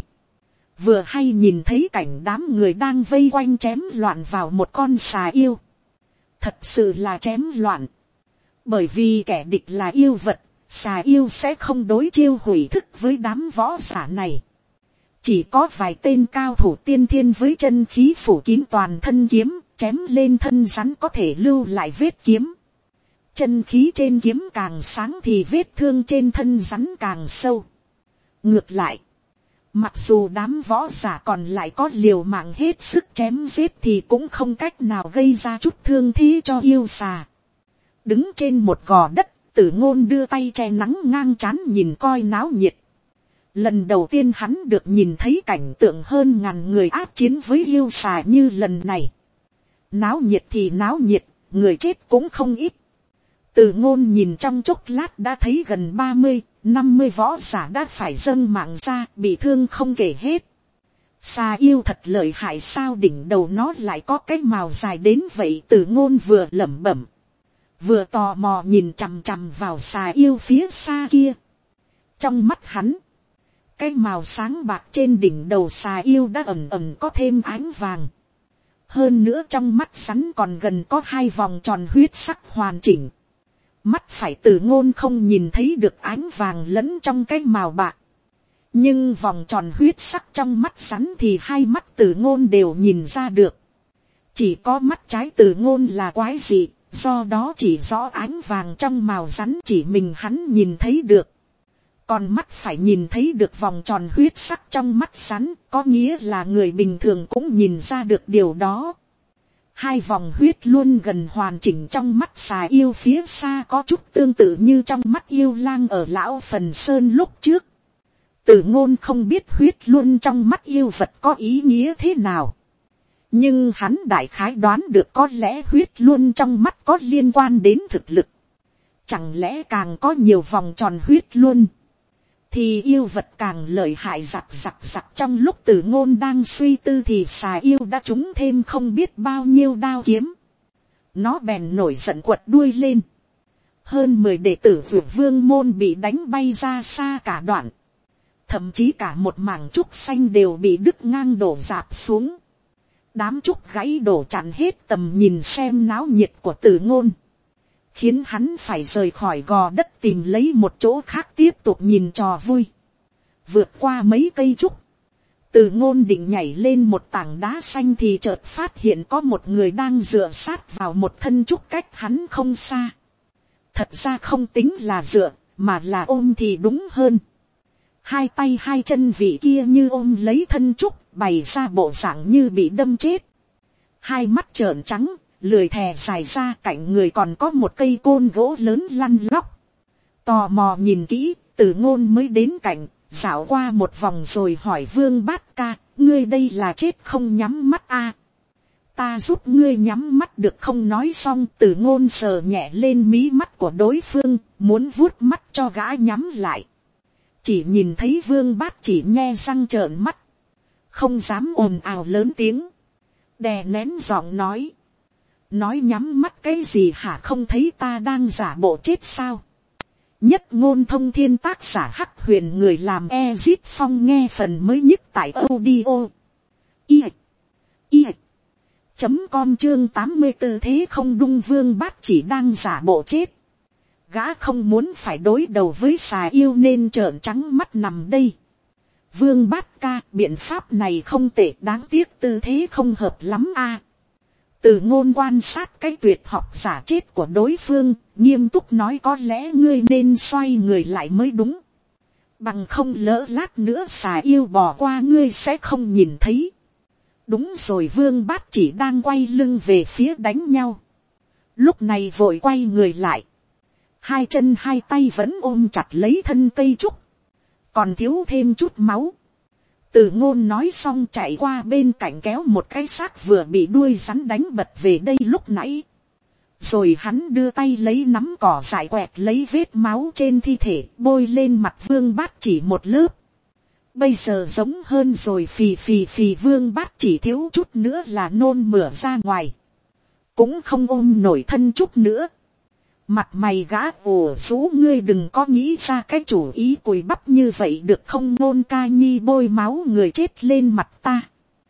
vừa hay nhìn thấy cảnh đám người đang vây quanh chém loạn vào một con xà yêu. Thật sự là chém loạn. Bởi vì kẻ địch là yêu vật, xà yêu sẽ không đối chiêu hủy thức với đám võ giả này. Chỉ có vài tên cao thủ tiên thiên với chân khí phủ kín toàn thân kiếm, chém lên thân rắn có thể lưu lại vết kiếm. Chân khí trên kiếm càng sáng thì vết thương trên thân rắn càng sâu. Ngược lại, mặc dù đám võ giả còn lại có liều mạng hết sức chém giết thì cũng không cách nào gây ra chút thương thế cho yêu xà. Đứng trên một gò đất, Tử Ngôn đưa tay che nắng ngang trán nhìn coi náo nhiệt. Lần đầu tiên hắn được nhìn thấy cảnh tượng hơn ngàn người áp chiến với yêu xà như lần này. Náo nhiệt thì náo nhiệt, người chết cũng không ít. Tử Ngôn nhìn trong chốc lát đã thấy gần ba mươi, năm mươi võ giả đã phải dâng mạng ra, bị thương không kể hết. Xà yêu thật lợi hại sao, đỉnh đầu nó lại có cái mào dài đến vậy. Tử Ngôn vừa lẩm bẩm, vừa tò mò nhìn chằm chằm vào xà yêu phía xa kia. Trong mắt hắn, cái màu sáng bạc trên đỉnh đầu xà yêu đã ẩn ẩn có thêm ánh vàng. Hơn nữa trong mắt rắn còn gần có hai vòng tròn huyết sắc hoàn chỉnh. Mắt phải Tử Ngôn không nhìn thấy được ánh vàng lẫn trong cái màu bạc. Nhưng vòng tròn huyết sắc trong mắt rắn thì hai mắt Tử Ngôn đều nhìn ra được. Chỉ có mắt trái Tử Ngôn là quái dị, do đó chỉ rõ ánh vàng trong màu rắn chỉ mình hắn nhìn thấy được. Còn mắt phải nhìn thấy được vòng tròn huyết sắc trong mắt rắn, có nghĩa là người bình thường cũng nhìn ra được điều đó. Hai vòng huyết luôn gần hoàn chỉnh trong mắt xà yêu phía xa có chút tương tự như trong mắt yêu lang ở lão Phần Sơn lúc trước. Tử Ngôn không biết huyết luôn trong mắt yêu vật có ý nghĩa thế nào. Nhưng hắn đại khái đoán được có lẽ huyết luôn trong mắt có liên quan đến thực lực. Chẳng lẽ càng có nhiều vòng tròn huyết luôn thì yêu vật càng lợi hại. Giặc giặc giặc, trong lúc Tử Ngôn đang suy tư thì xà yêu đã trúng thêm không biết bao nhiêu đao kiếm. Nó bèn nổi giận quật đuôi lên. Hơn mười đệ tử Vượt Vương môn bị đánh bay ra xa cả đoạn. Thậm chí cả một mảng trúc xanh đều bị đứt ngang đổ rạp xuống. Đám trúc gãy đổ chặn hết tầm nhìn xem náo nhiệt của Tử Ngôn, khiến hắn phải rời khỏi gò đất tìm lấy một chỗ khác tiếp tục nhìn trò vui. Vượt qua mấy cây trúc, Từ ngôn định nhảy lên một tảng đá xanh thì chợt phát hiện có một người đang dựa sát vào một thân trúc cách hắn không xa. Thật ra không tính là dựa, mà là ôm thì đúng hơn. Hai tay hai chân vị kia như ôm lấy thân trúc, bày ra bộ dạng như bị đâm chết. Hai mắt trợn trắng, lười thè dài ra, cạnh người còn có một cây côn gỗ lớn lăn lóc. Tò mò nhìn kỹ, Từ ngôn mới đến cạnh, dạo qua một vòng rồi hỏi Vương Bát Ca, ngươi đây là chết không nhắm mắt a? À? Ta giúp ngươi nhắm mắt được không? Nói xong Từ ngôn sờ nhẹ lên mí mắt của đối phương, muốn vuốt mắt cho gã nhắm lại. Chỉ nhìn thấy Vương Bát chỉ nhe răng trợn mắt, không dám ồn ào lớn tiếng, đè nén giọng nói. Nói nhắm mắt cái gì hả, không thấy ta đang giả bộ chết sao? Nhất ngôn thông thiên, tác giả Hắc Huyền, người làm Ezit Phong. Nghe phần mới nhất tại audio i i chấm com chương tám mươi tư. Thế không đung. Vương Bát chỉ đang giả bộ chết. Gã không muốn phải đối đầu với xà yêu nên trợn trắng mắt nằm đây. Vương Bát Ca, biện pháp này không tệ, đáng tiếc tư thế không hợp lắm a. À. Từ ngôn quan sát cái tuyệt học giả chết của đối phương, nghiêm túc nói, có lẽ ngươi nên xoay người lại mới đúng. Bằng không lỡ lát nữa xà yêu bỏ qua ngươi sẽ không nhìn thấy. Đúng rồi, Vương Bát chỉ đang quay lưng về phía đánh nhau. Lúc này vội quay người lại. Hai chân hai tay vẫn ôm chặt lấy thân cây trúc. Còn thiếu thêm chút máu. Từ ngôn nói xong chạy qua bên cạnh kéo một cái xác vừa bị đuôi rắn đánh bật về đây lúc nãy. Rồi hắn đưa tay lấy nắm cỏ dại quẹt lấy vết máu trên thi thể, bôi lên mặt Vương Bát chỉ một lớp. Bây giờ giống hơn rồi, phì phì phì. Vương Bát chỉ thiếu chút nữa là nôn mửa ra ngoài. Cũng không ôm nổi thân chút nữa. Mặt mày gã ủ rũ, ngươi đừng có nghĩ ra cái chủ ý cùi bắp như vậy được không? Ngôn ca nhi bôi máu người chết lên mặt ta.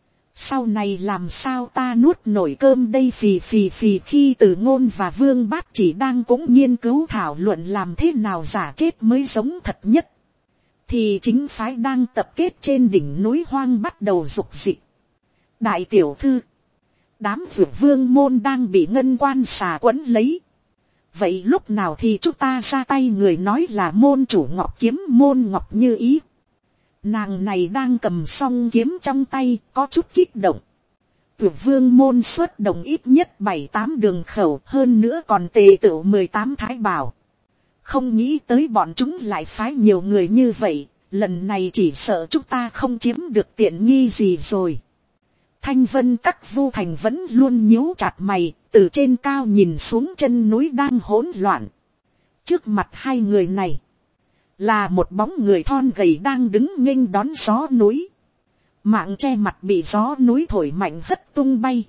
Sau này làm sao ta nuốt nổi cơm đây? Phì phì phì. Khi Từ ngôn và Vương Bát chỉ đang cũng nghiên cứu thảo luận làm thế nào giả chết mới giống thật nhất, thì chính phái đang tập kết trên đỉnh núi hoang bắt đầu rục dịch. Đại tiểu thư, đám vượt vương môn đang bị ngân quan xà quấn lấy. Vậy lúc nào thì chúng ta ra tay? Người nói là môn chủ Ngọc Kiếm môn Ngọc Như Ý. Nàng này đang cầm song kiếm trong tay, có chút kích động. Vượt vương môn xuất động ít nhất bảy tám đường khẩu, hơn nữa còn tề tựu mười tám thái bảo. Không nghĩ tới bọn chúng lại phái nhiều người như vậy, lần này chỉ sợ chúng ta không chiếm được tiện nghi gì rồi. Thanh Vân Các Vu Thành vẫn luôn nhíu chặt mày, từ trên cao nhìn xuống chân núi đang hỗn loạn. Trước mặt hai người này, là một bóng người thon gầy đang đứng nghênh đón gió núi. Mạng che mặt bị gió núi thổi mạnh hất tung bay.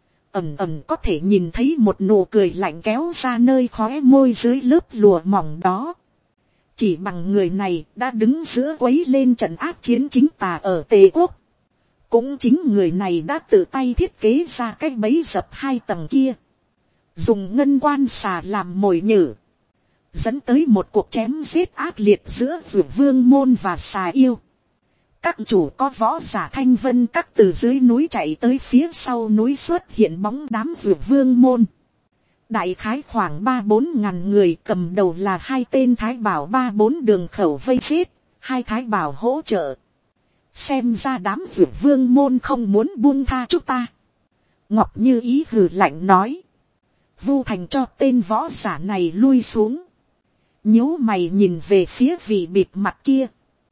Ẩm ẩm có thể nhìn thấy một nụ cười lạnh kéo ra nơi khóe môi dưới lớp lụa mỏng đó. Chỉ bằng người này đã đứng giữa quấy lên trận áp chiến chính tà ở Tề Quốc. Cũng chính người này đã tự tay thiết kế ra cái bẫy dập hai tầng kia. Dùng ngân quan xà làm mồi nhử. Dẫn tới một cuộc chém giết ác liệt giữa vượt vương môn và xà yêu. Các chủ có võ giả Thanh Vân Các từ dưới núi chạy tới phía sau núi, xuất hiện bóng đám vượt vương môn. Đại khái khoảng ba bốn ngàn người, cầm đầu là hai tên thái bảo ba bốn đường khẩu vây giết, hai thái bảo hỗ trợ. Xem ra đám vượt vương môn không muốn buông tha chúng ta. Ngọc Như Ý hừ lạnh nói. Vu Thành cho tên võ giả này lui xuống. Nhíu mày nhìn về phía vị bịt mặt kia.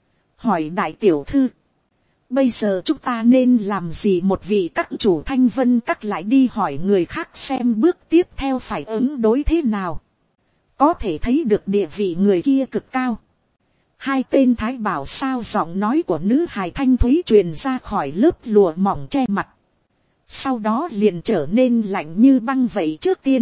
Hỏi đại tiểu thư. Bây giờ chúng ta nên làm gì? Một vị các chủ Thanh Vân Các lại đi hỏi người khác xem bước tiếp theo phải ứng đối thế nào. Có thể thấy được địa vị người kia cực cao. Hai tên thái bảo sao giọng nói của nữ hài thanh thúy truyền ra khỏi lớp lụa mỏng che mặt. Sau đó liền trở nên lạnh như băng vậy. Trước tiên,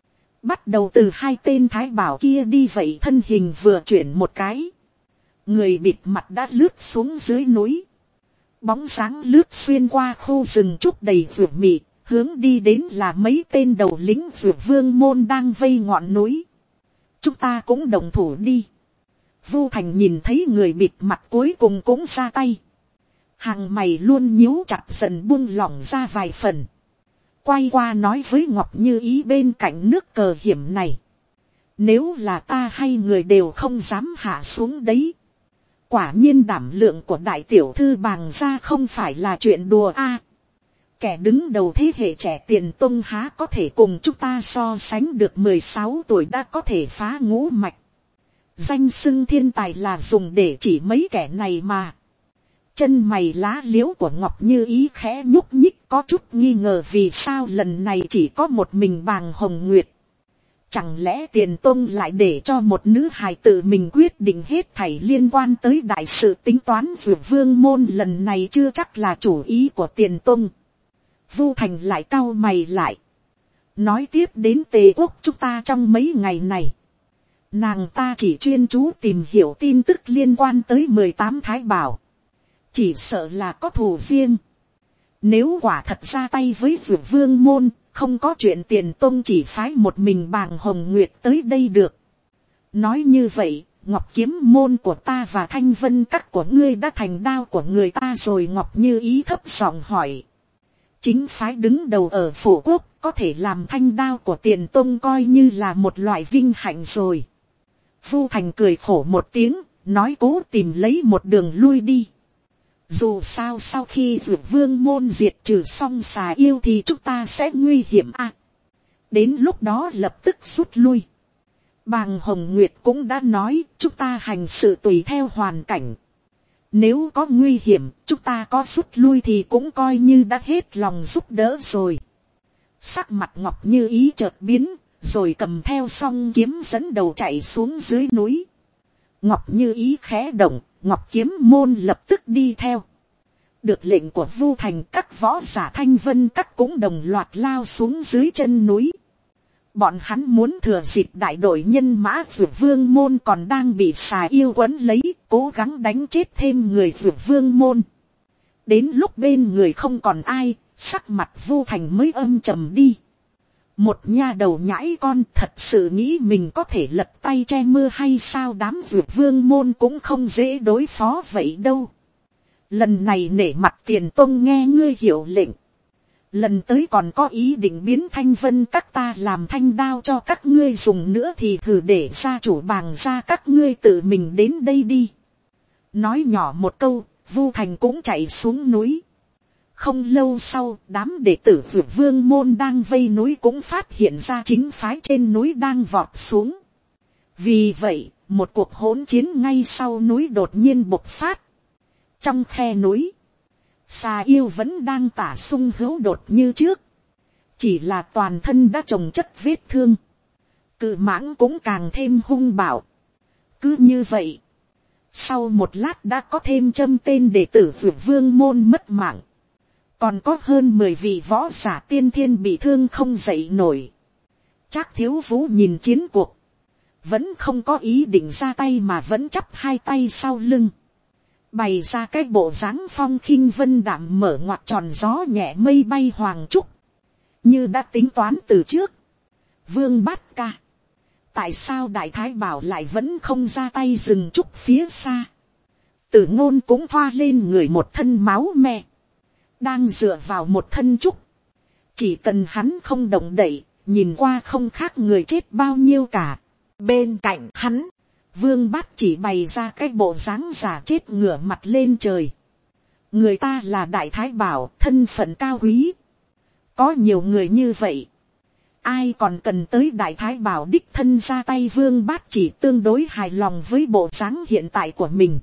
bắt đầu từ hai tên thái bảo kia đi vậy. Thân hình vừa chuyển một cái, người bịt mặt đã lướt xuống dưới núi. Bóng sáng lướt xuyên qua khu rừng trúc đầy vượt mị, hướng đi đến là mấy tên đầu lính vượt vương môn đang vây ngọn núi. Chúng ta cũng đồng thủ đi. Vu Thành nhìn thấy người bịt mặt cuối cùng cũng ra tay. Hàng mày luôn nhíu chặt dần buông lỏng ra vài phần. Quay qua nói với Ngọc Như Ý bên cạnh nước cờ hiểm này. Nếu là ta hay người đều không dám hạ xuống đấy. Quả nhiên đảm lượng của đại tiểu thư Bàng gia không phải là chuyện đùa a. Kẻ đứng đầu thế hệ trẻ Tiền Tông há có thể cùng chúng ta so sánh được, mười sáu tuổi đã có thể phá ngũ mạch. Danh xưng thiên tài là dùng để chỉ mấy kẻ này mà. Chân mày lá liễu của Ngọc Như Ý khẽ nhúc nhích, có chút nghi ngờ vì sao lần này chỉ có một mình Bàng Hồng Nguyệt. Chẳng lẽ Tiền Tông lại để cho một nữ hài tự mình quyết định hết thảy liên quan tới đại sự tính toán Dược Vương môn lần này chưa chắc là chủ ý của Tiền Tông. Vu Thành lại cau mày lại. Nói tiếp đến Tề Quốc chúng ta trong mấy ngày này. Nàng ta chỉ chuyên chú tìm hiểu tin tức liên quan tới mười tám thái bảo. Chỉ sợ là có thù riêng. Nếu quả thật ra tay với Dược Vương môn, không có chuyện Tiền Tông chỉ phái một mình Bàng Hồng Nguyệt tới đây được. Nói như vậy, Ngọc Kiếm môn của ta và Thanh Vân các của ngươi đã thành đao của người ta rồi. Ngọc Như Ý thấp giọng hỏi. Chính phái đứng đầu ở Phổ Quốc có thể làm thanh đao của Tiền Tông coi như là một loại vinh hạnh rồi. Vu Thành cười khổ một tiếng, nói cố tìm lấy một đường lui đi. Dù sao sau khi Dược Vương môn diệt trừ xong xà yêu thì chúng ta sẽ nguy hiểm à. Đến lúc đó lập tức rút lui. Bàng Hồng Nguyệt cũng đã nói chúng ta hành sự tùy theo hoàn cảnh. Nếu có nguy hiểm chúng ta có rút lui thì cũng coi như đã hết lòng giúp đỡ rồi. Sắc mặt Ngọc Như Ý chợt biến, rồi cầm theo song kiếm dẫn đầu chạy xuống dưới núi. Ngọc Như Ý khẽ động, Ngọc Kiếm môn lập tức đi theo. Được lệnh của Vu Thành, các võ giả Thanh Vân các cũng đồng loạt lao xuống dưới chân núi. Bọn hắn muốn thừa dịp đại đội nhân mã Dược Vương môn còn đang bị xà yêu quấn lấy, cố gắng đánh chết thêm người Dược Vương môn. Đến lúc bên người không còn ai, sắc mặt Vu Thành mới âm trầm đi. Một nha đầu nhãi con thật sự nghĩ mình có thể lật tay che mưa hay sao? Đám Dược Vương môn cũng không dễ đối phó vậy đâu. Lần này nể mặt Tiền Tông nghe ngươi hiệu lệnh. Lần tới còn có ý định biến Thanh Vân các ta làm thanh đao cho các ngươi dùng nữa thì thử để gia chủ Bàng gia các ngươi tự mình đến đây đi. Nói nhỏ một câu, Vu Thành cũng chạy xuống núi. Không lâu sau, đám đệ tử Dược Vương môn đang vây núi cũng phát hiện ra chính phái trên núi đang vọt xuống. Vì vậy, một cuộc hỗn chiến ngay sau núi đột nhiên bộc phát. Trong khe núi, xà yêu vẫn đang tả sung hữu đột như trước. Chỉ là toàn thân đã chồng chất vết thương. Cự mãng cũng càng thêm hung bạo. Cứ như vậy, sau một lát đã có thêm châm tên đệ tử Dược Vương môn mất mạng. Còn có hơn mười vị võ giả tiên thiên bị thương không dậy nổi. Trác Thiếu Vũ nhìn chiến cuộc, vẫn không có ý định ra tay mà vẫn chắp hai tay sau lưng. Bày ra cái bộ dáng phong khinh vân đạm mở ngoặt tròn gió nhẹ mây bay hoàng trúc. Như đã tính toán từ trước. Vương Bát Ca, tại sao Đại Thái Bảo lại vẫn không ra tay dừng trúc phía xa? Tử Ngôn cũng thoa lên người một thân máu me. Đang dựa vào một thân trúc. Chỉ cần hắn không động đậy, nhìn qua không khác người chết bao nhiêu cả. Bên cạnh hắn, Vương Bát chỉ bày ra cái bộ dáng giả chết ngửa mặt lên trời. Người ta là Đại Thái Bảo, thân phận cao quý. Có nhiều người như vậy, ai còn cần tới Đại Thái Bảo đích thân ra tay? Vương Bát chỉ tương đối hài lòng với bộ dáng hiện tại của mình.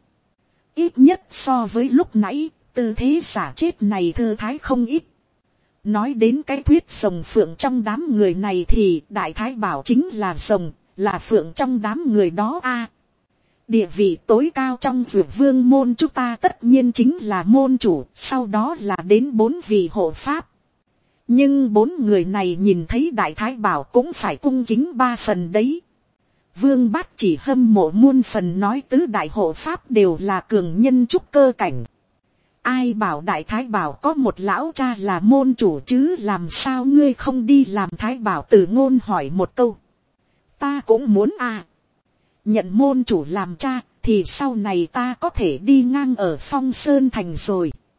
Ít nhất so với lúc nãy, tư thế giả chết này thư thái không ít. Nói đến cái thuyết rồng phượng trong đám người này thì Đại Thái Bảo chính là rồng, là phượng trong đám người đó a. Địa vị tối cao trong Dược Vương môn chúng ta tất nhiên chính là môn chủ, sau đó là đến bốn vị hộ pháp. Nhưng bốn người này nhìn thấy Đại Thái Bảo cũng phải cung kính ba phần đấy. Vương Bát chỉ hâm mộ muôn phần, nói tứ đại hộ pháp đều là cường nhân trúc cơ cảnh. Ai bảo Đại Thái Bảo có một lão cha là môn chủ chứ, làm sao ngươi không đi làm Thái Bảo? Tử Ngôn hỏi một câu. Ta cũng muốn à. Nhận môn chủ làm cha thì sau này ta có thể đi ngang ở Phong Sơn thành rồi.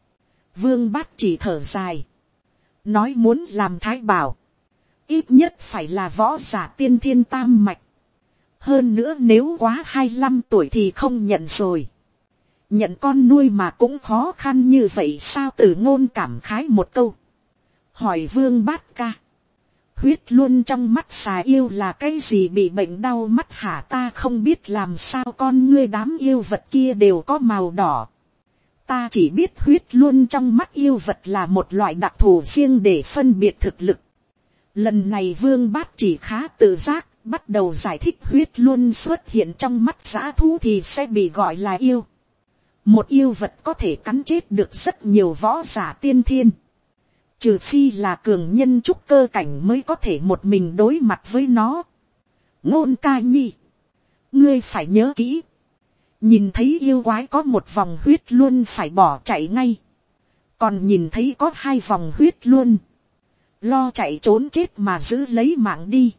Vương Bát chỉ thở dài, nói muốn làm thái bảo, ít nhất phải là võ giả tiên thiên tam mạch. Hơn nữa nếu quá hai mươi lăm tuổi thì không nhận rồi. Nhận con nuôi mà cũng khó khăn như vậy sao? Tử Ngôn cảm khái một câu. Hỏi Vương Bát ca, huyết luôn trong mắt xà yêu là cái gì? Bị bệnh đau mắt hả? Ta không biết, làm sao con ngươi đám yêu vật kia đều có màu đỏ. Ta chỉ biết huyết luôn trong mắt yêu vật là một loại đặc thù riêng để phân biệt thực lực. Lần này Vương Bát chỉ khá tự giác, bắt đầu giải thích huyết luôn xuất hiện trong mắt dã thú thì sẽ bị gọi là yêu. Một yêu vật có thể cắn chết được rất nhiều võ giả tiên thiên. Trừ phi là cường nhân trúc cơ cảnh mới có thể một mình đối mặt với nó. Ngôn ca nhi, ngươi phải nhớ kỹ. Nhìn thấy yêu quái có một vòng huyết luôn phải bỏ chạy ngay. Còn nhìn thấy có hai vòng huyết luôn, lo chạy trốn chết mà giữ lấy mạng đi.